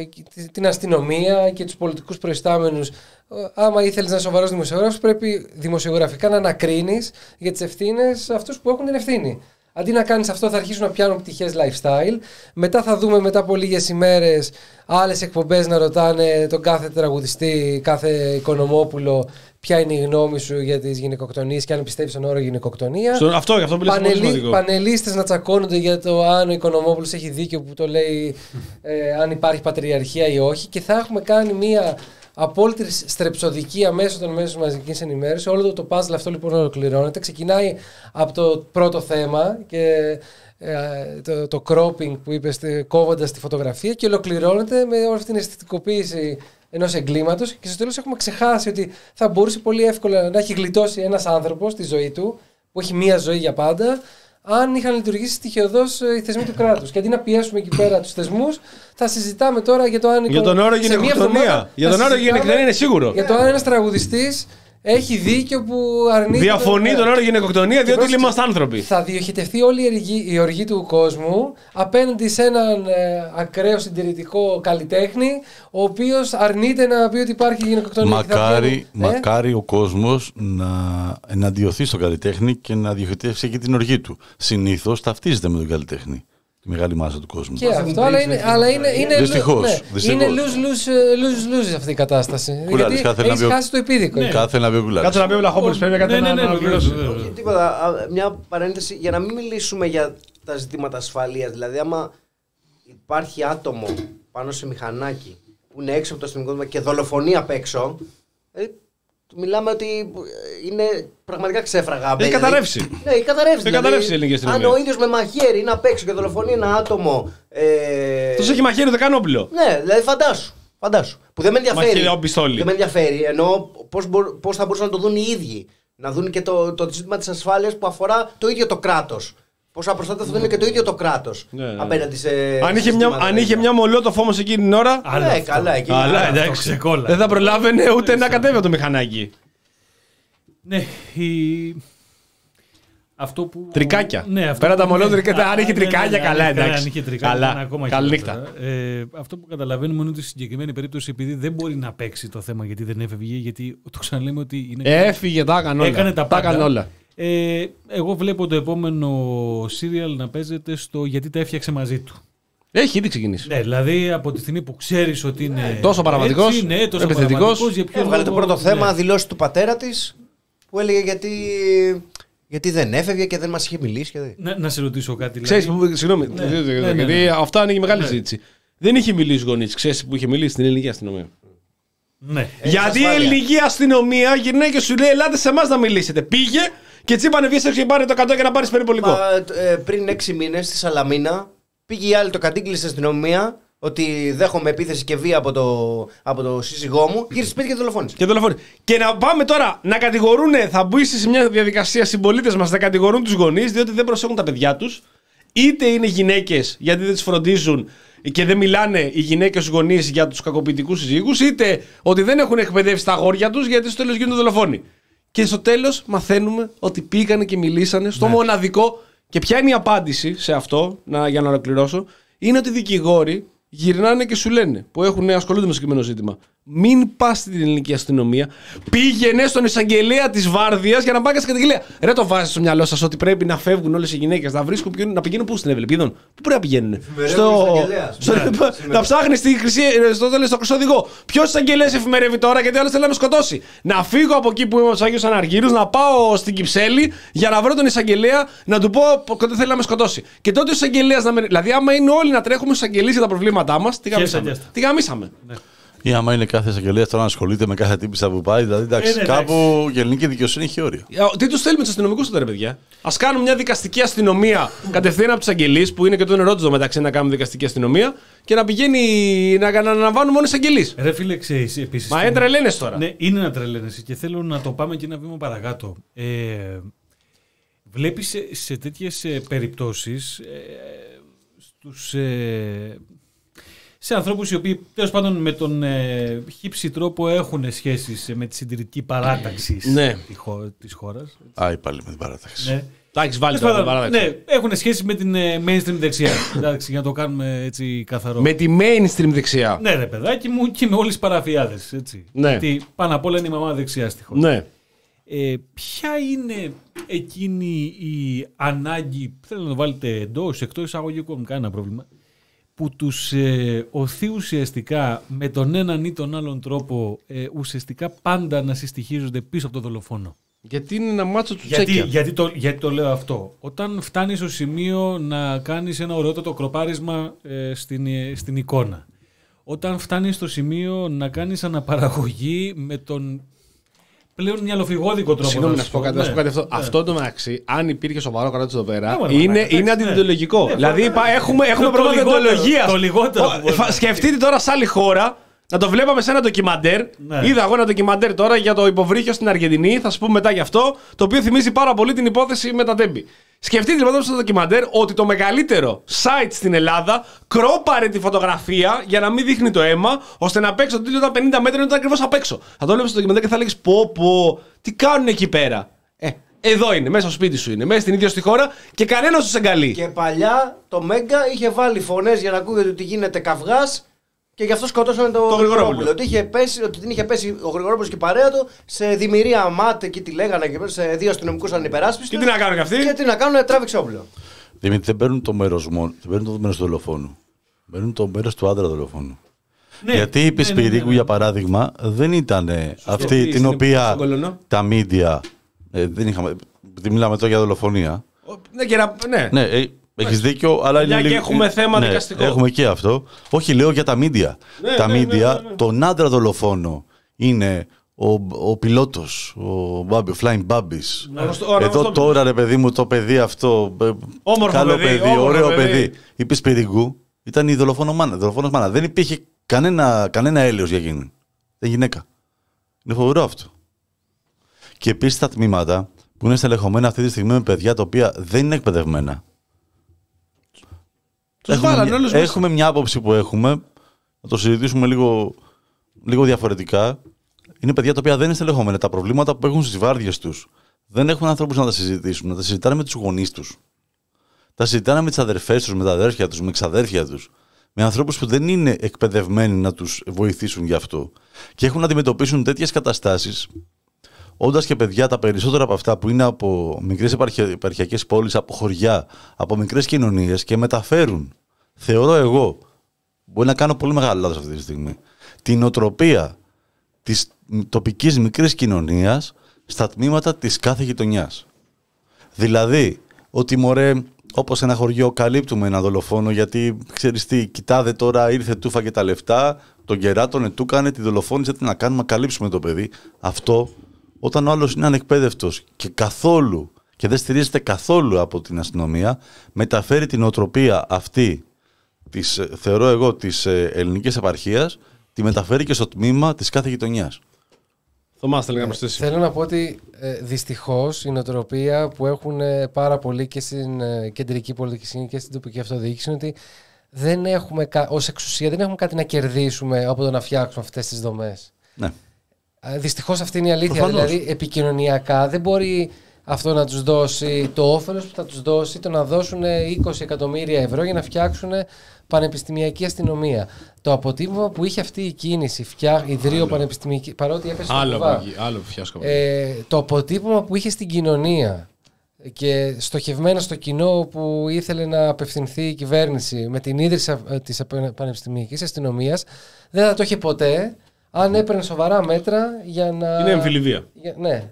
την αστυνομία και τους πολιτικούς προϊστάμενους. Άμα ήθελες να είσαι σοβαρός δημοσιογράφος, πρέπει δημοσιογραφικά να ανακρίνεις για τις ευθύνες αυτούς που έχουν την ευθύνη. Αντί να κάνεις αυτό, θα αρχίσουν να πιάνουν πτυχές lifestyle. Μετά θα δούμε μετά από λίγες ημέρες άλλες εκπομπές να ρωτάνε τον κάθε τραγουδιστή, κάθε οικονομόπουλο, ποια είναι η γνώμη σου για τις γυναικοκτονίες και αν πιστεύεις στον όρο γυναικοκτονία. Στο, αυτό, αυτό Πανελί, πανελίστες να τσακώνονται για το αν ο Οικονομόπουλος έχει δίκιο που το λέει ε, αν υπάρχει πατριαρχία ή όχι. Και θα έχουμε κάνει μία απόλυτη στρεψοδικία μέσω των μέσων μαζικής ενημέρωσης. Όλο το, το puzzle αυτό λοιπόν ολοκληρώνεται. Ξεκινάει από το πρώτο θέμα και ε, το, το cropping που είπες, κόβοντας τη φωτογραφία, και ολοκληρώνεται με όλη αυτή την αισθητικοποίηση ενός εγκλήματος, και στο τέλος έχουμε ξεχάσει ότι θα μπορούσε πολύ εύκολα να έχει γλιτώσει ένας άνθρωπος στη ζωή του, που έχει μία ζωή για πάντα, αν είχαν λειτουργήσει στοιχειοδός οι θεσμοί του κράτους. Και αντί να πιέσουμε εκεί πέρα τους θεσμούς, θα συζητάμε τώρα για το αν. Για τον όρο γυναικοκτονία. Για τον όρο γυναικοκτονία είναι σίγουρο. Για το αν ένας τραγουδιστής έχει δίκιο που αρνείται. Διαφωνεί τον όρο γυναικοκτονία, διότι είμαστε άνθρωποι. Θα διοχετευτεί όλη η οργή, η οργή του κόσμου απέναντι σε έναν ε, ακραίο συντηρητικό καλλιτέχνη, ο οποίος αρνείται να πει ότι υπάρχει γυναικοκτονία. Μακάρι, βγει, μακάρι ε? ο κόσμος να εναντιωθεί στον καλλιτέχνη και να διοχετεύσει και την οργή του. Συνήθως ταυτίζεται με τον καλλιτέχνη. Τη μεγάλη μάζα του κόσμου. Και αυτό, αλλά είναι, αλλά είναι, είναι, δυστυχώς, ναι, δυστυχώς. είναι lose-lose αυτή η κατάσταση. Κουλάρης, γιατί έχεις να χάσει το επίδικο. Ναι. Κάθε να πει ο Κουλάρης. Κάτσε να πει ο Βλαχόπουλος, πρέπει κάτι να αναπληρώσει. Τίποτα, μια παρένθεση για να μην μιλήσουμε για τα ζητήματα ασφαλείας. Δηλαδή, άμα υπάρχει άτομο πάνω σε μηχανάκι που είναι έξω από το αστυνομικό και δολοφονεί απ' έξω, μιλάμε ότι είναι πραγματικά ξέφραγα. Έχει καταρρεύσει. Ναι, έχει καταρρεύσει. Έχει καταρρεύσει η ελληνική αστυνομία. Αν ο ίδιος με μαχαίρι είναι απ' έξω και δολοφονεί ένα άτομο. Ε... Αυτός έχει μαχαίρι, δεν κάνει όπλο. Ναι, δηλαδή φαντάσου. Φαντάσου. Που δεν με ενδιαφέρει. Μαχαίρι, δεν με ενδιαφέρει. Ενώ πώς θα μπορούσαν να το δουν οι ίδιοι. Να δουν και το, το ζήτημα της ασφάλειας που αφορά το ίδιο το κράτος. Πόσα προστάτευση θα δίνει και το ίδιο το κράτος ναι, ναι. απέναντι σε. Αν είχε μια, αν είχε μια μολότοφ όμως εκείνη την ώρα. Ναι, καλά, εκείνη την ώρα. Εντάξει, δεν θα προλάβαινε ούτε να κατέβει το μηχανάκι. Ναι, η... αυτό που... Τρικάκια. Ναι, αυτό πέρα που... τα μολότρικα, ναι, αν είχε τρικάκια, ναι, καλά, ναι, εντάξει. Αν είχε τρικάκια, καλά. Ακόμα Καλή νύχτα. Ε, αυτό που καταλαβαίνουμε είναι ότι στη συγκεκριμένη περίπτωση, επειδή δεν μπορεί να παίξει το θέμα γιατί δεν έφευγε, γιατί το ξαναλέμε ότι είναι. Έφυγε, τα έκανε όλα. Έκανε τα πάντα. όλα. Ε, εγώ βλέπω το επόμενο serial να παίζεται στο γιατί τα έφτιαξε μαζί του. Έχει ήδη ξεκινήσει. Ναι, δηλαδή από τη στιγμή που ξέρεις ότι είναι. Ναι, τόσο παραβατικός, ναι, τόσο επιθετικός. Έβγαλε το πρώτο θέμα, ναι. Δηλώσει του πατέρα της που έλεγε γιατί, γιατί δεν έφευγε και δεν μας είχε μιλήσει. Και δεν... Να, να σε ρωτήσω κάτι. Ξέρεις, δηλαδή... συγγνώμη, ναι, ναι, ναι, γιατί ναι, ναι. αυτό ανοίγει μεγάλη ναι. συζήτηση. Δεν είχε μιλήσει γονείς, ξέρεις που είχε μιλήσει στην ελληνική αστυνομία. Ναι. Γιατί η ελληνική αστυνομία γυρνάει και σου λέει: Ελάτε σε εμάς να μιλήσετε. Πήγε και έτσι είπανε: Βγες έξω και πάρε το εκατό για να πάρεις περιπολικό. Μα, ε, πριν έξι μήνες στη Σαλαμίνα πήγε η άλλη, το κατήγγειλε στην αστυνομία ότι δέχομαι επίθεση και βία από το, από το σύζυγό μου. Γύρισε σπίτι και δολοφόνησε. Και δολοφόνησε. Και να πάμε τώρα να κατηγορούν, θα μπει σε μια διαδικασία συμπολίτες μας να κατηγορούν τους γονείς διότι δεν προσέχουν τα παιδιά τους. Είτε είναι γυναίκες γιατί δεν τις φροντίζουν και δεν μιλάνε οι γυναίκες γονείς για τους κακοποιητικούς συζύγους, είτε ότι δεν έχουν εκπαιδεύσει τα αγόρια τους γιατί στο τέλος γίνονται δολοφόνοι. Και στο τέλος μαθαίνουμε ότι πήγανε και μιλήσανε στο ναι. μοναδικό. Και ποια είναι η απάντηση σε αυτό, να, για να ολοκληρώσω, είναι ότι οι δικηγόροι γυρνάνε και σου λένε, που έχουν ασχολούνται με το συγκεκριμένο ζήτημα, μην πας στην ελληνική αστυνομία, πήγαινε στον εισαγγελέα της Βάρδιας για να πάει στην καταγγελία. Ρε, το βάζετε στο μυαλό σας ότι πρέπει να φεύγουν όλες οι γυναίκες, να βρίσκουν, να πηγαίνουν πού στην Ευλεπίδων, πού πρέπει να πηγαίνουν. Στο... στο... να ψάχνει στη χρυσή... στο τέλος στο χρυσό οδηγό. Ποιος εισαγγελέας εφημερεύει τώρα, γιατί άλλος θέλει να με σκοτώσει. Να φύγω από εκεί που είμαι ο Άγιος Αναργύρους, να πάω στην Κυψέλη για να βρω τον εισαγγελέα να του πω ότι θέλει να με σκοτώσει. Και τότε ο εισαγγελέας να με. Δηλαδή, άμα είναι όλοι να τρέχουμε στους εισαγγελείς για τα προβλήματά μας, τι γαμίσαμε. Τι γαμίσαμε. Ή άμα είναι κάθε εισαγγελέα τώρα να ασχολείται με κάθε τύπησα που πάει, δηλαδή εντάξει, ε, ναι, κάπου η ελληνική δικαιοσύνη έχει όρια. Τι του θέλουμε του αστυνομικού τότε, ρε παιδιά. Ας κάνουμε μια δικαστική αστυνομία κατευθείαν από του εισαγγελείς, που είναι και το ερώτημα μεταξύ να κάνουμε δικαστική αστυνομία και να πηγαίνει να αναλαμβάνουν μόνο εισαγγελείς. Ρε φίλε, ξέρεις επίσης. Μα είναι τρελαίνες τώρα. Ναι, είναι να τρελαίνεσαι και θέλω να το πάμε και ένα βήμα παρακάτω. Ε, Βλέπεις σε, σε τέτοιες περιπτώσεις ε, στους. Ε, σε ανθρώπους οι οποίοι τέλος πάντων με τον ε, χύψη τρόπο έχουν σχέσεις με τη συντηρητική παράταξη ναι. της χώρας. Α, πάλι με την παράταξη. Ναι. Τα έχεις βάλει τώρα την παράταξη. Ναι, έχουν σχέση με την ε, mainstream δεξιά. Εντάξει, για να το κάνουμε έτσι καθαρό. Με τη mainstream δεξιά. Ναι, ρε παιδάκι μου, και με όλες τις παραφιάδες. Έτσι. Ναι. Γιατί πάνω απ' όλα είναι η μαμά δεξιά στη χώρα. Ναι. Ε, ποια είναι εκείνη η ανάγκη, θέλω να το βάλετε εντός, εκτός εισαγωγικών, κανένα πρόβλημα, που τους ε, οθεί ουσιαστικά με τον έναν ή τον άλλον τρόπο ε, ουσιαστικά πάντα να συστοιχίζονται πίσω από το δολοφόνο. Γιατί είναι ένα μάτσο του γιατί, τσέκια. Γιατί το, γιατί το λέω αυτό. Όταν φτάνεις στο σημείο να κάνεις ένα ωραιότατο κροπάρισμα ε, στην, ε, στην εικόνα. Όταν φτάνεις στο σημείο να κάνεις αναπαραγωγή με τον πλέον μυαλοφυγόδικο τρόπο. Συγγνώμη, να σου πω κάτι, ναι. αυτό. Ναι. Αυτό το μεταξύ, αν υπήρχε σοβαρό κράτος εδώ πέρα, ναι, είναι, ναι, είναι ναι. αντιδιδεολογικό. Ναι, δηλαδή ναι, ναι. έχουμε, έχουμε πρόβλημα ιδεολογίας. Σκεφτείτε τώρα σε άλλη χώρα. Να το βλέπαμε σε ένα ντοκιμαντέρ. Ναι. Είδα εγώ ένα ντοκιμαντέρ τώρα για το υποβρύχιο στην Αργεντινή. Θα σου πούμε μετά γι' αυτό. Το οποίο θυμίζει πάρα πολύ την υπόθεση με τα Τέμπη. Σκεφτείτε λοιπόν στο ντοκιμαντέρ ότι το μεγαλύτερο site στην Ελλάδα κρόπαρε τη φωτογραφία για να μην δείχνει το αίμα, ώστε να παίξει το τίτλο τα πενήντα μέτρα ήταν ακριβώς απ' έξω. Θα το βλέπεις στο ντοκιμαντέρ και θα λέγεις πω πω, τι κάνουν εκεί πέρα. Ε, εδώ είναι, μέσα στο σπίτι σου είναι, μέσα στην ίδια στη χώρα και κανένας τους εγκαλεί. Και παλιά το Μέγκα είχε βάλει φωνές για να ακούγεται ότι γίνεται καυγάς. Και γι' αυτό σκοτώσανε το, το Γρηγορόπουλο. Ότι, είχε πέσει, ότι την είχε πέσει ο Γρηγορόπουλος και η παρέα του σε δημιουργία ΜΑΤ και τι λέγανε και σε δύο αστυνομικούς ανυπεράσπιστους. Και τι να κάνουν και αυτοί. Και τι να κάνουν, τράβηξε όπλο. Δημήτρη, δεν παίρνουν το μέρος μόνο, δεν παίρνουν το μέρος του δολοφόνου. Παίρνουν το μέρος του άντρα δολοφόνου. Ναι, γιατί η Πισπυρίκου, ναι, ναι, ναι. για παράδειγμα, δεν ήταν αυτή την οποία τα μίντια. Ε, δεν είχαμε. Μιλάμε τώρα για δολοφονία. Ναι, και να, ναι. ναι ε, Έχεις δίκιο, αλλά είναι λίγο. Και έχουμε θέμα ναι, δικαστικό. Έχουμε και αυτό. Όχι, λέω για τα μίντια. Ναι, τα ναι, μίντια, ναι, ναι, ναι. τον άντρα δολοφόνο είναι ο, ο πιλότος, ο, Μπάμπι, ο Flying Babbies. Ναι, εδώ το... τώρα, ρε παιδί μου, το παιδί αυτό. Όμορφο καλό παιδί, παιδί, όμορφο ωραίο παιδί. παιδί. Η Πισπυρικού ήταν η δολοφόνο μάνα, δολοφόνος μάνα. Δεν υπήρχε κανένα, κανένα έλεος για εκείνη. Δεν γυναίκα. Είναι φοβερό αυτό. Και επίσης τα τμήματα που είναι στελεχωμένα αυτή τη στιγμή με παιδιά τα οποία δεν είναι εκπαιδευμένα. Έχουμε, βάλαν, μια, έχουμε μια άποψη που έχουμε, να το συζητήσουμε λίγο, λίγο διαφορετικά. Είναι παιδιά τα οποία δεν είναι στελεχωμένα. Τα προβλήματα που έχουν στις βάρδιες τους δεν έχουν ανθρώπους να τα συζητήσουν, να τα συζητάνε με τους γονείς τους. Τα συζητάνε με τις αδερφές τους, με τα αδέρφια τους, με ξαδέρφια τους. Με ανθρώπους που δεν είναι εκπαιδευμένοι να τους βοηθήσουν γι' αυτό. Και έχουν να αντιμετωπίσουν τέτοιες καταστάσεις, όντας και παιδιά τα περισσότερα από αυτά που είναι από μικρές επαρχιακές πόλεις, από χωριά, από μικρές κοινωνίες και μεταφέρουν, θεωρώ εγώ, μπορεί να κάνω πολύ μεγάλο λάθος αυτή τη στιγμή, την οτροπία της τοπικής μικρής κοινωνίας στα τμήματα της κάθε γειτονιάς. Δηλαδή, ότι μωρέ, Όπως ένα χωριό καλύπτουμε ένα δολοφόνο, γιατί ξέρεις τι, κοιτάδε τώρα, ήρθε, του φάγε τα λεφτά, τον κεράτωνε, του έκανε, τη δολοφόνησε, τι να κάνουμε, να καλύψουμε το παιδί. Αυτό, όταν ο άλλος είναι ανεκπαίδευτος και καθόλου, και δεν στηρίζεται καθόλου από την αστυνομία, μεταφέρει την οτροπία αυτή, της, θεωρώ εγώ, της ελληνικής επαρχίας, τη μεταφέρει και στο τμήμα της κάθε γειτονιάς. Θωμάς, θέλει να προσθέσει. Θέλω να πω ότι ε, δυστυχώς η νοοτροπία που έχουν ε, πάρα πολλοί και στην ε, κεντρική πολιτική σκηνή και στην τοπική αυτοδιοίκηση είναι ότι δεν έχουμε, ως εξουσία δεν έχουμε κάτι να κερδίσουμε από το να φτιάξουμε αυτές τις δομές. Ναι. Ε, δυστυχώς αυτή είναι η αλήθεια. Προφανώς. Δηλαδή, επικοινωνιακά δεν μπορεί αυτό να τους δώσει το όφελος που θα τους δώσει το να δώσουν είκοσι εκατομμύρια ευρώ για να φτιάξουν πανεπιστημιακή αστυνομία. Το αποτύπωμα που είχε αυτή η κίνηση, φτιά, ιδρύο πανεπιστημιακή, παρότι έπεσε στο κουβά, άλλο φιάσκο. ε, το αποτύπωμα που είχε στην κοινωνία και στοχευμένα στο κοινό που ήθελε να απευθυνθεί η κυβέρνηση με την ίδρυση της πανεπιστημιακής αστυνομίας, δεν θα το είχε ποτέ αν έπαιρνε σοβαρά μέτρα για να... Είναι εμφυλιβία. Για, ναι.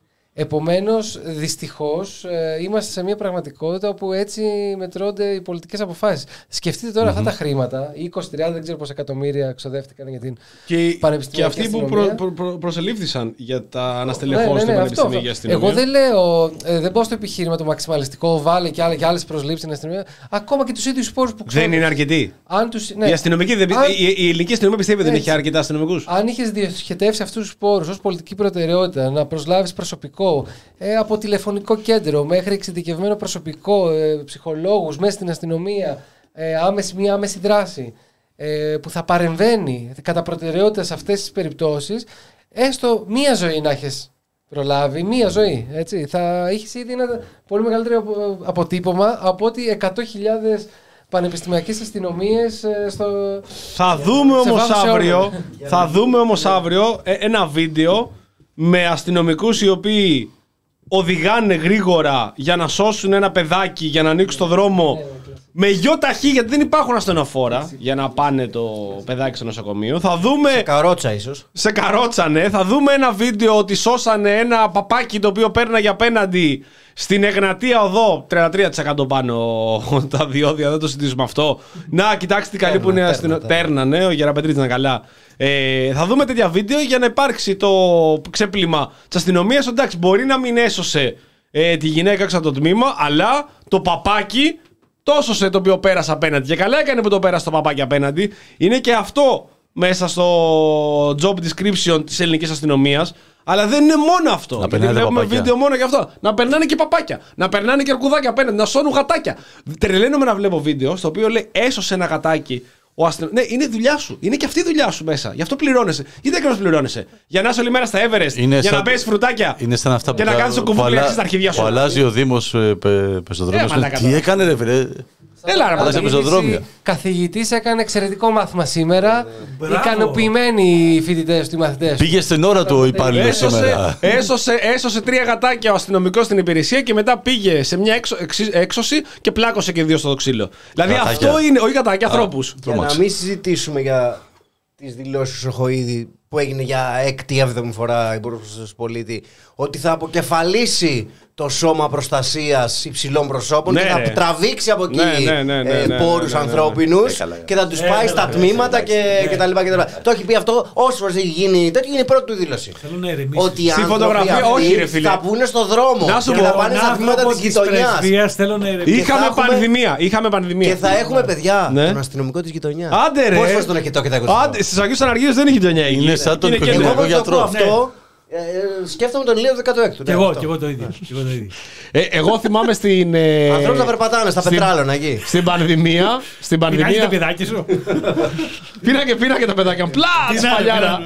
Επομένως, δυστυχώς, ε, είμαστε σε μια πραγματικότητα όπου έτσι μετρώνται οι πολιτικές αποφάσεις. Σκεφτείτε τώρα mm-hmm. αυτά τα χρήματα, είκοσι τριάντα, δεν ξέρω πόσα εκατομμύρια ξοδεύτηκαν για την και, πανεπιστημιακή και αυτοί που προ, προ, προ, προσελήφθησαν για τα αναστελεχώς ναι, ναι, ναι, στην πανεπιστημιακή αστυνομία. Εγώ δεν λέω, ε, δεν πάω στο επιχείρημα το μαξιμαλιστικό, βάλε και, άλλε, και άλλες προσλήψεις στην αστυνομία, ακόμα και τους ίδιους σπόρους που ξέρουν. Δεν είναι αρκετοί. Τους, ναι. Η, αστυνομική, δεν, αν, η, η ελληνική αστυνομία πιστεύει ότι δεν έχει αρκετά αστυνομικούς. Αν είχες διοχετεύσει αυτούς τους σπόρους ως πολιτική προτεραιότητα, να προσλάβεις προσωπικό. Ε, από τηλεφωνικό κέντρο μέχρι εξειδικευμένο προσωπικό, ε, ψυχολόγους μέσα στην αστυνομία, ε, άμεση, μία άμεση δράση ε, που θα παρεμβαίνει κατά προτεραιότητα σε αυτές τις περιπτώσεις, έστω μία ζωή να έχεις προλάβει, μία ζωή, έτσι, θα έχεις ήδη ένα πολύ μεγαλύτερο αποτύπωμα από ότι εκατό χιλιάδες πανεπιστημιακές αστυνομίες ε, στο... Θα δούμε όμως αύριο, θα δούμε όμως αύριο ε, ένα βίντεο με αστυνομικούς οι οποίοι οδηγάνε γρήγορα για να σώσουν ένα παιδάκι, για να ανοίξουν το δρόμο με γιο ταχύ, γιατί δεν υπάρχουν ασθενοφόρα για να πάνε το παιδάκι στο νοσοκομείο. Θα δούμε... Σε καρότσα ίσως. Σε καρότσα, ναι. Θα δούμε ένα βίντεο ότι σώσανε ένα παπάκι το οποίο πέρναγε απέναντι στην Εγνατία Οδό. τριάντα τρία τοις εκατό πάνω τα διόδια, δεν το συζητήσουμε αυτό. Να, κοιτάξτε τι καλή που είναι αστυνομία. Πέρνανε, ο Γεραπετρίτης ήταν καλά. Ε, θα δούμε τέτοια βίντεο για να υπάρξει το ξέπλυμα της αστυνομίας. Εντάξει, μπορεί να μην έσωσε ε, τη γυναίκα έξω από το τμήμα, αλλά το παπάκι το έσωσε το οποίο πέρασε απέναντι. Και καλά έκανε που το πέρασε το παπάκι απέναντι. Είναι και αυτό μέσα στο job description της ελληνικής αστυνομίας. Αλλά δεν είναι μόνο αυτό. Να γιατί βλέπουμε παπάκια. Βίντεο μόνο για αυτό. Να περνάνε και παπάκια. Να περνάνε και αρκουδάκια απέναντι. Να σώνουν γατάκια. Τρελαίνομαι να βλέπω βίντεο στο οποίο λέει έσωσε ένα γατάκι. Ο αστυνο... Ναι, είναι δουλειά σου. Είναι και αυτή η δουλειά σου μέσα. Γι' αυτό πληρώνεσαι. Γιατί ακριβώς πληρώνεσαι? Για να είσαι όλη μέρα στα Everest, είναι για σαν... να παίρνεις φρουτάκια. Είναι σαν αυτά που και να κάνεις το κουβούκλι στα αρχίδια σου. Που αλλάζει ο Δήμος πεζοδρόμιος. Τι έκανε, ρε φίλε. Έλα, ρε, αλλάζει πεζοδρόμια. Καθηγητής έκανε εξαιρετικό μάθημα σήμερα. Ικανοποιημένοι οι φοιτητές του, οι μαθητές. Πήγε στην ώρα του ο υπάλληλος σήμερα. Έσωσε, έσωσε τρία γατάκια ο αστυνομικός στην υπηρεσία και μετά πήγε σε μια έξω, εξ, έξωση και πλάκωσε και δύο στο ξύλο. Δηλαδή γατάκια. Αυτό είναι. Όχι γατάκια, ανθρώπους. Για να μην συζητήσουμε για τις δηλώσεις του Σοχοίδη που έγινε για έκτη έβδομη φορά υπουργός προστασίας πολίτη, ότι θα αποκεφαλίσει το σώμα προστασίας υψηλών προσώπων, ναι, και θα ναι. τραβήξει από εκεί ναι, ναι, ναι, ναι, ε, ναι, πόρους ναι, ναι, ναι, ανθρώπινους ναι, ναι, ναι. και θα τους ε, πάει ε, στα ε, τμήματα ε, και, ε, και τα λοιπά και τα λοιπά. Το έχει πει αυτό όσες φορές έχει γίνει τέτοιο, είναι η πρώτη του δήλωση. Ότι οι άνθρωποι αυτοί θα βγουν στον δρόμο και θα πάνε στα τμήματα της γειτονιάς. Είχαμε πανδημία, είχαμε πανδημία. Και θα έχουμε παιδιά τον αστυνομικό της γειτονιάς. Άντε ρε. Πόσες φορές τον έχετε και τα Στις Αγίους Αναργύρες δεν έχει γειτονιά. Είναι σαν τον οικογενειακό γιατρό. Ε, σκέφτομαι τον Ηλία δεκατό έκτο. Και εγώ, και εγώ το ίδιο. ε, εγώ θυμάμαι στην. Ε, Ανθρώπους να περπατάνε στα πετράλωνα εκεί. Στην πανδημία. Στην πανδημία. Πήραν και τα παιδάκια σου. Πήραν και πήραν και τα παιδάκια. Πλάτ! Παλιάρα.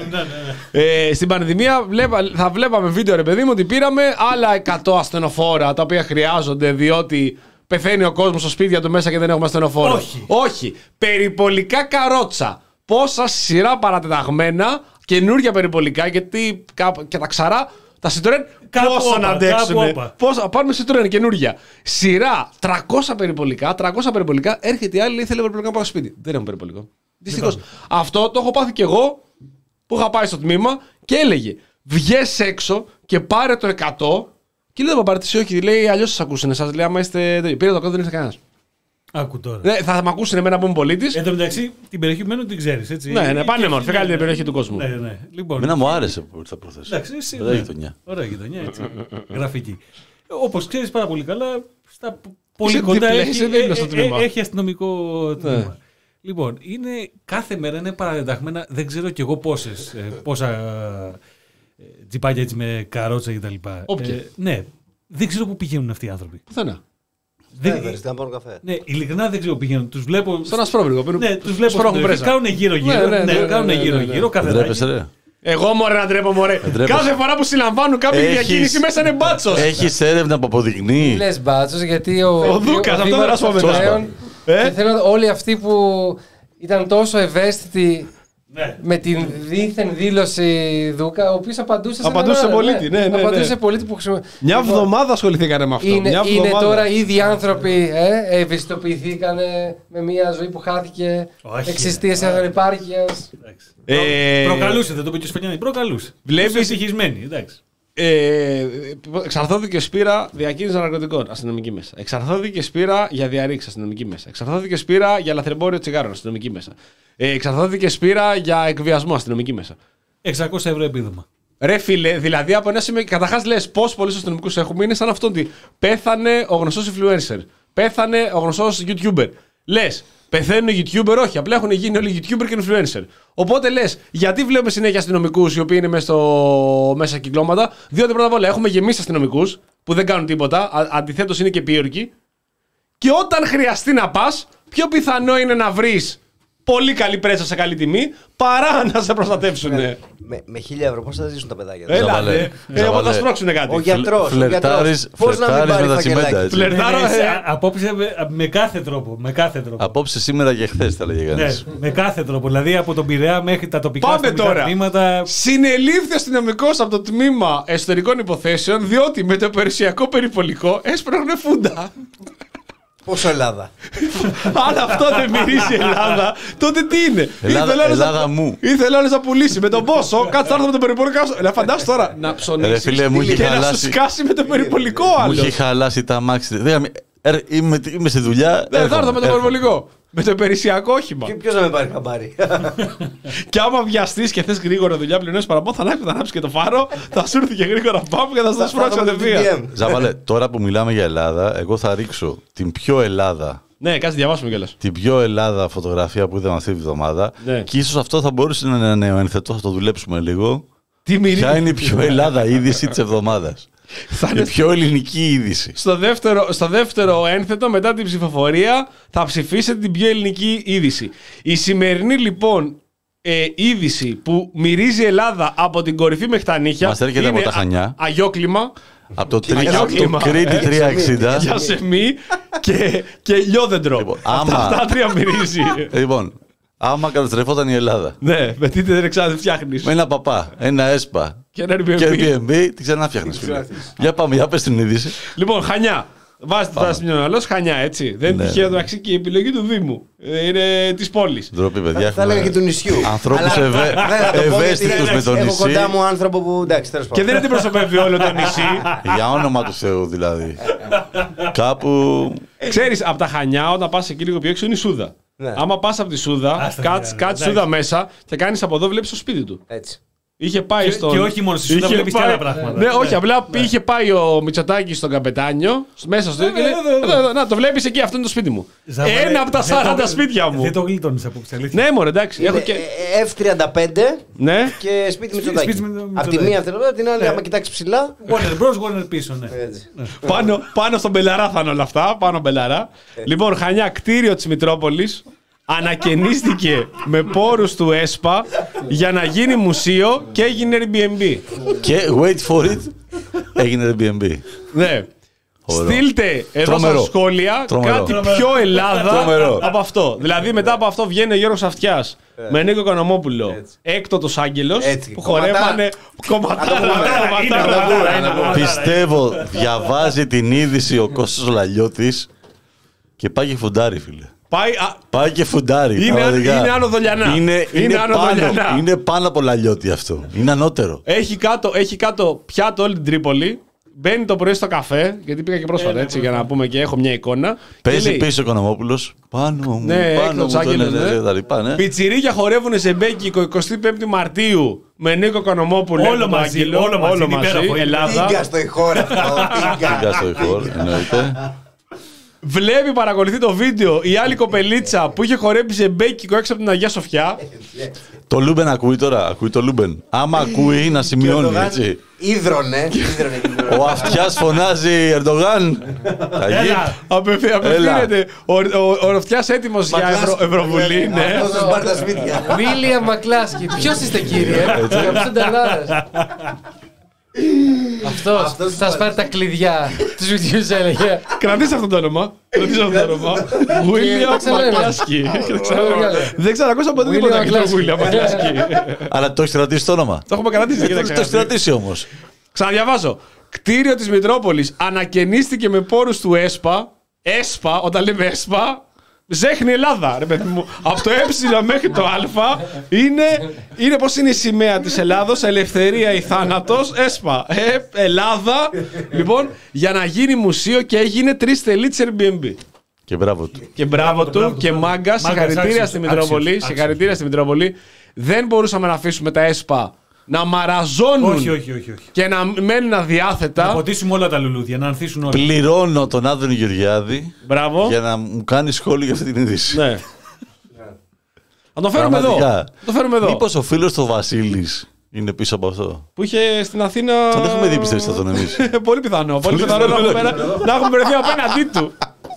ε, στην πανδημία βλέπα, θα βλέπαμε βίντεο, ρε παιδί μου, ότι πήραμε άλλα εκατό ασθενοφόρα τα οποία χρειάζονται διότι πεθαίνει ο κόσμος στο σπίτια του μέσα και δεν έχουμε ασθενοφόρο. Όχι. Όχι. Περιπολικά καρότσα. Πόσα σειρά παρατεταγμένα. Καινούργια περιπολικά, γιατί και τα ξαρά, τα Citroën πόσα να αντέξουν. Πόσα, πάμε Citroën καινούργια. Σειρά τριακόσια περιπολικά, τριακόσια περιπολικά, έρχεται η άλλη, λέει θέλει περιπολικά να πάω στο σπίτι. Δεν έχουμε περιπολικό. Δυστυχώς. Αυτό το έχω πάθει κι εγώ που είχα πάει στο τμήμα και έλεγε βγες έξω και πάρε το εκατό Και λέει ο Παπαρτής, όχι, λέει αλλιώς σας ακούσουν εσάς. Λέει, άμα είστε. Πήρε το κόμμα, δεν ήρθε κανένας. Άκου τώρα. Ναι, θα με ακούσουν εμένα που είμαι πολίτης. Εν τω μεταξύ, την περιοχή που μένω την ξέρεις, έτσι. Ναι, ναι, πάνε μόρφη, καλύτερη ναι, περιοχή του κόσμου. Ναι, ναι. Λοιπόν, Εμένα μου άρεσε που ήρθα προθέσει. εντάξει, εσύ, Ωραία ναι. γειτονιά. Ωραία γειτονιά, έτσι. Γραφική. Όπως ξέρεις πάρα πολύ καλά, στα πολύ Είσαι κοντά δίπλα, έχει, είσαι δίπλα στο ε, τμήμα. ε, έχει αστυνομικό τμήμα. Ναι. Λοιπόν, είναι, κάθε μέρα είναι παραδενταγμένα, δεν ξέρω κι εγώ πόσες, ε, πόσα ε, τζιπάκια έτσι με καρότσα κτλ. Όποια. Ε, ναι, δεν ξέρω πού πηγαίνουν αυτοί οι άνθρωποι. Πουθενά. Δεν βρίσκεται να πάρουν καφέ. Ναι, ειλικρινά δεν ξέρω πού πηγαίνουν. Τους βλέπω. Στον Ασπρόβρυγο. Ναι, τους βλέπω. Σπρώχνουν πρέσα. Κάνουν γύρω-γύρω. Ναι, ναι, ναι, κάνουν ναι, ναι, γύρω-γύρω. ναι. Κάθε Ντρέπεσαι, ρε. Εγώ μωρέ να ντρέπω, μωρέ. Κάθε φορά που συλλαμβάνουν κάποια Έχεις- διακίνηση μέσα είναι μπάτσος. Έχει έρευνα που αποδεικνύει. Λες μπάτσος, γιατί ο, Ο Δούκας, αυτό δεν Δήμαρχος ας πούμε Αθηναίων, τώρα. Ε? και θέλω να- όλοι αυτοί που ήταν τόσο ευαίσθητοι Ναι. με την δίθεν δήλωση Δούκα, ο οποίος απαντούσε σε Απαντούσε έναν σε άλλον, πολίτη, ναι, ναι, ναι. Απαντούσε σε πολίτη που χρησιμο... Μια Λοιπόν, εβδομάδα ασχοληθήκανε με αυτό. Είναι, Μια είναι εβδομάδα. τώρα οι ίδιοι άνθρωποι ε, ευαισθητοποιηθήκαν με μια ζωή που χάθηκε Όχι, εξαιτίας ε, αγανυπάρχειας. Ε, Προκαλούσε, δεν το είπε και ο Σπανιάνη. Προκαλούσε. Βλέπεις- Είσαι ευτυχισμένη, εντάξει. Ε, εξαρθώθηκε σπήρα διακίνηση ναρκωτικών, αστυνομική μέσα. Εξαρθώθηκε σπήρα για διαρρήξη, αστυνομική μέσα. Εξαρθώθηκε σπήρα για λαθρεμπόριο τσιγάρων, αστυνομική μέσα. Ε, εξαρθώθηκε σπήρα για εκβιασμό, αστυνομική μέσα. εξακόσια ευρώ επίδομα. Ρε φίλε, δηλαδή από ένα σημείο. Καταρχάς λες πόσους πολλούς αστυνομικούς έχουμε, είναι σαν αυτό ότι πέθανε ο γνωστός influencer. Πέθανε ο γνωστός YouTuber. Λες, πεθαίνουν οι YouTuber, όχι. Απλά έχουν γίνει όλοι YouTuber και influencer. Οπότε λες, γιατί βλέπουμε συνέχεια αστυνομικούς οι οποίοι είναι μέσα, στο... μέσα κυκλώματα. Διότι πρώτα απ' όλα έχουμε γεμίσει αστυνομικούς που δεν κάνουν τίποτα. Αντιθέτως είναι και επίορκοι. Και όταν χρειαστεί να πας, πιο πιθανό είναι να βρεις πολύ καλή πρέτσα σε καλή τιμή παρά να σε προστατεύσουν. Με, με χίλια ευρώ πώς θα ζήσουν τα παιδάκια. Έλα, Ζαβαλέ, ε, ε, εγώ θα σπρώξουν κάτι. Ο γιατρός. ο Φλερτάρεις γιατρός. Πώς να μην φλερτάρεις πάρει με τα φακελάκι. τσιμέντα, έτσι. Φλερτάρω, Ναι, ε, σε- απόψε με, με κάθε τρόπο. Με κάθε τρόπο. Απόψε, σήμερα και χθε θα λέγε Ναι, κανείς. με κάθε τρόπο. Δηλαδή από τον Πειραιά μέχρι τα τοπικά Πάμε αστυνομικά τώρα. τμήματα. Συνελήφθη αστυνομικό από το τμήμα εσωτερικών υποθέσεων, διότι με το περιουσιακό περιπολικό έσπρωχνε φούντα. Πόσο Ελλάδα. Αν αυτό δεν μυρίζει Ελλάδα, τότε τι είναι. Ελλάδα- Ήθελε άλλος Ελλάδα να... μου. Ήθελε άλλος να πουλήσει με τον πόσο, κάτσε άρθρο με τον περιπολικό. Να φαντάσου τώρα να ψωνίσει Ρε φίλε, μου είχε και να σου χαλάσει. σκάσει με τον περιπολικό Μου άλλο. είχε χαλάσει τα αμάξι. Δεν, ε, είμαι, είμαι στη δουλειά. Ναι, θα έρθω έρχομαι, με τον έρχομαι. περιπολικό. Με το υπηρεσιακό όχημα. Και ποιος να με πάρει χαμπάρι. Και άμα βιαστεί και θε γρήγορα δουλειά, πληρώνει παραπάνω, θα ανάψει, θα ανάψει και το φάρο, θα σου έρθει και γρήγορα πάμε και θα Θα σου σπρώξει πάμε το κατευθείαν. βι πι εμ. Ζαβαλέ, τώρα που μιλάμε για Ελλάδα, εγώ θα ρίξω την πιο Ελλάδα. Ναι, κάτσε διαβάσουμε κιόλα. Την πιο Ελλάδα φωτογραφία που είδαμε αυτή τη βδομάδα. Ναι. Και ίσως αυτό θα μπορούσε να είναι ένα νέο ένθετο, θα το δουλέψουμε λίγο. Τι μυρίζει. Ποια είναι η πιο Ελλάδα είδηση τη εβδομάδα. Η πιο ελληνική είδηση. Στο δεύτερο, στο δεύτερο ένθετο, μετά την ψηφοφορία, θα ψηφίσετε την πιο ελληνική είδηση. Η σημερινή λοιπόν ε, είδηση που μυρίζει Ελλάδα από την κορυφή μέχρι τα νύχια. Μας έρχεται είναι από τα Χανιά. α- αγιόκλημα. Από το, τρί- από το Αγιόκλημα. Κρήτη Ε, τριακόσια εξήντα. Για σεμί και, και λιόδεντρο. Λοιπόν, Αυτά, άμα- αυτά τρία μυρίζει. Λοιπόν, άμα καταστρεφόταν η Ελλάδα. Ναι, με τι δεν εξάδε φτιάχνει. Με ένα παπά, ένα έσπα Και ένα και Airbnb. Airbnb, τι ξανά φτιάχνει. Για πάμε, για πες την είδηση. Λοιπόν, Χανιά. Βάζετε τώρα στην μυαλό, Χανιά, έτσι. Δεν είναι Ναι. τυχαίο μεταξύ και η επιλογή του Δήμου. Ε, Είναι τη πόλη. Ντροπή, παιδιά. Θα έλεγα και του νησιού. Ανθρώπους Αλλά ευαί- δεν θα το πω γιατί ευαίσθητους με το Έχω νησί. κοντά μου άνθρωπο που εντάξει, τέλος Και πάντων. δεν αντιπροσωπεύει όλο το νησί. Για όνομα του Θεού δηλαδή. Κάπου. Ξέρεις, από τα Χανιά, όταν πας εκεί λίγο πιο έξω, είναι η Σούδα. Ναι. Άμα πας από τη Σούδα, Άστα, κάτσε ναι, κάτσε εντάξει. Σούδα μέσα και κάνεις από εδώ, βλέπεις το σπίτι του. Έτσι. Είχε πάει Και- στον. και όχι μόνο στη Σούδα, είχε βλέπεις και πάει- άλλα πράγματα. Ναι, όχι, απλά είχε πάει ο Μητσοτάκης στον Καπετάνιο, μέσα στο. Ναι, και λέει, ναι, ναι, ναι. «Εδώ, εδώ, να το βλέπεις εκεί, αυτό είναι το σπίτι μου. Ζαβαλέ, Ένα από τα δεν το- σαράντα σπίτια μου. Δεν το γλίτωνες απόψε, αλήθεια. Ναι, μωρέ, εντάξει. Έχω Είναι και. ε, εφ τριάντα πέντε Ναι. και σπίτι Μητσοτάκη. σπίτι με- Απ' τη Μητσοτάκη. μία αυτή, απ' την άλλη, Ναι. άμα κοιτάξει ψηλά. Warner Bros, Warner πίσω, ναι. Έτσι. Πάνω, πάνω στον Μπελαρά θα είναι όλα αυτά. Πάνω Μπελαρά. Λοιπόν, Χανιά, κτίριο της Μητρόπολης ανακαινίστηκε με πόρους του ΕΣΠΑ για να γίνει μουσείο και έγινε Airbnb. Και wait for it. Έγινε Airbnb. Ναι. Ωραίο. Στείλτε εδώ Τρομερό. στα σχόλια Τρομερό. κάτι πιο Ελλάδα Τρομερό. από αυτό. Δηλαδή μετά από αυτό βγαίνει ο Γιώργος Αυτιάς με Νίκο Οικονομόπουλο, έκτοτος Άγγελος, Έτσι. που χορεύανε κομματάρα. κομματάρα. Πιστεύω διαβάζει την είδηση ο Κώστας Λαλιώτης και πάει και φουντάρει, φίλε. Πάει, α, Πάει και φουντάρει. Είναι- πραγματικά. είναι Άνω Δολιανά. Είναι, Είναι είναι, Άνω πάνω, Δολιανά. είναι πάνω από Λαλιώτη αυτό. Είναι ανώτερο. Έχει κάτω, έχει κάτω πιάτο όλη την Τρίπολη. Μπαίνει το πρωί στο καφέ, γιατί πήγα και πρόσφατα έτσι για να πούμε και έχω μια εικόνα. Παίζει πίσω ο Οικονομόπουλος. Πάνω μου, ναι, πάνω μου, τον ναι. ναι. Πιτσιρίκια χορεύουν σε Μπέκικο εικοστή πέμπτη Μαρτίου με Νίκο Οικονομόπουλο. Όλο μαζί, Άγγελο, όλο μαζί, όλο μαζί Ελλάδα. Τίγκα στο ηχόρ αυτό. Τίγκα στο ηχόρ, εννοείται. Βλέπει, παρακολουθεί το βίντεο η άλλη κοπελίτσα που είχε χορέψει σε Μπέκικο έξω από την Αγία Σοφιά. Το Λούμπεν ακούει τώρα, ακούει το Λούμπεν. Άμα ακούει να σημειώνει, έτσι. Ίδρωνε. Ο αυτιάς φωνάζει Ερντογάν. Απευθύνεται. Ο αυτιάς έτοιμος για Ευρωβουλή. Βίλιαμ Μακλάσκι. Ποιος είστε κύριε? Αυτός σας πάρει τα κλειδιά του σπιτιού, έλεγε. Κρατήστε αυτό το όνομα. Κρατήστε αυτό το όνομα. Βίλιαμ Μακλάσκι. Δεν ξέρω, ακούσα ποτέ τίποτα για τον Βίλιαμ Μακλάσκι. Αλλά το έχει κρατήσει το όνομα. Το έχουμε κρατήσει. Το έχει κρατήσει όμως. Ξαναδιαβάζω. Κτίριο της Μητρόπολης ανακαινίστηκε με πόρους του ΕΣΠΑ. ΕΣΠΑ, όταν λέμε ΕΣΠΑ, ζέχνη Ελλάδα, ρε παιδί μου. Από το ε μέχρι το α είναι, είναι πώς είναι η σημαία της Ελλάδος, ελευθερία ή θάνατος, ΕΣΠΑ. Ε, Ελλάδα, λοιπόν, για να γίνει μουσείο και έγινε τρεις τελίτς Airbnb. Και μπράβο του. Και μπράβο του και μάγκα, συγχαρητήρια στη Μητρόπολη. Συγχαρητήρια στη Μητρόπολη. Δεν μπορούσαμε να αφήσουμε τα ΕΣΠΑ να μαραζώνουν όχι, όχι, όχι, όχι. και να μένουν αδιάθετα. Να ποτίσουμε όλα τα λουλούδια, να ανθίσουν όλα. Πληρώνω τον Άδωνη Γεωργιάδη Μπράβο. για να μου κάνει σχόλιο για αυτή την είδηση. Ναι. Να το φέρουμε εδώ. Το φέρουμε εδώ. Μήπως ο φίλος του Βασίλης είναι πίσω από αυτό? Που είχε στην Αθήνα. Τον έχουμε δει, πιστεύεις αυτόν εμείς? Πολύ πιθανό. Πολύ πιθανό να έχουμε βρεθεί απέναντί του.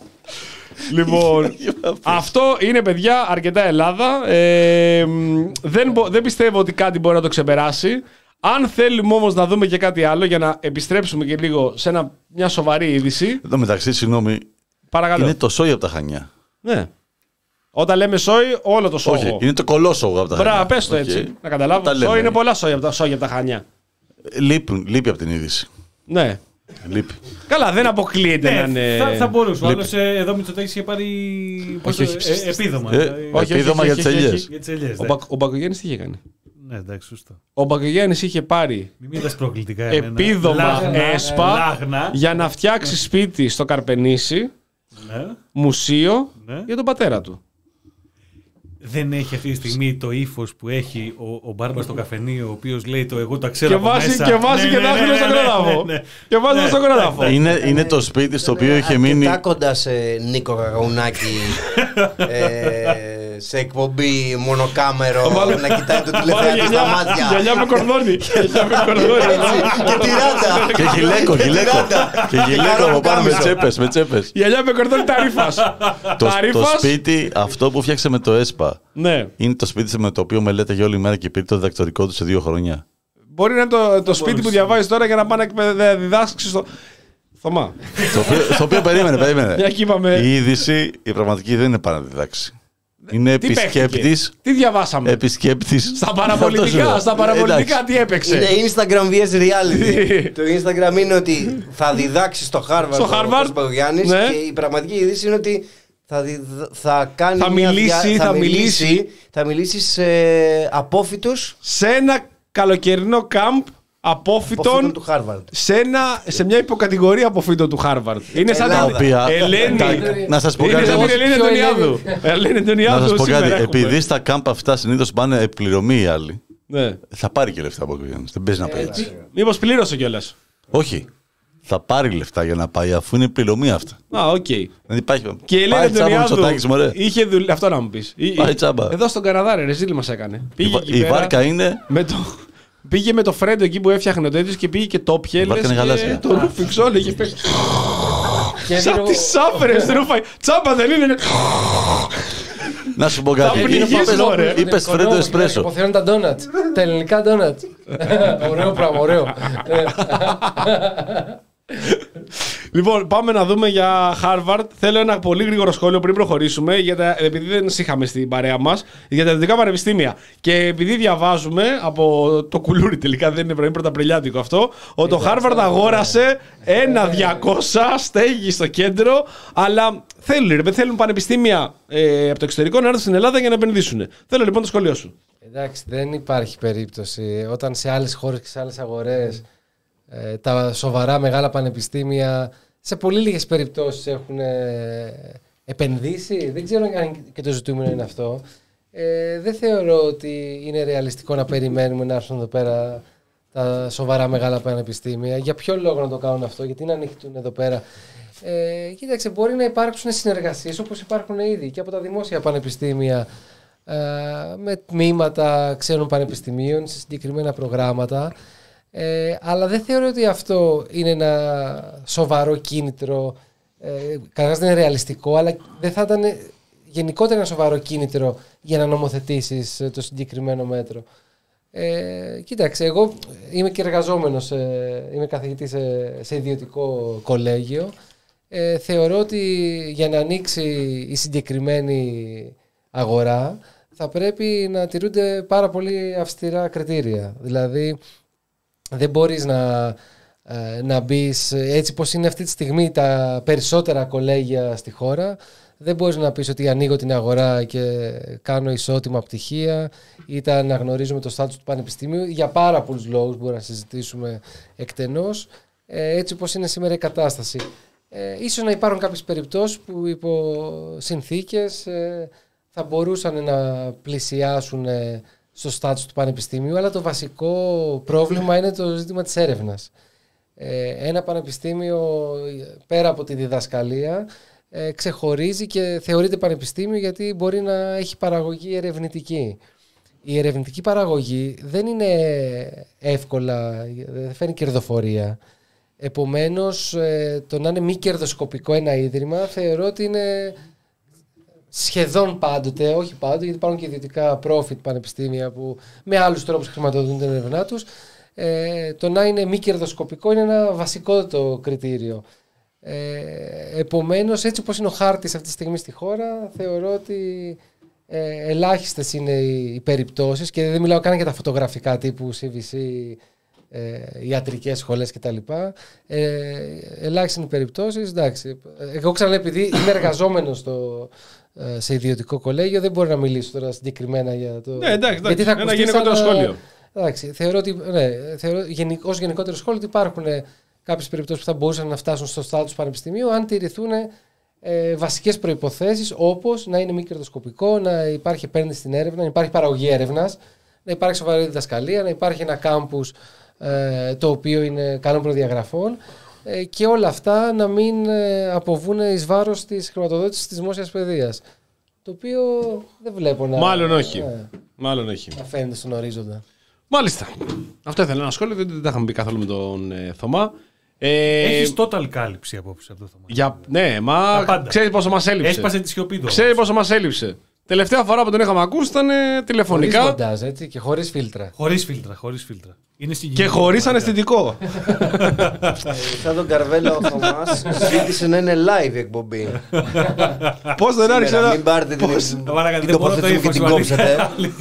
Λοιπόν, αυτό είναι, παιδιά, αρκετά Ελλάδα. Ε, δεν, δεν πιστεύω ότι κάτι μπορεί να το ξεπεράσει. Αν θέλουμε όμως να δούμε και κάτι άλλο, για να επιστρέψουμε και λίγο σε ένα, μια σοβαρή είδηση. Εδώ μεταξύ, συγγνώμη, παρακαλώ. Είναι το σόι από τα Χανιά. Ναι. Όταν λέμε σόι, όλο το σόγο. Όχι, είναι το κολόσογο από τα Χανιά. Μπράβο, πες το έτσι, okay. Να καταλάβω. Σόι είναι πολλά σόι από τα, σόι από τα Χανιά. Λείπουν, λείπει από την είδηση. Ναι. Λείπει. Καλά, δεν αποκλείεται ναι, να είναι. Θα, θα μπορούσε. Ο άλλος εδώ Μητσοτάκης είχε πάρει όχι, όχι, ε, επίδομα. Ε, όχι, επίδομα για τις ελιές. Ο, ο Μπακογιάννης τι είχε κάνει? Ναι, εντάξει, σωστό. Ο Μπακογιάννης είχε πάρει επίδομα ΕΣΠΑ για να φτιάξει σπίτι στο Καρπενήσι, ναι. μουσείο ναι. για τον πατέρα του. Δεν έχει αυτή τη στιγμή το ύφος που έχει ο, ο Μπάρμπας στο καφενείο, ο οποίος λέει το εγώ τα ξέρω και από βάζει, μέσα. Και βάζει και δάχτυλο στον κρόναφο. Και βάζει στον κρόναφο. Είναι, είναι το σπίτι στο οποίο είχε μείνει. Αρκετά κοντά σε Νίκο Γαγαουνάκη, ε, σε εκπομπή μονοκάμερο, να κοιτάει το τηλεφωνάκι στα μάτια. Γυαλιά με κορδόνι. Και τυράντα. Και γυλαίκο, γυλαίκο. Και γυλαίκο από πάνω με τσέπες. Γυαλιά με κορδόνι ταρίφας. Το σπίτι αυτό που φτιάξε με το ΕΣΠΑ. Ναι. Είναι το σπίτι με το οποίο μελέταγε όλη μέρα και πήρε το διδακτορικό του σε δύο χρόνια. Μπορεί να είναι το, το σπίτι που διαβάζει τώρα για να πάει να διδάξει στο. Θωμά. Στο οποίο περίμενε, περίμενε. Είπαμε... Η είδηση, η πραγματική δεν είναι πάνω να διδάξει. Είναι επισκέπτης. Τι διαβάσαμε? Επισκέπτης. Στα παραπολιτικά, στα παραπολιτικά τι έπαιξε? Είναι Instagram βι ες reality. Το Instagram είναι ότι θα διδάξει στο Harvard. Στο Harvard. Ναι. Και η πραγματική είδηση είναι ότι θα, δι, θα κάνει θα μια μιλήσει, δια, θα, θα μιλήσει, μιλήσει θα μιλήσει σε απόφοιτους σε ένα καλοκαιρινό κάμπ απόφοιτων του Harvard. Σε, ένα, σε μια υποκατηγορία απόφοιτων του Harvard. Είναι σαν τα οποία Ελένη. Να σας πω κάτι. Ελένη Αντωνιάδου. Να σας πω κάτι. Επειδή στα κάμπ αυτά συνήθως πάνε επιπληρωμή οι άλλοι, ναι. θα πάρει και λεφτά από οικογένειες. Δεν παίζει να πάει έτσι. Μήπως πλήρωσε κιόλας? Όχι. Θα πάρει λεφτά για να πάει, αφού είναι πληρωμή αυτά. Α, οκ. Okay. Δεν υπάρχει. Και η Ελένη Αντωνιάδου είχε δουλειά. Αυτό να μου πεις. Πάει τσάμπα. Εδώ στον Καναδά, ρε, ρεζίλη μας έκανε. Πήγε η η βάρκα είναι. Με το... Πήγε με το Φρέντο εκεί που έφτιαχνε ο τέτοιος και πήγε και το πιέλες. Η βάρκα είναι γαλάζια. Το ρούφιξ όλο είχε πέσει. Σαν τις σάφρες ρούφαει. Τσάμπα δεν είναι. Να σου πω κάτι. Είπες Φρέντο εσπρέσο. Υποθέτουν τα ντόνατ. Τα ελληνικά ντόνατ. Ωραίο πράγμα, ωραίο. Λοιπόν, πάμε να δούμε για Harvard. Θέλω ένα πολύ γρήγορο σχόλιο πριν προχωρήσουμε, για τα, επειδή δεν είχαμε στην παρέα μας, για τα δυτικά πανεπιστήμια. Και επειδή διαβάζουμε από το κουλούρι, τελικά δεν είναι πρωταπριλιάτικο αυτό, ότι το Harvard αγόρασε ένα διακόσια στέγη στο κέντρο, αλλά θέλουν, ρε, θέλουν πανεπιστήμια ε, από το εξωτερικό να έρθουν στην Ελλάδα για να επενδύσουν. Θέλω λοιπόν το σχόλιο σου. Εντάξει, δεν υπάρχει περίπτωση όταν σε άλλες χώρες και σε άλλες αγορές Ε, τα σοβαρά μεγάλα πανεπιστήμια σε πολύ λίγες περιπτώσεις έχουν ε, επενδύσει. Δεν ξέρω αν και το ζητούμενο είναι αυτό. Ε, δεν θεωρώ ότι είναι ρεαλιστικό να περιμένουμε να έρθουν εδώ πέρα τα σοβαρά μεγάλα πανεπιστήμια. Για ποιο λόγο να το κάνουν αυτό, γιατί να ανοιχτούν εδώ πέρα. Ε, κοίταξε, μπορεί να υπάρξουν συνεργασίες όπως υπάρχουν ήδη και από τα δημόσια πανεπιστήμια ε, με τμήματα ξένων πανεπιστημίων σε συγκεκριμένα προγράμματα. Ε, αλλά δεν θεωρώ ότι αυτό είναι ένα σοβαρό κίνητρο. Ε, Καταρχάς δεν είναι ρεαλιστικό, αλλά δεν θα ήταν γενικότερα ένα σοβαρό κίνητρο για να νομοθετήσεις το συγκεκριμένο μέτρο. Ε, κοίταξε, εγώ είμαι και εργαζόμενος, ε, είμαι καθηγητής σε, σε ιδιωτικό κολέγιο. Ε, θεωρώ ότι για να ανοίξει η συγκεκριμένη αγορά θα πρέπει να τηρούνται πάρα πολύ αυστηρά κριτήρια. Δηλαδή δεν μπορείς να, ε, να μπεις έτσι πως είναι αυτή τη στιγμή τα περισσότερα κολέγια στη χώρα. Δεν μπορείς να πεις ότι ανοίγω την αγορά και κάνω ισότιμα πτυχία ή τα αναγνωρίζουμε το στάτους του πανεπιστήμιου. Για πάρα πολλούς λόγους μπορούμε να συζητήσουμε εκτενώς, ε, έτσι πως είναι σήμερα η κατάσταση. Ε, ίσως να υπάρχουν κάποιες περιπτώσεις που υπό συνθήκες ε, θα μπορούσαν να πλησιάσουν ε, στο στάτους του πανεπιστήμιου, αλλά το βασικό πρόβλημα είναι το ζήτημα της έρευνας. Ε, ένα πανεπιστήμιο πέρα από τη διδασκαλία ε, ξεχωρίζει και θεωρείται πανεπιστήμιο γιατί μπορεί να έχει παραγωγή ερευνητική. Η ερευνητική παραγωγή δεν είναι εύκολα, δεν φέρνει κερδοφορία. Επομένως, ε, το να είναι μη κερδοσκοπικό ένα ίδρυμα θεωρώ ότι είναι σχεδόν πάντοτε, όχι πάντοτε, γιατί υπάρχουν και ιδιωτικά profit πανεπιστήμια που με άλλους τρόπους χρηματοδοτούν την έρευνά τους. Ε, το να είναι μη κερδοσκοπικό είναι ένα βασικό το κριτήριο. Ε, επομένως, έτσι όπως είναι ο χάρτης αυτή τη στιγμή στη χώρα, θεωρώ ότι ε, ελάχιστες είναι οι, οι περιπτώσεις, και δεν μιλάω καν για τα φωτογραφικά τύπου σι βι σι, ε, ιατρικές σχολές κτλ. Ε, ελάχιστες είναι οι περιπτώσεις. Εντάξει. Εγώ ξαναλέω, επειδή είμαι εργαζόμενος στο, σε ιδιωτικό κολέγιο, δεν μπορώ να μιλήσω τώρα συγκεκριμένα για το. Ναι, εντάξει, γιατί θα ένα γενικότερο σαν, σχόλιο. Εντάξει, θεωρώ ότι ναι, θεωρώ, ως γενικότερο σχόλιο ότι υπάρχουν κάποιες περιπτώσεις που θα μπορούσαν να φτάσουν στο στάτους πανεπιστημίου αν τηρηθούν ε, βασικές προϋποθέσεις, όπως να είναι μη κερδοσκοπικό, να υπάρχει επένδυση στην έρευνα, να υπάρχει παραγωγή έρευνας, να υπάρχει σοβαρή διδασκαλία, να υπάρχει ένα κάμπους ε, το οποίο είναι καλών προδιαγραφών ε, και όλα αυτά να μην ε, αποβούν εις βάρος της χρηματοδότησης της δημόσιας παιδείας. Το οποίο δεν βλέπω να. Μάλλον όχι. Ε, Μάλλον όχι. Να φαίνεται στον ορίζοντα. Μάλιστα. Αυτό ήθελα ένα σχόλιο, δεν, δεν τα είχαμε πει καθόλου με τον ε, Θωμά. Ε, Έχεις total κάλυψη απόψε από το Θωμά. Για, ναι, μα ξέρει πόσο μας έλειψε. Έσπασε τη σιωπή του. Ξέρει πόσο μας έλειψε. Τελευταία φορά που τον είχαμε ακούσει ήταν ε, τηλεφωνικά. Χωρίς μοντάζ, έτσι, και χωρίς φίλτρα. Χωρίς φίλτρα, χωρίς φίλτρα. Είναι και χωρίς αναισθητικό. Σαν τον Καρβέλα ο Θωμάς ζήτησε να είναι live εκπομπή. Πώς δεν άρχισε να. Μην πάρετε την τοποθέτηση και την κόψετε.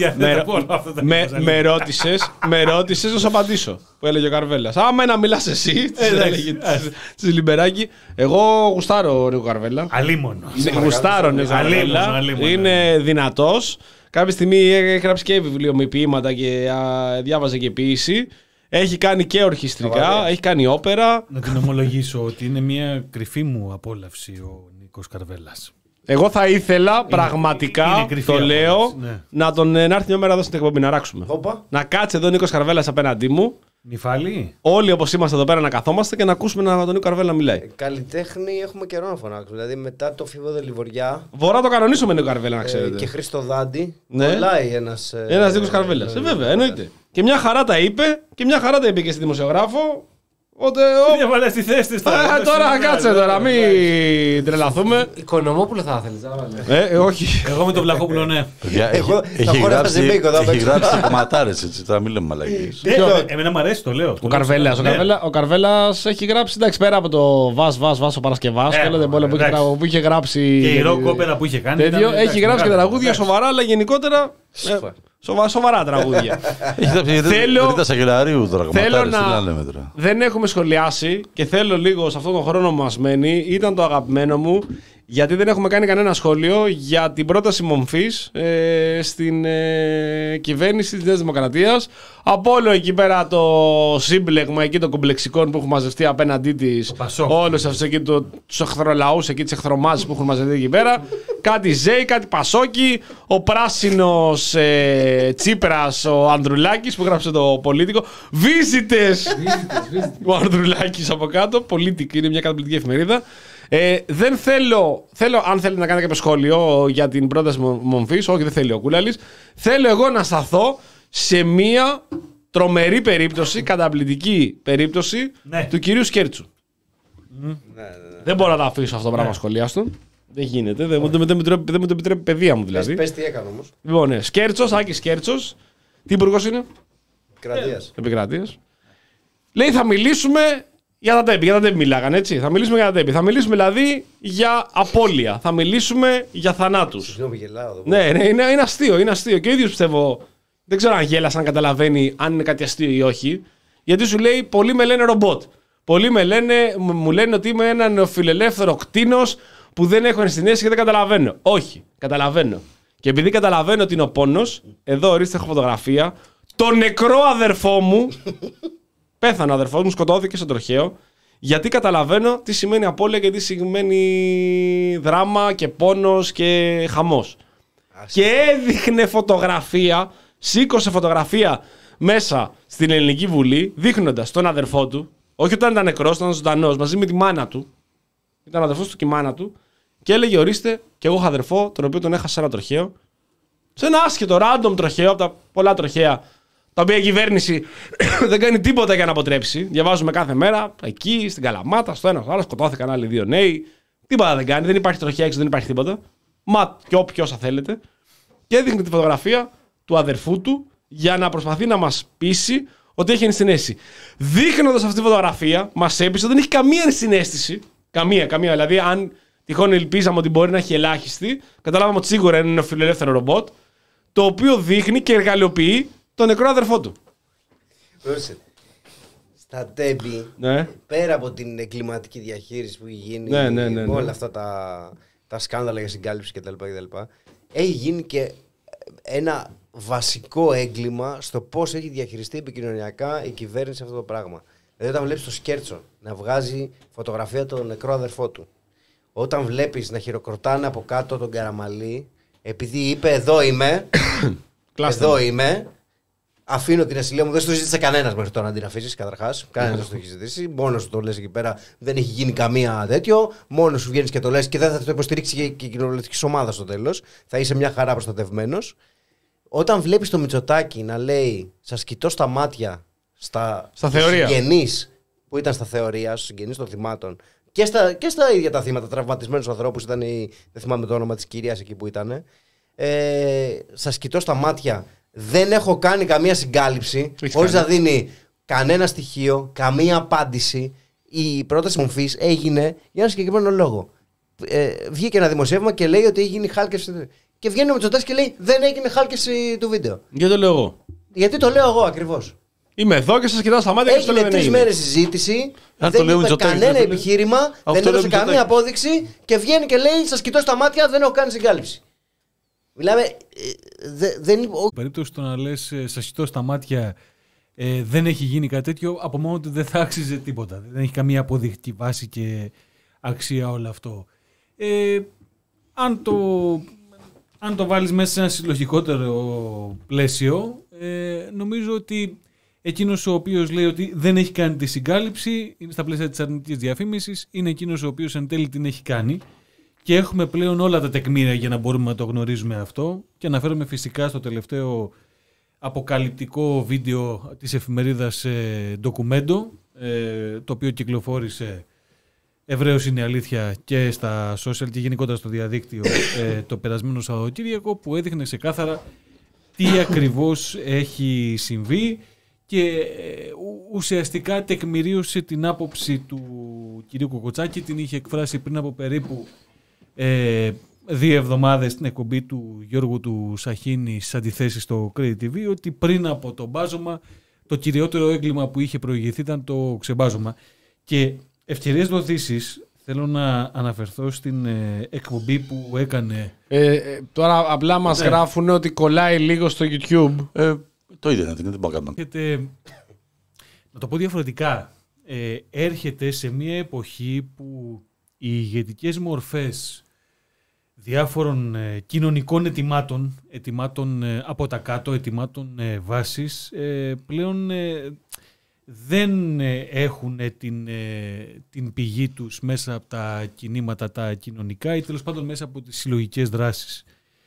Με ρώτησες, με ρώτησες να σου απαντήσω. Που έλεγε ο Καρβέλας. Άμα να μιλάς εσύ, τη Λιμπεράκη. Εγώ γουστάρω Νίκο Καρβέλα. Αλίμονο. Γουστάρω Νίκο Καρβέλα. Είναι δυνατός. Κάποια στιγμή έχει γράψει και βιβλιομοιποίηματα και α, διάβαζε και ποίηση. Έχει κάνει και ορχιστρικά, έχει κάνει όπερα. Να την ομολογήσω ότι είναι μια κρυφή μου απόλαυση ο Νίκος Καρβέλας. Εγώ θα ήθελα είναι, πραγματικά, είναι το λέω, ναι. να τον να έρθει μια μέρα εδώ στην εκπομπή να ράξουμε. Οπα. Να κάτσει εδώ ο Νίκος Καρβέλας απέναντί μου. Νυφάλη. Όλοι όπως είμαστε εδώ πέρα να καθόμαστε και να ακούσουμε να, τον Νίκο Καρβέλα να μιλάει. Ε, καλλιτέχνη έχουμε καιρό να φωνάξουμε. Δηλαδή μετά το Φίβο Δελιβοριά. Μπορώ να το κανονίσουμε Νίκο Καρβέλα, να ξέρετε. Ε, και Χρήστο Δάντη. Ναι. Κολλάει ένας. Ε, ένας Νίκος Καρβέλας. Ε, ε, βέβαια, εννοείται. Και μια χαρά τα είπε και μια χαρά τα είπε και στη δημοσιογράφο. Ότι. Διαβαλέ στη θέση της τώρα. Τώρα κάτσε τώρα, μην τρελαθούμε. Οικονομόπουλο θα ήθελες. Ε, όχι. Εγώ με τον Βλαχόπουλο, ναι. Έχει γράψει κομματάρες έτσι, τώρα μην λέμε μαλακίες. Εμένα μου αρέσει, το λέω. Ο Καρβέλας. Ο Καρβέλας έχει γράψει, εντάξει, πέρα από το Βας Βας Βας ο Παρασκευάς και όλα τα που είχε γράψει. Και η ροκ όπερα που είχε κάνει. Έχει γράψει και τραγούδια σοβαρά, αλλά γενικότερα. Σοβα, σοβαρά τραγούδια. θέλω, θέλω να. Δεν έχουμε σχολιάσει και θέλω λίγο σε αυτόν τον χρόνο που μας μένει. Ήταν το αγαπημένο μου Γιατί δεν έχουμε κάνει κανένα σχόλιο για την πρόταση μομφής ε, στην ε, κυβέρνιση της Νέας Δημοκρατίας. Από όλο εκεί πέρα το σύμπλεγμα εκεί των κομπλεξικών που έχουν μαζευτεί απέναντί της, όλους αυτούς εκεί το, τους εχθρολαούς, εκεί τις εχθρομάζες που έχουν μαζευτεί εκεί πέρα. Κάτι ΖΕΙ, κάτι Πασόκι, ο πράσινος ε, Τσίπρας, ο Ανδρουλάκης που γράψε το Πολίτικο. Βίζιτες! Ο Ανδρουλάκης από κάτω, Πολίτικο, είναι μια καταπληκτική εφημερίδα. Ε, δεν θέλω, θέλω, αν θέλετε να κάνετε κάποιο σχόλιο για την πρόταση μομφής, όχι δεν θέλει ο Κούλαλης, θέλω εγώ να σταθώ σε μία τρομερή περίπτωση, καταπληκτική περίπτωση ναι. του κυρίου Σκέρτσου. Mm. Ναι, ναι, ναι. Δεν μπορώ να τα αφήσω αυτό το πράγμα ναι. σχολιάστον. Δεν γίνεται, δεν μου το επιτρέπει η παιδεία μου δηλαδή. Πες τι έκανε όμως. Λοιπόν, ναι, Σκέρτσος, Άκης Σκέρτσος, τι υπουργός είναι? Επικρατείας. Επικρατείας. Λέει θα μιλήσουμε... Για τα τέμπη, για τα τέμπη μιλάγανε, έτσι. Θα μιλήσουμε για τα τέμπη. Θα μιλήσουμε δηλαδή για απώλεια. Θα μιλήσουμε για θανάτους. Συγγνώμη, γελάω εδώ. Ναι, ναι, είναι, είναι αστείο, είναι αστείο. Και ο ίδιος πιστεύω, δεν ξέρω αν γέλασε, αν καταλαβαίνει αν είναι κάτι αστείο ή όχι. Γιατί σου λέει, πολλοί με λένε ρομπότ. Πολλοί με λένε, μου λένε ότι είμαι ένα νεοφιλελεύθερο κτήνος που δεν έχω ενσυναίσθηση και δεν καταλαβαίνω. Όχι, καταλαβαίνω. Και επειδή καταλαβαίνω ότι είναι ο πόνος, εδώ ορίστε έχω φωτογραφία, το νεκρό αδερφό μου. Πέθανε ο αδερφός μου, σκοτώθηκε στο τροχαίο. Γιατί καταλαβαίνω τι σημαίνει απώλεια και τι σημαίνει δράμα και πόνος και χαμός. Άσχε. Και έδειχνε φωτογραφία, σήκωσε φωτογραφία μέσα στην Ελληνική Βουλή, δείχνοντας τον αδερφό του, όχι όταν ήταν νεκρός, ήταν ζωντανός, μαζί με τη μάνα του. Ήταν ο αδερφός του και η μάνα του. Και έλεγε: ορίστε, και εγώ έχω αδερφό, τον οποίο τον έχασα σε ένα τροχαίο. Σε ένα άσχετο, random τροχαίο, από τα πολλά τροχαία. Τα οποία η κυβέρνηση δεν κάνει τίποτα για να αποτρέψει. Διαβάζουμε κάθε μέρα εκεί, στην Καλαμάτα, στο ένα, στο άλλο, σκοτώθηκαν άλλοι δύο νέοι. Τίποτα δεν κάνει, δεν υπάρχει τροχιά έξω, δεν υπάρχει τίποτα. Μα και όποιο όσα θέλετε. Και έδειχνε τη φωτογραφία του αδερφού του για να προσπαθεί να μας πείσει ότι έχει ενσυναίσθηση. Δείχνοντας αυτή τη φωτογραφία, μας έπεισε ότι δεν έχει καμία ενσυναίσθηση. Καμία, καμία. Δηλαδή, αν τυχόν ελπίζαμε ότι μπορεί να έχει ελάχιστη, καταλάβαμε ότι σίγουρα είναι ένα φιλελεύθερο ρομπότ, το οποίο δείχνει και εργαλειοποιεί τον νεκρό αδερφό του. Πρόσεχε. Στα τέμπη, ναι. πέρα από την εγκληματική διαχείριση που έχει γίνει, ναι, ναι, ναι, ναι. όλα αυτά τα, τα σκάνδαλα για συγκάλυψη κτλ, κτλ. Έχει γίνει και ένα βασικό έγκλημα στο πώς έχει διαχειριστεί επικοινωνιακά η κυβέρνηση αυτό το πράγμα. Δηλαδή, όταν βλέπεις το Σκέρτσο να βγάζει φωτογραφία του νεκρό αδερφό του, όταν βλέπεις να χειροκροτάνε από κάτω τον Καραμαλή, επειδή είπε εδώ είμαι, εδώ είμαι. Αφήνω την ασυλία μου, δεν στο ζήτησε κανένας μέχρι τώρα να την αφήσεις καταρχάς. Κανένας δεν το έχει ζητήσει. Μόνος σου το λες εκεί πέρα, δεν έχει γίνει καμία τέτοιο. Μόνος σου βγαίνεις και το λες και δεν θα το υποστηρίξει και η κοινοβουλευτική ομάδα στο τέλος. Θα είσαι μια χαρά προστατευμένος. Όταν βλέπεις το Μητσοτάκη να λέει, σας κοιτώ στα μάτια στα, στα συγγενείς που ήταν στα θεωρία, στους συγγενείς των θυμάτων και στα, και στα ίδια τα θύματα, τραυματισμένους ανθρώπους, ήταν η, δεν θυμάμαι το όνομα της κυρίας εκεί που ήταν. Ε, σας κοιτώ στα μάτια. Δεν έχω κάνει καμία συγκάλυψη, χωρίς να δίνει κανένα στοιχείο, καμία απάντηση. Η πρόταση μομφής έγινε για ένα συγκεκριμένο λόγο. Ε, βγήκε ένα δημοσίευμα και λέει ότι έχει γίνει χάλκευση. Και βγαίνει ο Μητσοτάκης και λέει δεν έγινε χάλκευση του βίντεο. Γιατί το λέω εγώ. Γιατί το λέω εγώ ακριβώς. Είμαι εδώ και σας κοιτάω στα μάτια και έγινε τρεις μέρες συζήτηση. Αν δεν είπε κανένα επιχείρημα, δεν έδωσε καμία απόδειξη και βγαίνει και λέει σας κοιτώ στα μάτια, δεν έχω κάνει συγκάλυψη. Μιλάμε. Δε, δεν... περίπτωση το να λες σας κοιτώ στα μάτια ε, δεν έχει γίνει κάτι τέτοιο, από μόνο του δεν θα άξιζε τίποτα. Δεν έχει καμία αποδεικτική βάση και αξία όλο αυτό. Ε, αν, το, αν το βάλεις μέσα σε ένα συλλογικότερο πλαίσιο, ε, νομίζω ότι εκείνος ο οποίος λέει ότι δεν έχει κάνει τη συγκάλυψη είναι στα πλαίσια της αρνητικής διαφήμισης, είναι εκείνος ο οποίος εν τέλει την έχει κάνει. Και έχουμε πλέον όλα τα τεκμήρια για να μπορούμε να το γνωρίζουμε αυτό. Και αναφέρομαι φυσικά στο τελευταίο αποκαλυπτικό βίντεο της εφημερίδας ε, Documento, ε, το οποίο κυκλοφόρησε, ευρέως είναι αλήθεια, και στα social και γενικότερα στο διαδίκτυο ε, το περασμένο Σαββατοκύριακο, που έδειχνε ξεκάθαρα τι ακριβώς έχει συμβεί και ε, ουσιαστικά τεκμηρίωσε την άποψη του κυρίου Κοκοτσάκη. Την είχε εκφράσει πριν από περίπου Ε, δύο εβδομάδες στην εκπομπή του Γιώργου του Σαχίνη στις αντιθέσεις στο Credit τι βι, ότι πριν από το μπάζωμα το κυριότερο έγκλημα που είχε προηγηθεί ήταν το ξεμπάζωμα. Και ευκαιρίες δοθήσεις θέλω να αναφερθώ στην ε, εκπομπή που έκανε. Ε, ε, τώρα απλά μας ναι. γράφουν ότι κολλάει λίγο στο YouTube. Ε, το είδα, δεν μπορώ να κάνω. Έρχεται, να το πω διαφορετικά, ε, έρχεται σε μια εποχή που οι ηγετικές μορφές διάφορων ε, κοινωνικών ετοιμάτων, ετοιμάτων ε, από τα κάτω, ετοιμάτων ε, βάσης, ε, πλέον ε, δεν ε, έχουν την, ε, την πηγή τους μέσα από τα κινήματα τα κοινωνικά ή τέλος πάντων μέσα από τις συλλογικές δράσεις.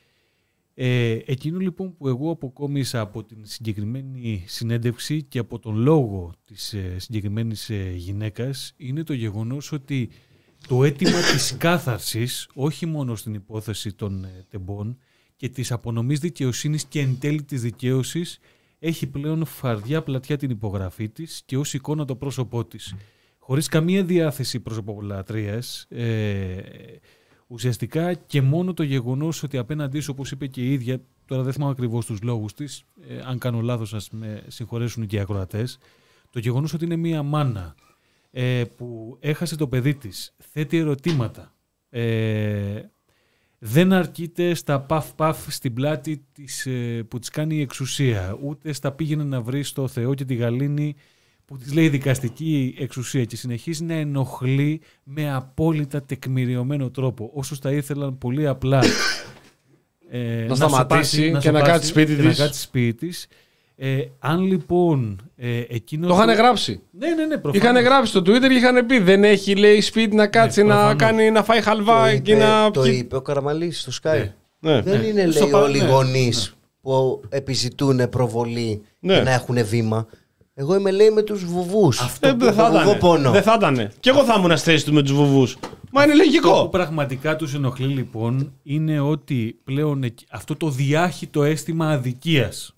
Ε, εκείνο λοιπόν που εγώ αποκόμισα από την συγκεκριμένη συνέντευξη και από τον λόγο της ε, συγκεκριμένης ε, γυναίκας είναι το γεγονός ότι το αίτημα της κάθαρσης, όχι μόνο στην υπόθεση των ε, τεμπών και της απονομής δικαιοσύνης και εν τέλει της δικαίωσης, έχει πλέον φαρδιά πλατιά την υπογραφή της και ως εικόνα το πρόσωπό της. Χωρίς καμία διάθεση προσωπολατρείας, ε, ουσιαστικά και μόνο το γεγονός ότι απέναντί σου, όπως είπε και η ίδια, τώρα δεν θυμάμαι ακριβώς τους λόγους της, ε, αν κάνω λάθος ας με συγχωρέσουν και οι ακροατές, το γεγονός ότι είναι μία μάνα ε, που έχασε το παιδί της, θέτει ερωτήματα, ε, δεν αρκείται στα παφ-παφ στην πλάτη της, ε, που της κάνει η εξουσία, ούτε στα πήγαινε να βρει στο Θεό και τη γαλήνη που της λέει δικαστική εξουσία και συνεχίζει να ενοχλεί με απόλυτα τεκμηριωμένο τρόπο. Όσους τα ήθελαν πολύ απλά ε, να, να σταματήσει να και να κάτσει σπίτι της. Να σπίτι της. Ε, αν λοιπόν ε, εκείνο. Το είχαν γράψει. Ναι, ναι, ναι, προφανώς. Είχαν γράψει στο Twitter και είχαν πει δεν έχει λέει σπίτι να κάτσει ναι, να, κάνει, να φάει χαλβά το και είπε, να. Το είπε ο Καραμαλής στο Sky. Ναι. Ναι. Δεν ναι. είναι Στο λέει όλοι οι ναι. γονείς ναι. που επιζητούν προβολή ναι. και να έχουν βήμα. Εγώ είμαι λέει με τους βουβούς. Αυτό ε, δεν θα ήταν. Δεν θα ήταν. Και εγώ θα ήμουν στη θέση του με τους βουβούς. Μα είναι λογικό. Αυτό που πραγματικά τους ενοχλεί λοιπόν είναι ότι πλέον αυτό το διάχυτο αίσθημα αδικίας,